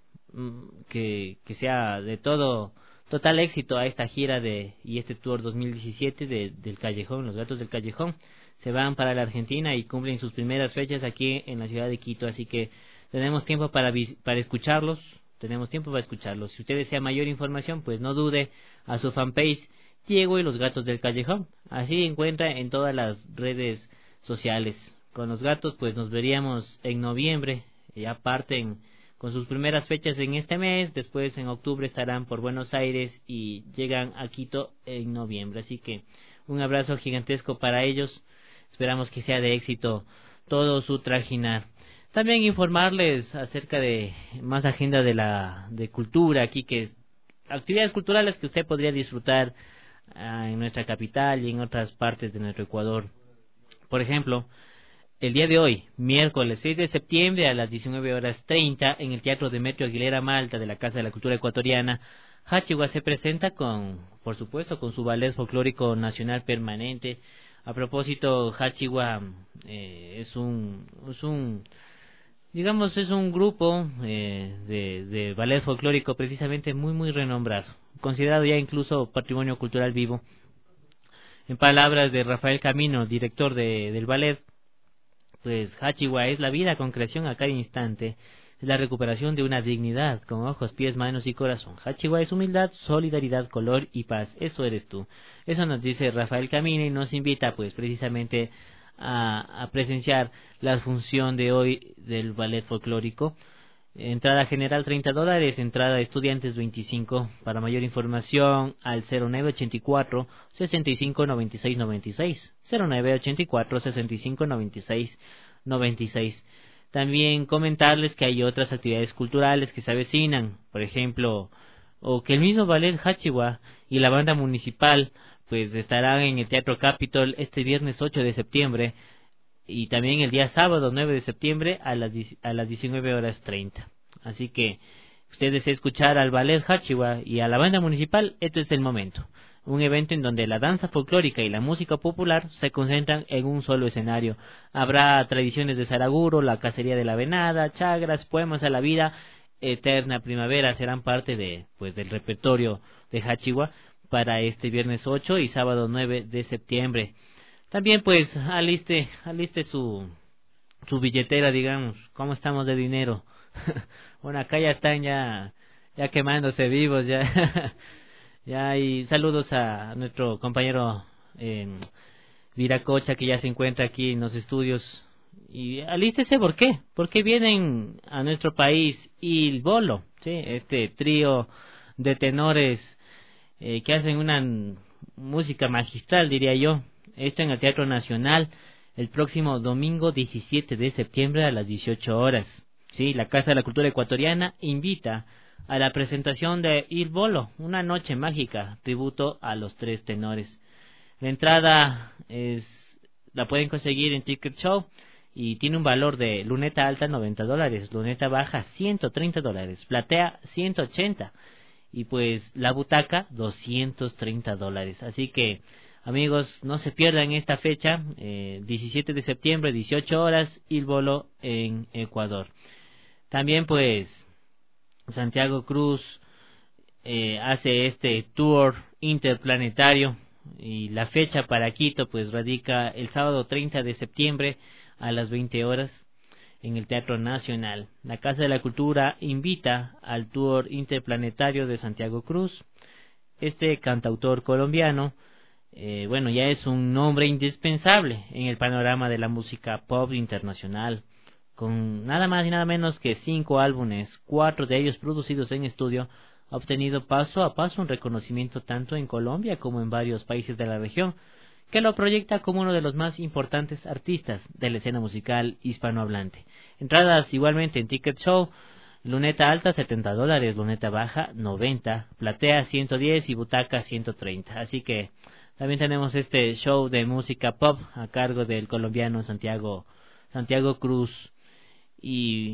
que, que sea de todo total éxito a esta gira de y este tour dos mil diecisiete de, del Callejón, los Gatos del Callejón. Se van para la Argentina y cumplen sus primeras fechas aquí en la ciudad de Quito, así que tenemos tiempo para para escucharlos, tenemos tiempo para escucharlos. Si usted desea mayor información, pues no dude a su fanpage Diego y los Gatos del Callejón. Así encuentra en todas las redes sociales. Con los Gatos pues nos veríamos en noviembre. Ya parten con sus primeras fechas en este mes, después en octubre estarán por Buenos Aires y llegan a Quito en noviembre. Así que un abrazo gigantesco para ellos, esperamos que sea de éxito todo su trajinar. También informarles acerca de más agenda de la de cultura aquí, que actividades culturales que usted podría disfrutar uh, en nuestra capital y en otras partes de nuestro Ecuador. Por ejemplo, el día de hoy, miércoles seis de septiembre a las diecinueve horas treinta, en el Teatro Demetrio Aguilera Malta de la Casa de la Cultura Ecuatoriana, Hachihua se presenta con, por supuesto, con su ballet folclórico nacional permanente. A propósito, Hachihua eh, es un, es un, digamos, es un grupo eh, de, de ballet folclórico precisamente muy, muy renombrado, considerado ya incluso patrimonio cultural vivo. En palabras de Rafael Camino, director de, del ballet, pues Hachihua es la vida con creación a cada instante, es la recuperación de una dignidad con ojos, pies, manos y corazón. Hachihua es humildad, solidaridad, color y paz. Eso eres tú. Eso nos dice Rafael Camino y nos invita pues precisamente a, a presenciar la función de hoy del ballet folclórico. Entrada general treinta dólares, entrada de estudiantes veinticinco. Para mayor información al cero nueve ochenta y cuatro, sesenta y cinco noventa y seis noventa y seis, cero nueve ochenta y cuatro, sesenta y cinco noventa y seis noventa y seis. También comentarles que hay otras actividades culturales que se avecinan, por ejemplo, o que el mismo ballet Hachihua y la banda municipal pues estarán en el Teatro Capitol este viernes ocho de septiembre y también el día sábado nueve de septiembre a las a las diecinueve horas treinta. Así que usted desea escuchar al ballet Hachihua y a la banda municipal, este es el momento. Un evento en donde la danza folclórica y la música popular se concentran en un solo escenario. Habrá tradiciones de Saraguro, la cacería de la venada, chagras, poemas a la vida, eterna primavera serán parte de pues del repertorio de Hachihua para este viernes ocho y sábado nueve de septiembre. También pues aliste, aliste su, su billetera, digamos, ¿cómo estamos de dinero? Bueno, acá ya están ya, ya quemándose vivos, ya, ya, y saludos a nuestro compañero eh, Viracocha que ya se encuentra aquí en los estudios. Y alístese, ¿por qué? Porque vienen a nuestro país Il Bolo, ¿sí? Este trío de tenores eh, que hacen una música magistral, diría yo. Esto en el Teatro Nacional el próximo domingo diecisiete de septiembre a las dieciocho horas. Sí, la Casa de la Cultura Ecuatoriana invita a la presentación de Il Bolo, una noche mágica, tributo a los tres tenores. La entrada es la pueden conseguir en Ticket Show y tiene un valor de luneta alta noventa dólares, luneta baja ciento treinta dólares, platea ciento ochenta y pues la butaca doscientos treinta dólares. Así que amigos, no se pierdan esta fecha, eh, diecisiete de septiembre, dieciocho horas, Il Bolo en Ecuador. También pues Santiago Cruz eh, hace este tour interplanetario y la fecha para Quito pues radica el sábado treinta de septiembre a las veinte horas en el Teatro Nacional. La Casa de la Cultura invita al tour interplanetario de Santiago Cruz. Este cantautor colombiano Eh, bueno, ya es un nombre indispensable en el panorama de la música pop internacional, con nada más y nada menos que cinco álbumes, cuatro de ellos producidos en estudio, ha obtenido paso a paso un reconocimiento tanto en Colombia como en varios países de la región, que lo proyecta como uno de los más importantes artistas de la escena musical hispanohablante. Entradas igualmente en Ticket Show, luneta alta setenta dólares, luneta baja noventa, platea ciento diez y butaca ciento treinta, así que también tenemos este show de música pop a cargo del colombiano Santiago Santiago Cruz. Y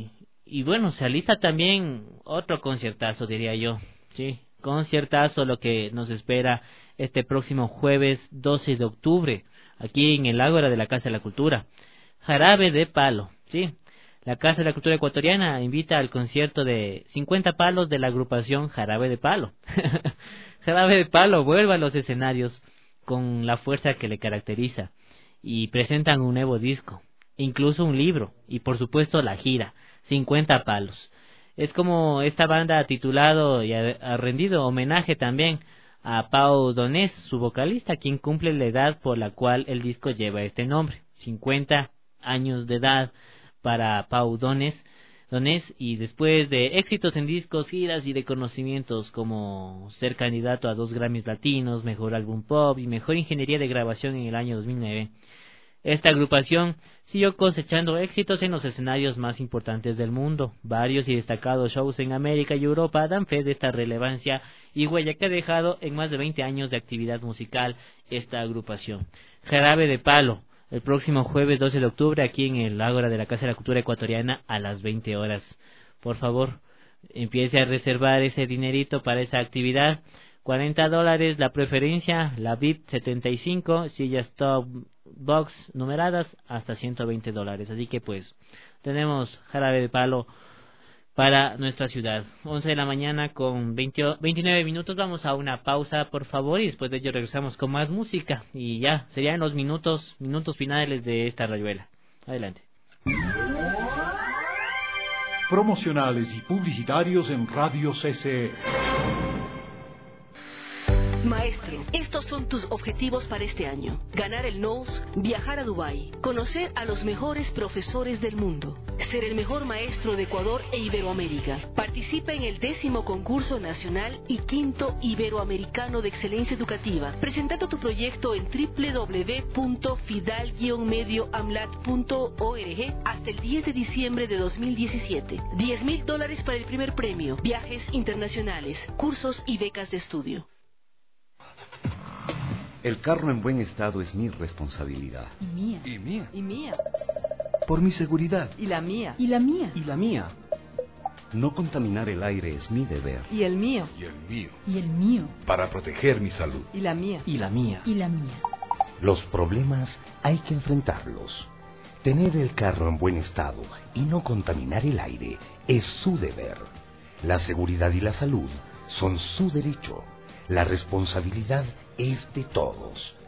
y bueno, se alista también otro conciertazo, diría yo, sí, conciertazo lo que nos espera este próximo jueves doce de octubre, aquí en el Ágora de la Casa de la Cultura. Jarabe de Palo, sí. La Casa de la Cultura Ecuatoriana invita al concierto de cincuenta palos de la agrupación Jarabe de Palo. Jarabe de Palo vuelve a los escenarios con la fuerza que le caracteriza y presentan un nuevo disco, incluso un libro y por supuesto la gira, cincuenta palos. Es como esta banda ha titulado y ha, ha rendido homenaje también a Pau Donés, su vocalista, quien cumple la edad por la cual el disco lleva este nombre, cincuenta años de edad para Pau Donés, Donés, y después de éxitos en discos, giras y reconocimientos como ser candidato a dos Grammys latinos, mejor álbum pop y mejor ingeniería de grabación en el año dos mil nueve, esta agrupación siguió cosechando éxitos en los escenarios más importantes del mundo. Varios y destacados shows en América y Europa dan fe de esta relevancia y huella que ha dejado en más de veinte años de actividad musical esta agrupación. Jarabe de Palo, el próximo jueves doce de octubre aquí en el Ágora de la Casa de la Cultura Ecuatoriana a las veinte horas. Por favor, empiece a reservar ese dinerito para esa actividad. cuarenta dólares la preferencia, la V I P setenta y cinco, sillas top box numeradas hasta ciento veinte dólares. Así que pues tenemos Jarabe de Palo para nuestra ciudad. once de la mañana con veinte, veintinueve minutos. Vamos a una pausa, por favor, y después de ello regresamos con más música. Y ya, serían los minutos, minutos finales de esta rayuela. Adelante. Promocionales y publicitarios en Radio C C E. Maestro, estos son tus objetivos para este año. Ganar el N O S, viajar a Dubái, conocer a los mejores profesores del mundo, ser el mejor maestro de Ecuador e Iberoamérica. Participa en el décimo concurso nacional y quinto iberoamericano de excelencia educativa. Presentando tu proyecto en doble u doble u doble u punto fidal guion medio amlat punto org hasta el diez de diciembre de dos mil diecisiete. diez mil dólares para el primer premio, viajes internacionales, cursos y becas de estudio. El carro en buen estado es mi responsabilidad. Y mía. Y mía. Y mía. Por mi seguridad. Y la mía. Y la mía. Y la mía. No contaminar el aire es mi deber. Y el mío. Y el mío. Y el mío. Para proteger mi salud. Y la mía. Y la mía. Y la mía. Los problemas hay que enfrentarlos. Tener el carro en buen estado y no contaminar el aire es su deber. La seguridad y la salud son su derecho. La responsabilidad es de todos.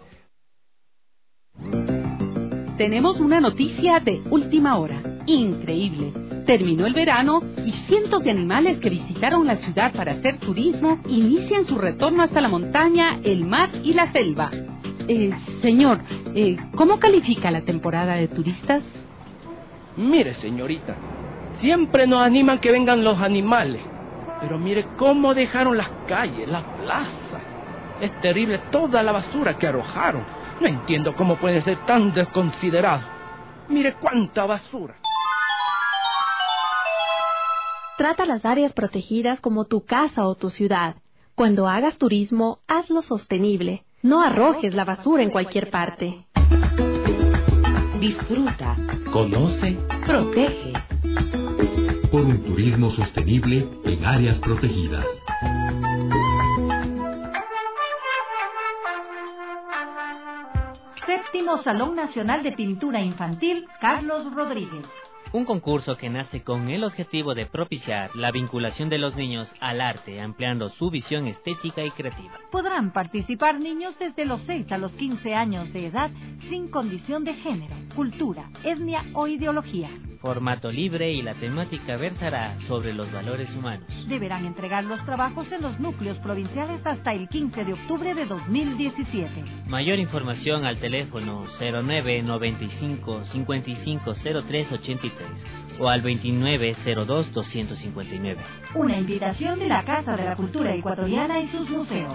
Tenemos una noticia de última hora. Increíble. Terminó el verano y cientos de animales que visitaron la ciudad para hacer turismo inician su retorno hasta la montaña, el mar y la selva. Eh, señor, eh, ¿cómo califica la temporada de turistas? Mire, señorita, siempre nos animan que vengan los animales. Pero mire cómo dejaron las calles, la plaza. Es terrible toda la basura que arrojaron. No entiendo cómo pueden ser tan desconsiderados. Mire cuánta basura. Trata las áreas protegidas como tu casa o tu ciudad. Cuando hagas turismo, hazlo sostenible. No arrojes la basura en cualquier parte. Disfruta. Conoce. Protege. Por un turismo sostenible en áreas protegidas. Séptimo Salón Nacional de Pintura Infantil Carlos Rodríguez. Un concurso que nace con el objetivo de propiciar la vinculación de los niños al arte, ampliando su visión estética y creativa. Podrán participar niños desde los seis a los quince años de edad, sin condición de género, cultura, etnia o ideología. Formato libre y la temática versará sobre los valores humanos. Deberán entregar los trabajos en los núcleos provinciales hasta el quince de octubre de dos mil diecisiete. Mayor información al teléfono cero nueve noventa y cinco cincuenta y cinco cero tres ochenta y tres o al veintinueve cero dos doscientos cincuenta y nueve. Una invitación de la Casa de la Cultura Ecuatoriana y sus museos.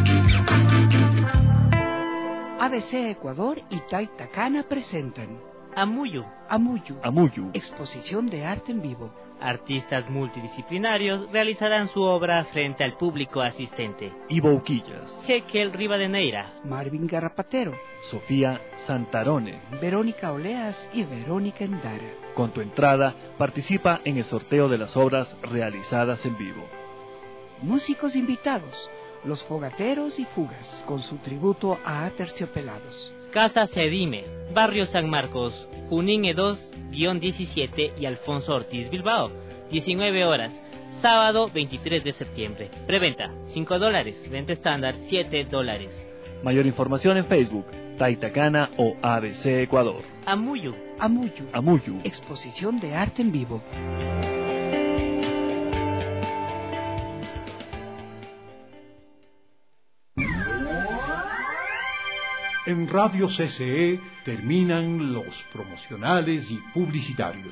A B C Ecuador y Taitacana presentan Amuyu. Amuyu. Amuyu. Exposición de arte en vivo. Artistas multidisciplinarios realizarán su obra frente al público asistente. Ivo Uquillas. Jekel Rivadeneira. Marvin Garrapatero. Sofía Santarone. Verónica Oleas y Verónica Endara. Con tu entrada, participa en el sorteo de las obras realizadas en vivo. Músicos invitados. Los Fogateros y Fugas, con su tributo a Aterciopelados. Casa Cedime, Barrio San Marcos, Junín E dos diecisiete y Alfonso Ortiz Bilbao, diecinueve horas, sábado veintitrés de septiembre. Preventa, cinco dólares, venta estándar, siete dólares. Mayor información en Facebook, Taitacana o A B C Ecuador. Amuyu. Amuyu. Amuyu. Exposición de arte en vivo. En Radio C C E terminan los promocionales y publicitarios.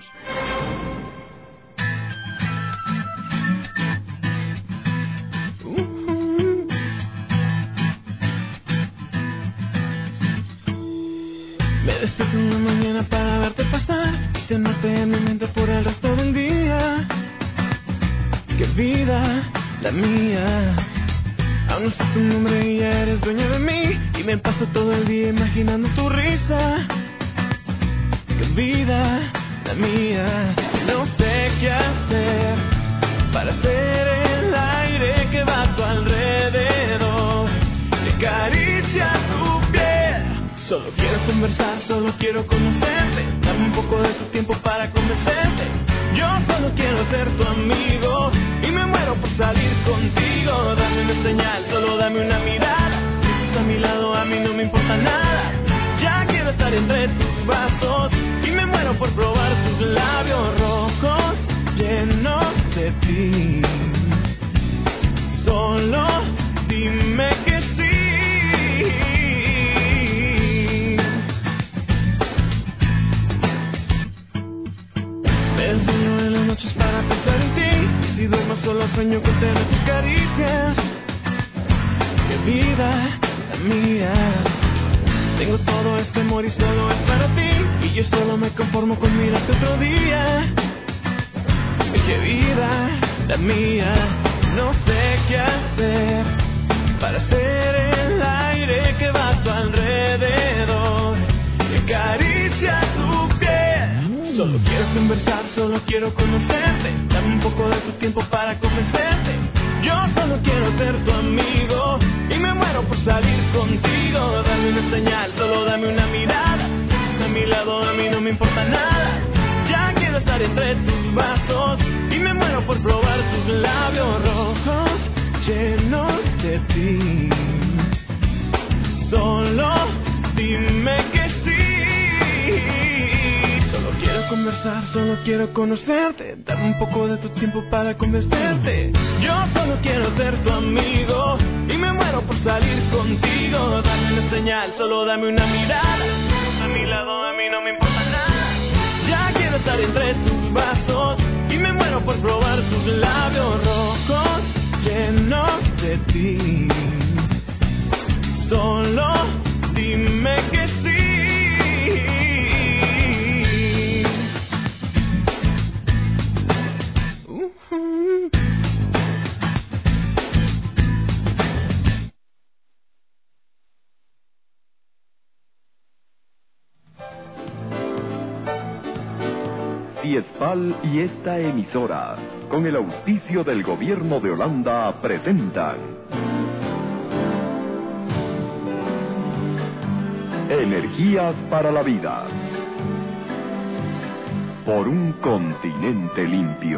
Me despierto en la mañana para verte pasar y tenerte en mi mente por el resto del día. Qué vida la mía. Aún no sé tu nombre y ya eres dueña de mí. Y me paso todo el día imaginando tu risa. Qué vida la mía. No sé qué hacer para ser el aire que va a tu alrededor. Te acaricia tu piel. Solo quiero conversar, solo quiero conocerte. Dame un poco de tu tiempo para convencerte. Yo solo quiero ser tu amigo y me muero por salir contigo. Dame una señal, solo dame una mirada. Si estás a mi lado, a mí no me importa nada. Ya quiero estar entre tus brazos y me muero por probar tus labios rojos llenos de ti. Solo dime que sí. Me enseño en las noches para pensar en ti. Y si duermo solo sueño con tener tus caricias. Qué vida la mía. Tengo todo este amor y solo es para ti. Y yo solo me conformo con mirarte otro día. Qué vida la mía. No sé qué hacer para ser el aire que va a tu alrededor. Que acaricia tu piel. Solo quiero conversar, solo quiero conocerte. Dame un poco de tu tiempo para convencerte. Yo solo quiero ser tu amigo y me muero por salir contigo. Dame una señal, solo dame una mirada. Si estás a mi lado, a mí no me importa nada. Ya quiero estar entre tus brazos y me muero por probar tus labios rojos llenos de ti. Solo dime que sí. Solo quiero conversar, solo quiero conocerte. Dame un poco de tu tiempo para convencerte. Yo solo quiero ser tu amigo y me muero por salir contigo. Dame una señal, solo dame una mirada. A mi lado, a mí no me importa nada. Ya quiero estar entre tus brazos y me muero por probar tus labios rojos llenos de ti. Solo dime que sí. Uh-huh. Fiespal y esta emisora, con el auspicio del Gobierno de Holanda, presentan Energías para la Vida, por un continente limpio.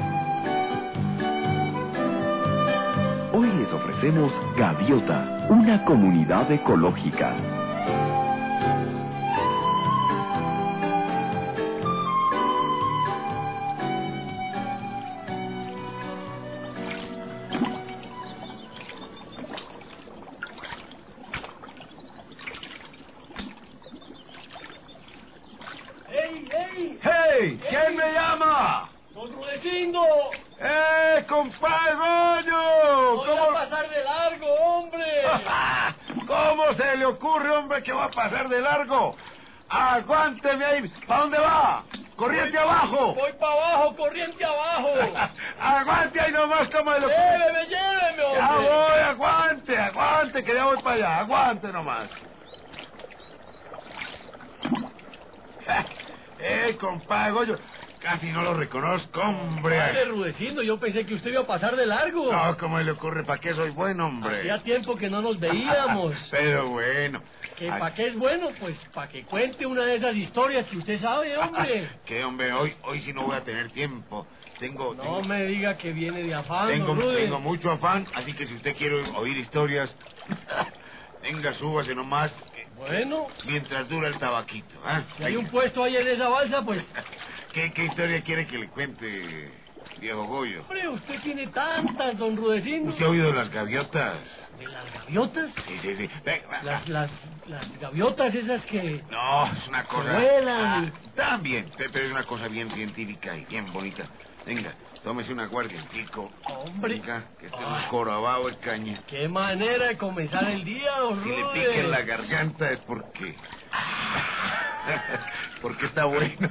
Hoy les ofrecemos Gaviota, una comunidad ecológica. ¿Quién me llama? ¡Don Rudecindo! ¡Eh, compadre Goño! ¡Voy ¿Cómo... a pasar de largo, hombre! ¿Cómo se le ocurre, hombre, que va a pasar de largo? Aguánteme ahí. ¿Para dónde va? ¡Corriente abajo! Voy para abajo, corriente abajo. Aguante ahí nomás, como de lo... Lléveme, lléveme, hombre. Ya voy, aguante, aguante, que ya voy para allá. Aguante nomás. Eh, compadre Goyo, casi no lo reconozco, hombre. Padre Rudecindo, yo pensé que usted iba a pasar de largo. No, ¿cómo le ocurre? ¿Para qué soy bueno, hombre? Hacía tiempo que no nos veíamos. Pero bueno. ¿Que para qué es bueno? Pues para que cuente una de esas historias que usted sabe, hombre. ¿Qué, hombre? Hoy, hoy sí no voy a tener tiempo. Tengo... No tengo... me diga que viene de afán, Tengo, don Rude. tengo mucho afán, así que si usted quiere oír historias, venga, súbase nomás. Bueno. Mientras dura el tabaquito, ¿eh? Si hay un puesto ahí en esa balsa, pues... ¿Qué, qué historia quiere que le cuente, viejo Goyo? Hombre, usted tiene tantas, don Rudecindo. ¿Usted ha oído de las gaviotas? ¿De las gaviotas? Sí, sí, sí. Ven, las, las, las gaviotas esas que... No, es una cosa... vuelan. Ah, también, pero es una cosa bien científica y bien bonita. Venga, tómese una aguardientico. Hombre. Venga, que esté un corabao de caña. Qué manera de comenzar el día, don Si Rude. le pica en la garganta es porque... porque está bueno.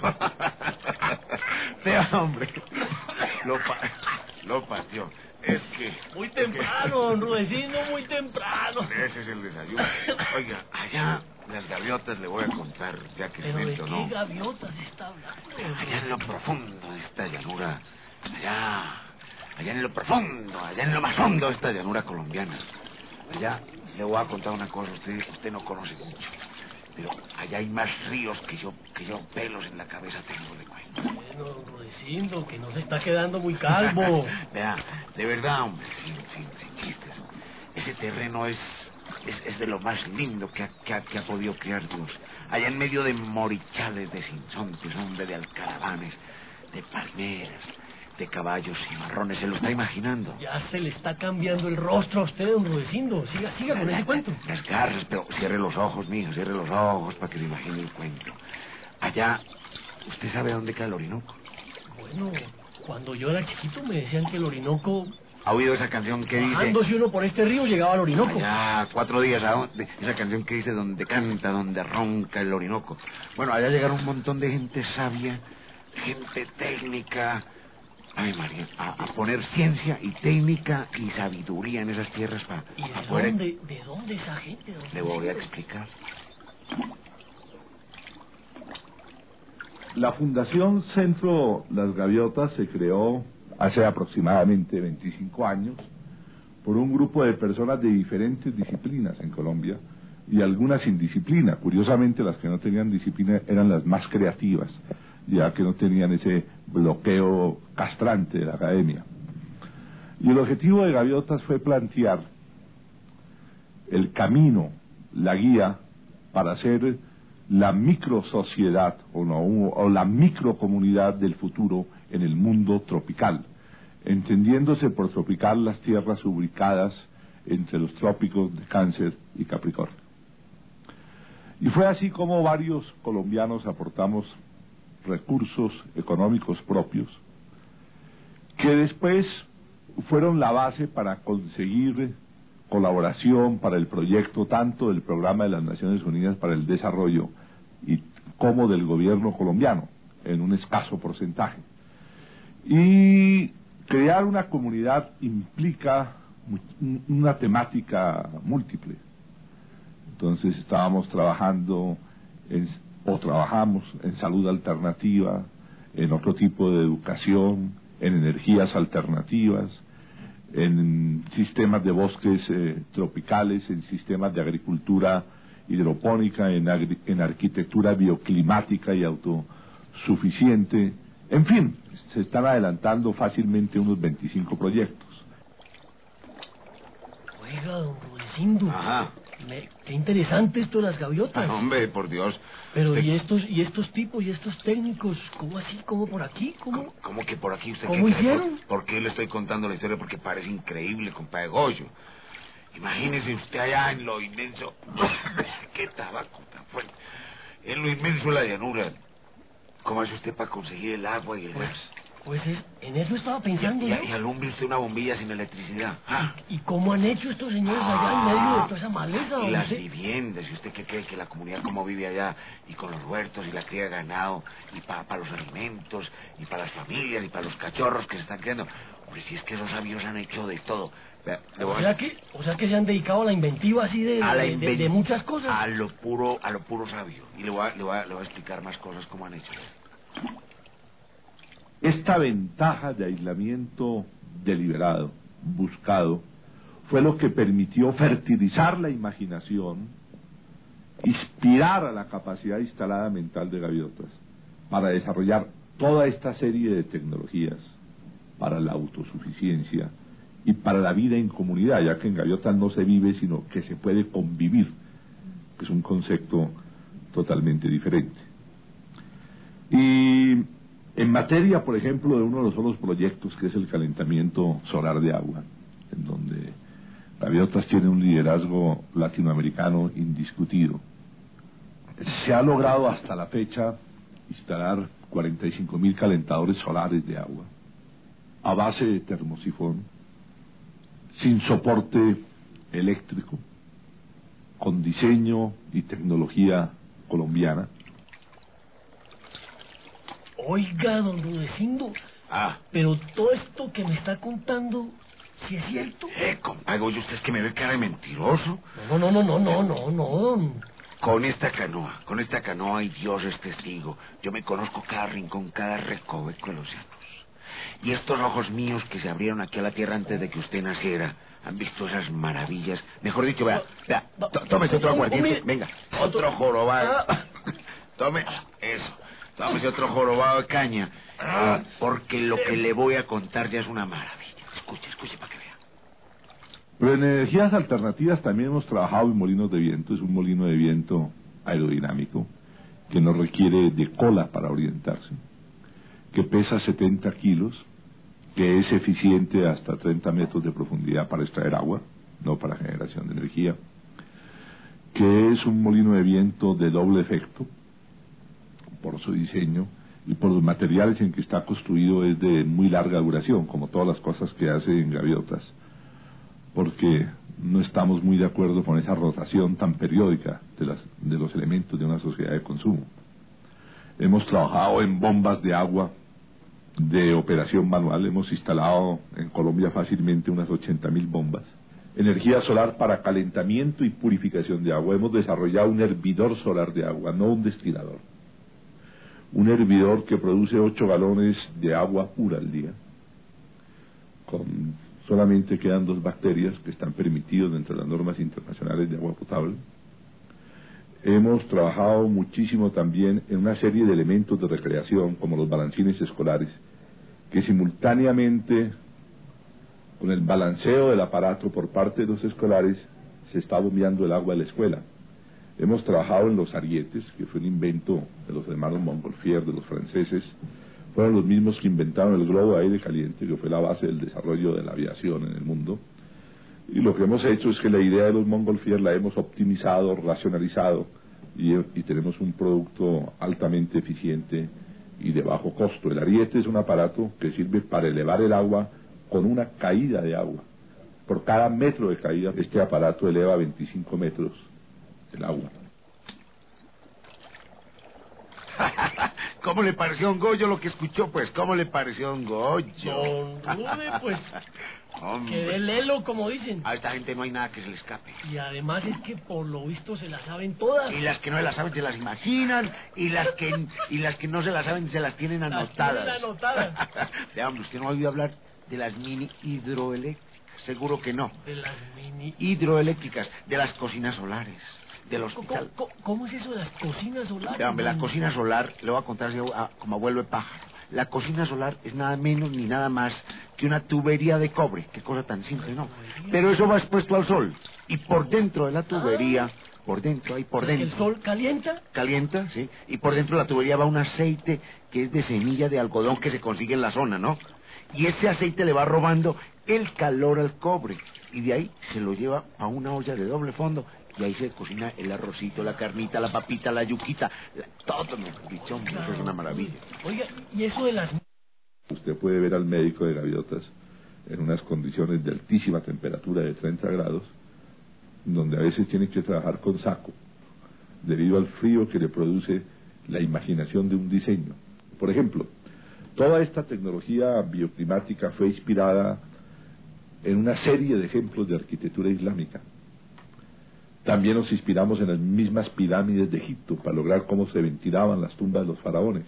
Vea, hombre. Lo, pa... lo pateó. Es que... Muy temprano, don Rudecindo, muy temprano. Ese es el desayuno. Oiga, allá las gaviotas le voy a contar, ya que se ¿Pero de metió, qué ¿no? gaviotas está hablando? Allá en lo profundo de esta llanura, allá, allá en lo profundo, allá en lo más hondo de esta llanura colombiana. Allá le voy a contar una cosa, usted, usted no conoce mucho, pero allá hay más ríos que yo, que yo pelos en la cabeza tengo de cuento. Bueno, don Rudecindo, que no se está quedando muy calvo. Vea, de verdad, hombre, sin, sin, sin chistes, ese terreno es... Es, es de lo más lindo que ha, que, ha, que ha podido crear Dios. Allá en medio de morichales, de sinsontes, hombre, de alcaravanes, de palmeras, de caballos y marrones. ¿Se lo está imaginando? Ya se le está cambiando el rostro a usted, don Rudecindo. Siga, siga con ese cuento. Las garras, pero cierre los ojos, mija, cierre los ojos para que se imagine el cuento. Allá, ¿usted sabe dónde queda el Orinoco? Bueno, cuando yo era chiquito me decían que el Orinoco... ¿Ha oído esa canción que dice? Bajándose uno por este río llegaba al Orinoco. Allá, cuatro días, ¿a dónde? Esa canción que dice donde canta, donde ronca el Orinoco. Bueno, allá llegaron un montón de gente sabia, gente técnica. Ay, María, a, a poner ciencia y técnica y sabiduría en esas tierras para... ¿Y de, pa poder... dónde, de dónde esa gente? Don Le voy a explicar. La Fundación Centro Las Gaviotas se creó hace aproximadamente veinticinco años por un grupo de personas de diferentes disciplinas en Colombia y algunas sin disciplina. Curiosamente, las que no tenían disciplina eran las más creativas, ya que no tenían ese bloqueo castrante de la academia. Y el objetivo de Gaviotas fue plantear el camino, la guía para hacer la microsociedad o, no, o la microcomunidad del futuro en el mundo tropical, entendiéndose por tropical las tierras ubicadas entre los trópicos de Cáncer y Capricornio. Y fue así como varios colombianos aportamos recursos económicos propios, que después fueron la base para conseguir colaboración para el proyecto tanto del Programa de las Naciones Unidas para el Desarrollo y como del gobierno colombiano, en un escaso porcentaje. Y crear una comunidad implica una temática múltiple. Entonces estábamos trabajando en, o trabajamos en salud alternativa, en otro tipo de educación, en energías alternativas, en sistemas de bosques eh, tropicales, en sistemas de agricultura hidropónica, en, agri en arquitectura bioclimática y autosuficiente. En fin, se están adelantando fácilmente unos veinticinco proyectos. Oiga, don Rudecindo. Ajá. Me, qué interesante esto de las gaviotas. Ah, hombre, por Dios. Pero usted... y estos y estos tipos y estos técnicos, ¿cómo así? ¿Cómo por aquí? ¿Cómo? ¿Cómo, cómo que por aquí? ¿Usted ¿Cómo qué hicieron? Cree? ¿Por, ¿Por qué le estoy contando la historia? Porque parece increíble, compadre Goyo. Imagínese usted allá en lo inmenso... ¡Qué tabaco tan fuerte! En lo inmenso de la llanura. ¿Cómo hace usted para conseguir el agua y el pues, gas? Pues es, en eso estaba pensando Y, yo. y alumbre usted una bombilla sin electricidad. ¿Ah? ¿Y cómo han hecho estos señores allá en medio de toda esa maleza? Y las usted? viviendas, ¿y usted qué cree que la comunidad cómo vive allá? Y con los huertos y la cría de ganado, y para pa los alimentos, y para las familias, y para los cachorros que se están criando. Hombre, si es que esos sabios han hecho de todo. Vea, le voy O a- sea, que, o sea que se han dedicado a la inventiva así de, a la de, de- inven- de muchas cosas. A lo puro, a lo puro sabio. Y le voy a, le voy a, le voy a explicar más cosas cómo han hecho. Esta ventaja de aislamiento deliberado, buscado, fue lo que permitió fertilizar la imaginación, inspirar a la capacidad instalada mental de Gaviotas para desarrollar toda esta serie de tecnologías para la autosuficiencia y para la vida en comunidad, ya que en Gaviotas no se vive, sino que se puede convivir, que es un concepto totalmente diferente. Y en materia, por ejemplo, de uno de los solos proyectos, que es el calentamiento solar de agua, en donde Gaviotas tiene un liderazgo latinoamericano indiscutido, se ha logrado hasta la fecha instalar cuarenta y cinco mil calentadores solares de agua a base de termosifón, sin soporte eléctrico, con diseño y tecnología colombiana. Oiga, don Rudecindo, Ah. pero todo esto que me está contando, ¿sí es cierto? Eh, compadre, oye, usted es que me ve cara de mentiroso. No, no, no, no, no, no, no, don. Con esta canoa, con esta canoa, y Dios es testigo, yo me conozco cada rincón, cada recoveco de los llanos. Y estos ojos míos que se abrieron aquí a la tierra antes de que usted naciera, han visto esas maravillas. Mejor dicho, vea, vea, tó- tómese otro aguardiente, venga, otro jorobado. Tome, eso, tómese otro jorobado de caña, eh, porque lo que le voy a contar ya es una maravilla. Escuche, escuche para que vea. Pero en energías alternativas también hemos trabajado en molinos de viento. Es un molino de viento aerodinámico que no requiere de cola para orientarse, que pesa setenta kilos, que es eficiente hasta treinta metros de profundidad para extraer agua, no para generación de energía, que es un molino de viento de doble efecto por su diseño y por los materiales en que está construido. Es de muy larga duración, como todas las cosas que hace en Gaviotas, porque no estamos muy de acuerdo con esa rotación tan periódica de, las, de los elementos de una sociedad de consumo. Hemos trabajado en bombas de agua de operación manual. Hemos instalado en Colombia fácilmente unas ochenta mil bombas. Energía solar para calentamiento y purificación de agua. Hemos desarrollado un hervidor solar de agua, no un destilador. Un hervidor que produce ocho galones de agua pura al día. Con solamente quedan dos bacterias que están permitidos dentro de las normas internacionales de agua potable. Hemos trabajado muchísimo también en una serie de elementos de recreación, como los balancines escolares, que simultáneamente con el balanceo del aparato por parte de los escolares se está bombeando el agua de la escuela. Hemos trabajado en los arietes, que fue un invento de los hermanos Montgolfier, de los franceses. Fueron los mismos que inventaron el globo de aire caliente, que fue la base del desarrollo de la aviación en el mundo. Y lo que hemos hecho es que la idea de los Montgolfier la hemos optimizado, racionalizado, y, y tenemos un producto altamente eficiente y de bajo costo. El ariete es un aparato que sirve para elevar el agua con una caída de agua. Por cada metro de caída, este aparato eleva veinticinco metros el agua. ¿Cómo le pareció a don Goyo lo que escuchó, pues? ¿Cómo le pareció a don Goyo? Don Rude, pues, Hombre. que de lelo, como dicen. A esta gente no hay nada que se le escape. Y además es que por lo visto se la saben todas. Y las que no se las saben se las imaginan, y las que y las que no se las saben se las tienen anotadas. Las tienen anotadas. Vea, hombre, ¿usted no ha oído hablar de las mini hidroeléctricas? Seguro que no. De las mini... Hidroeléctricas, de las cocinas solares, del ¿Cómo, hospital. cómo, cómo es eso de las cocinas solares? Vea, hombre, la cocina solar, le voy a contar así a- como abuelo de pájaro. La cocina solar es nada menos ni nada más que una tubería de cobre. Qué cosa tan simple, ¿no? Pero eso va expuesto al sol. Y por dentro de la tubería, por dentro, ahí por dentro. ¿El sol calienta? Calienta, sí. Y por dentro de la tubería va un aceite que es de semilla de algodón que se consigue en la zona, ¿no? Y ese aceite le va robando el calor al cobre. Y de ahí se lo lleva a una olla de doble fondo. Y ahí se cocina el arrocito, la carnita, la papita, la yuquita, la, todo, mi bichón, eso es una maravilla. Oiga, ¿y eso de las Usted puede ver al médico de gaviotas en unas condiciones de altísima temperatura de treinta grados, donde a veces tiene que trabajar con saco, debido al frío que le produce la imaginación de un diseño. Por ejemplo, toda esta tecnología bioclimática fue inspirada en una serie de ejemplos de arquitectura islámica. También nos inspiramos en las mismas pirámides de Egipto para lograr cómo se ventilaban las tumbas de los faraones.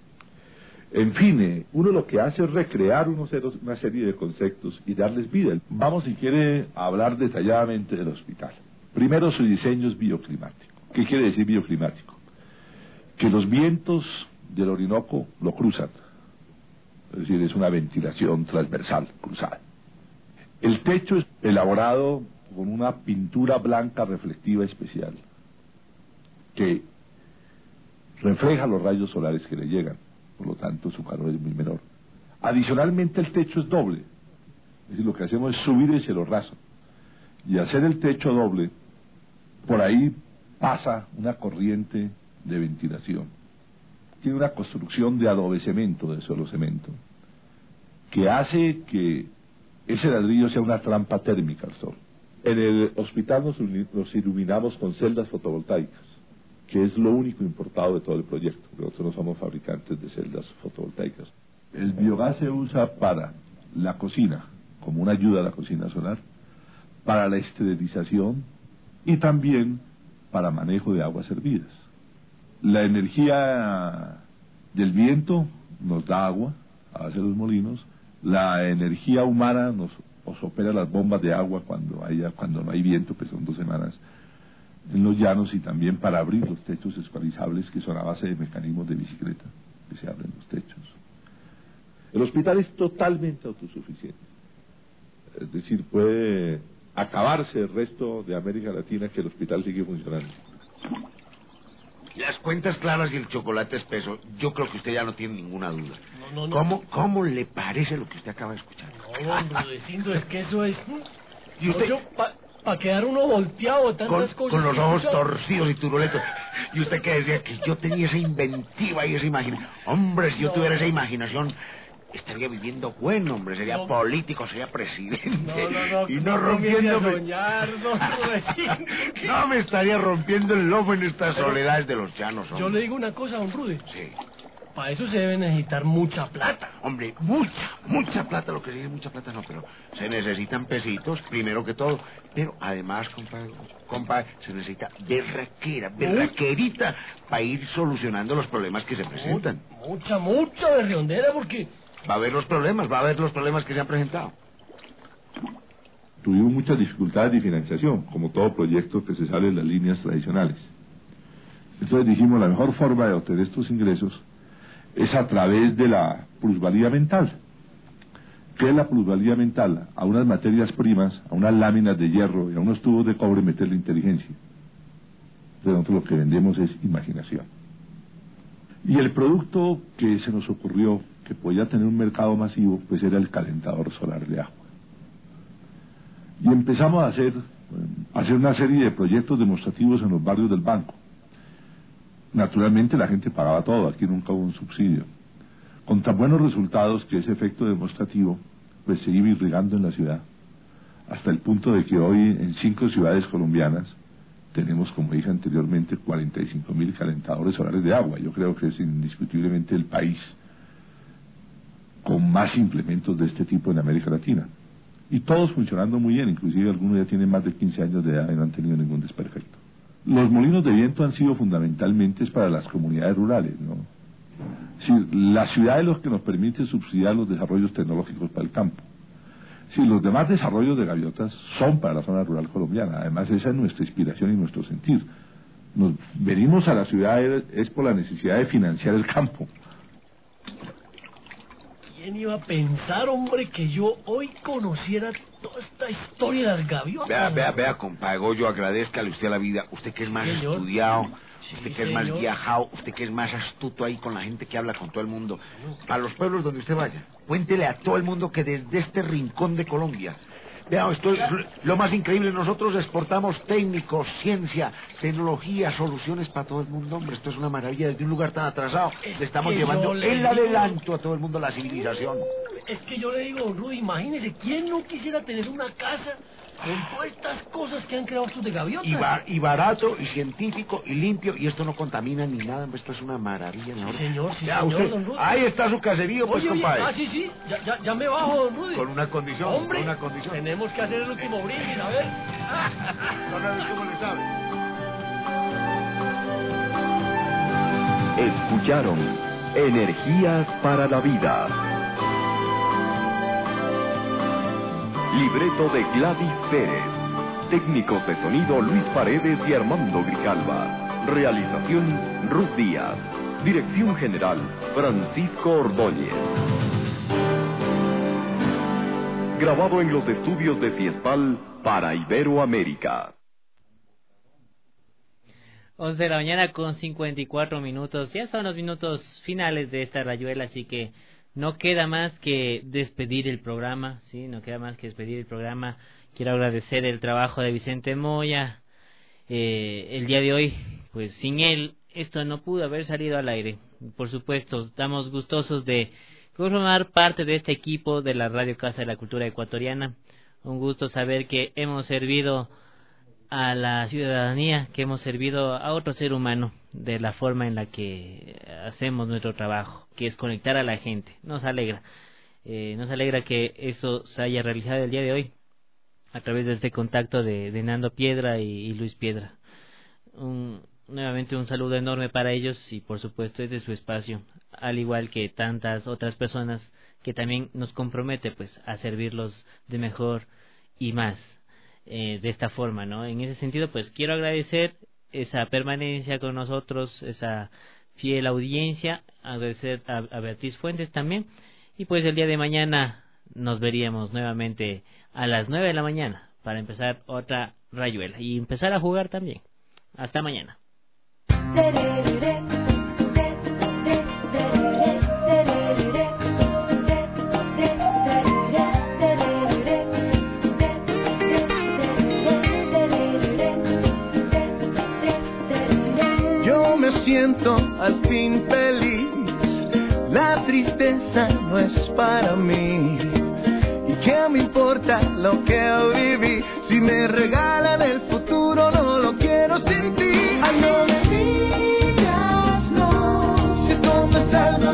En fin, eh, uno lo que hace es recrear unos, una serie de conceptos y darles vida. Vamos, si quiere, a hablar detalladamente del hospital. Primero, su diseño es bioclimático. ¿Qué quiere decir bioclimático? Que los vientos del Orinoco lo cruzan. Es decir, es una ventilación transversal, cruzada. El techo es elaborado con una pintura blanca reflectiva especial que refleja los rayos solares que le llegan, por lo tanto su calor es muy menor. Adicionalmente, el techo es doble, es decir, lo que hacemos es subir el cielo raso, y hacer el techo doble, por ahí pasa una corriente de ventilación. Tiene una construcción de adobe cemento, de suelo cemento, que hace que ese ladrillo sea una trampa térmica al sol. En el hospital nos, nos iluminamos con celdas fotovoltaicas, que es lo único importado de todo el proyecto. Nosotros no somos fabricantes de celdas fotovoltaicas. El biogás se usa para la cocina, como una ayuda a la cocina solar, para la esterilización y también para manejo de aguas hervidas. La energía del viento nos da agua a base de los molinos. La energía humana nos, nos opera las bombas de agua cuando haya, cuando no hay viento, que son dos semanas en los llanos, y también para abrir los techos escualizables, que son a base de mecanismos de bicicleta que se abren los techos. El hospital es totalmente autosuficiente, es decir, puede acabarse el resto de América Latina que el hospital sigue funcionando. Las cuentas claras y el chocolate espeso, yo creo que usted ya no tiene ninguna duda. No, no, no. ¿Cómo, cómo le parece lo que usted acaba de escuchar? No, hombre, Rudecindo, es que eso es... ¿Y usted? Para pa quedar uno volteado de tantas con, cosas... Con los ojos escuchado. torcidos y turulentos. ¿Y usted qué decía? Que yo tenía esa inventiva y esa imaginación. Hombre, si yo No. tuviera esa imaginación, estaría viviendo bueno, hombre. Sería No. político, sería presidente. No, no, no. Y no no rompiéndome... soñar, no, Rudecindo. No me estaría rompiendo el lomo en estas Pero soledades de los llanos, hombre. Yo le digo una cosa, don Rude. Sí. Para eso se debe necesitar mucha plata. Hombre, mucha, mucha plata, lo que dice mucha plata no, pero se necesitan pesitos, primero que todo, pero además, compadre, compadre, se necesita berraquera, berraquerita, para ir solucionando los problemas que se presentan. Mucha, mucha berriondera, porque... Va a haber los problemas, va a haber los problemas que se han presentado. Tuvimos muchas dificultades de financiación, como todo proyecto que se sale de las líneas tradicionales. Entonces dijimos, la mejor forma de obtener estos ingresos es a través de la plusvalía mental. ¿Qué es la plusvalía mental? A unas materias primas, a unas láminas de hierro y a unos tubos de cobre meterle inteligencia. Entonces nosotros lo que vendemos es imaginación. Y el producto que se nos ocurrió, que podía tener un mercado masivo, pues era el calentador solar de agua. Y empezamos a hacer, a hacer una serie de proyectos demostrativos en los barrios del banco. Naturalmente la gente pagaba todo, aquí nunca hubo un subsidio, con tan buenos resultados que ese efecto demostrativo pues se iba irrigando en la ciudad, hasta el punto de que hoy en cinco ciudades colombianas tenemos, como dije anteriormente, cuarenta y cinco mil calentadores solares de agua. Yo creo que es indiscutiblemente el país con más implementos de este tipo en América Latina, y todos funcionando muy bien, inclusive algunos ya tienen más de quince años de edad y no han tenido ningún desperfecto. Los molinos de viento han sido fundamentalmente para las comunidades rurales, ¿no? Es decir, la ciudad es lo que nos permite subsidiar los desarrollos tecnológicos para el campo. Sí, los demás desarrollos de gaviotas son para la zona rural colombiana. Además, esa es nuestra inspiración y nuestro sentir. Nos venimos a la ciudad es por la necesidad de financiar el campo. ¿Quién iba a pensar, hombre, que yo hoy conociera toda esta historia de las gaviotas? Vea, vea, vea, compadre Goyo, agradezcale usted a la vida. Usted que es más Señor. estudiado, Sí, usted que es más señor. viajado, usted que es más astuto ahí con la gente que habla con todo el mundo. A los pueblos donde usted vaya, cuéntele a todo el mundo que desde este rincón de Colombia Vea, esto es lo más increíble. Nosotros exportamos técnicos, ciencia, tecnología, soluciones para todo el mundo, hombre. Esto es una maravilla. Desde un lugar tan atrasado le estamos llevando el adelanto a todo el mundo, la civilización. Es que yo le digo, don Rudy, imagínese, ¿quién no quisiera tener una casa con todas estas cosas que han creado estos de gaviotas? Y, bar, y barato, y científico, y limpio, y esto no contamina ni nada, hombre. Esto es una maravilla. Sí, señor, sí, ya, señor, usted, don Rudy. Ahí está su caserío, pues, oye, compadre. Oye, ah, sí, sí, ya, ya, ya me bajo, don Rudy. Con una condición, hombre, con una condición. Tenemos que hacer el último brindis, a ver. No sabes cómo le sabe. Escucharon Energías para la Vida. Libreto de Gladys Pérez. Técnicos de sonido Luis Paredes y Armando Grijalva. Realización Ruth Díaz. Dirección General Francisco Ordóñez. Grabado en los estudios de Fiespal para Iberoamérica. once de la mañana con cincuenta y cuatro minutos. Ya son los minutos finales de esta rayuela, así que no queda más que despedir el programa, sí, no queda más que despedir el programa. Quiero agradecer el trabajo de Vicente Moya. Eh, el día de hoy, pues sin él, esto no pudo haber salido al aire. Por supuesto, estamos gustosos de formar parte de este equipo de la Radio Casa de la Cultura Ecuatoriana. Un gusto saber que hemos servido a la ciudadanía, que hemos servido a otro ser humano de la forma en la que hacemos nuestro trabajo, que es conectar a la gente. Nos alegra, eh, nos alegra que eso se haya realizado el día de hoy a través de este contacto de, de Nando Piedra y, y Luis Piedra. Un, nuevamente un saludo enorme para ellos y por supuesto es de su espacio, al igual que tantas otras personas que también nos compromete pues a servirlos de mejor y más. Eh, de esta forma, ¿no? En ese sentido, pues quiero agradecer esa permanencia con nosotros, esa fiel audiencia, agradecer a, a Beatriz Fuentes también, y pues el día de mañana nos veríamos nuevamente a las nueve de la mañana para empezar otra rayuela y empezar a jugar también. Hasta mañana. Siento al fin feliz, la tristeza no es para mí. ¿Y qué me importa lo que viví? Si me regalan el futuro no lo quiero sin ti. Ay, no me digas no, si esto me salva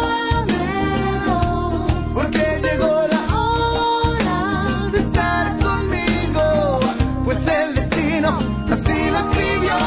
no, porque llegó la hora de estar conmigo, pues el destino así lo escribió.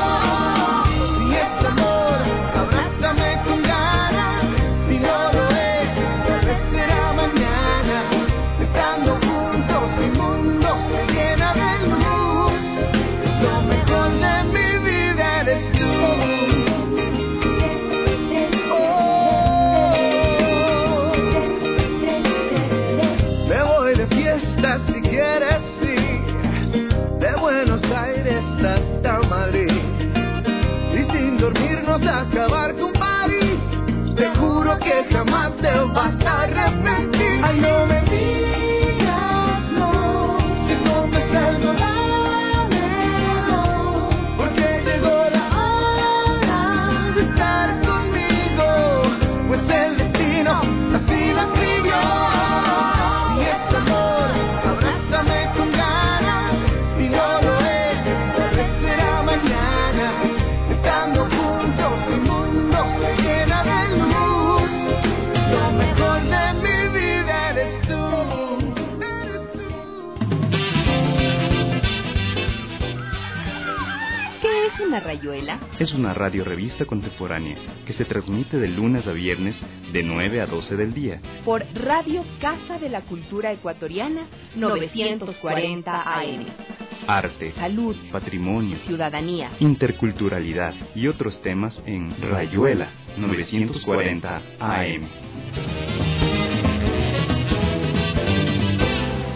Si quieres, sí, de Buenos Aires hasta Madrid, y sin dormirnos a acabar con París. Te juro que jamás te vas a arrepentir. Ay, no me digas no, si esto me salva no, porque llegó la hora de estar conmigo, pues el destino así lo escribió. Y este amor con ganas, si no lo es, tal vez será mañana. Estando juntos mi mundo se llena de luz. Lo mejor de mi vida eres tú, eres tú. ¿Qué es una rayuela? Es una radiorevista contemporánea que se transmite de lunes a viernes de nueve a doce del día. Por Radio Casa de la Cultura Ecuatoriana, novecientos cuarenta A M. Arte, salud, patrimonio, ciudadanía, interculturalidad y otros temas en Rayuela novecientos cuarenta A M.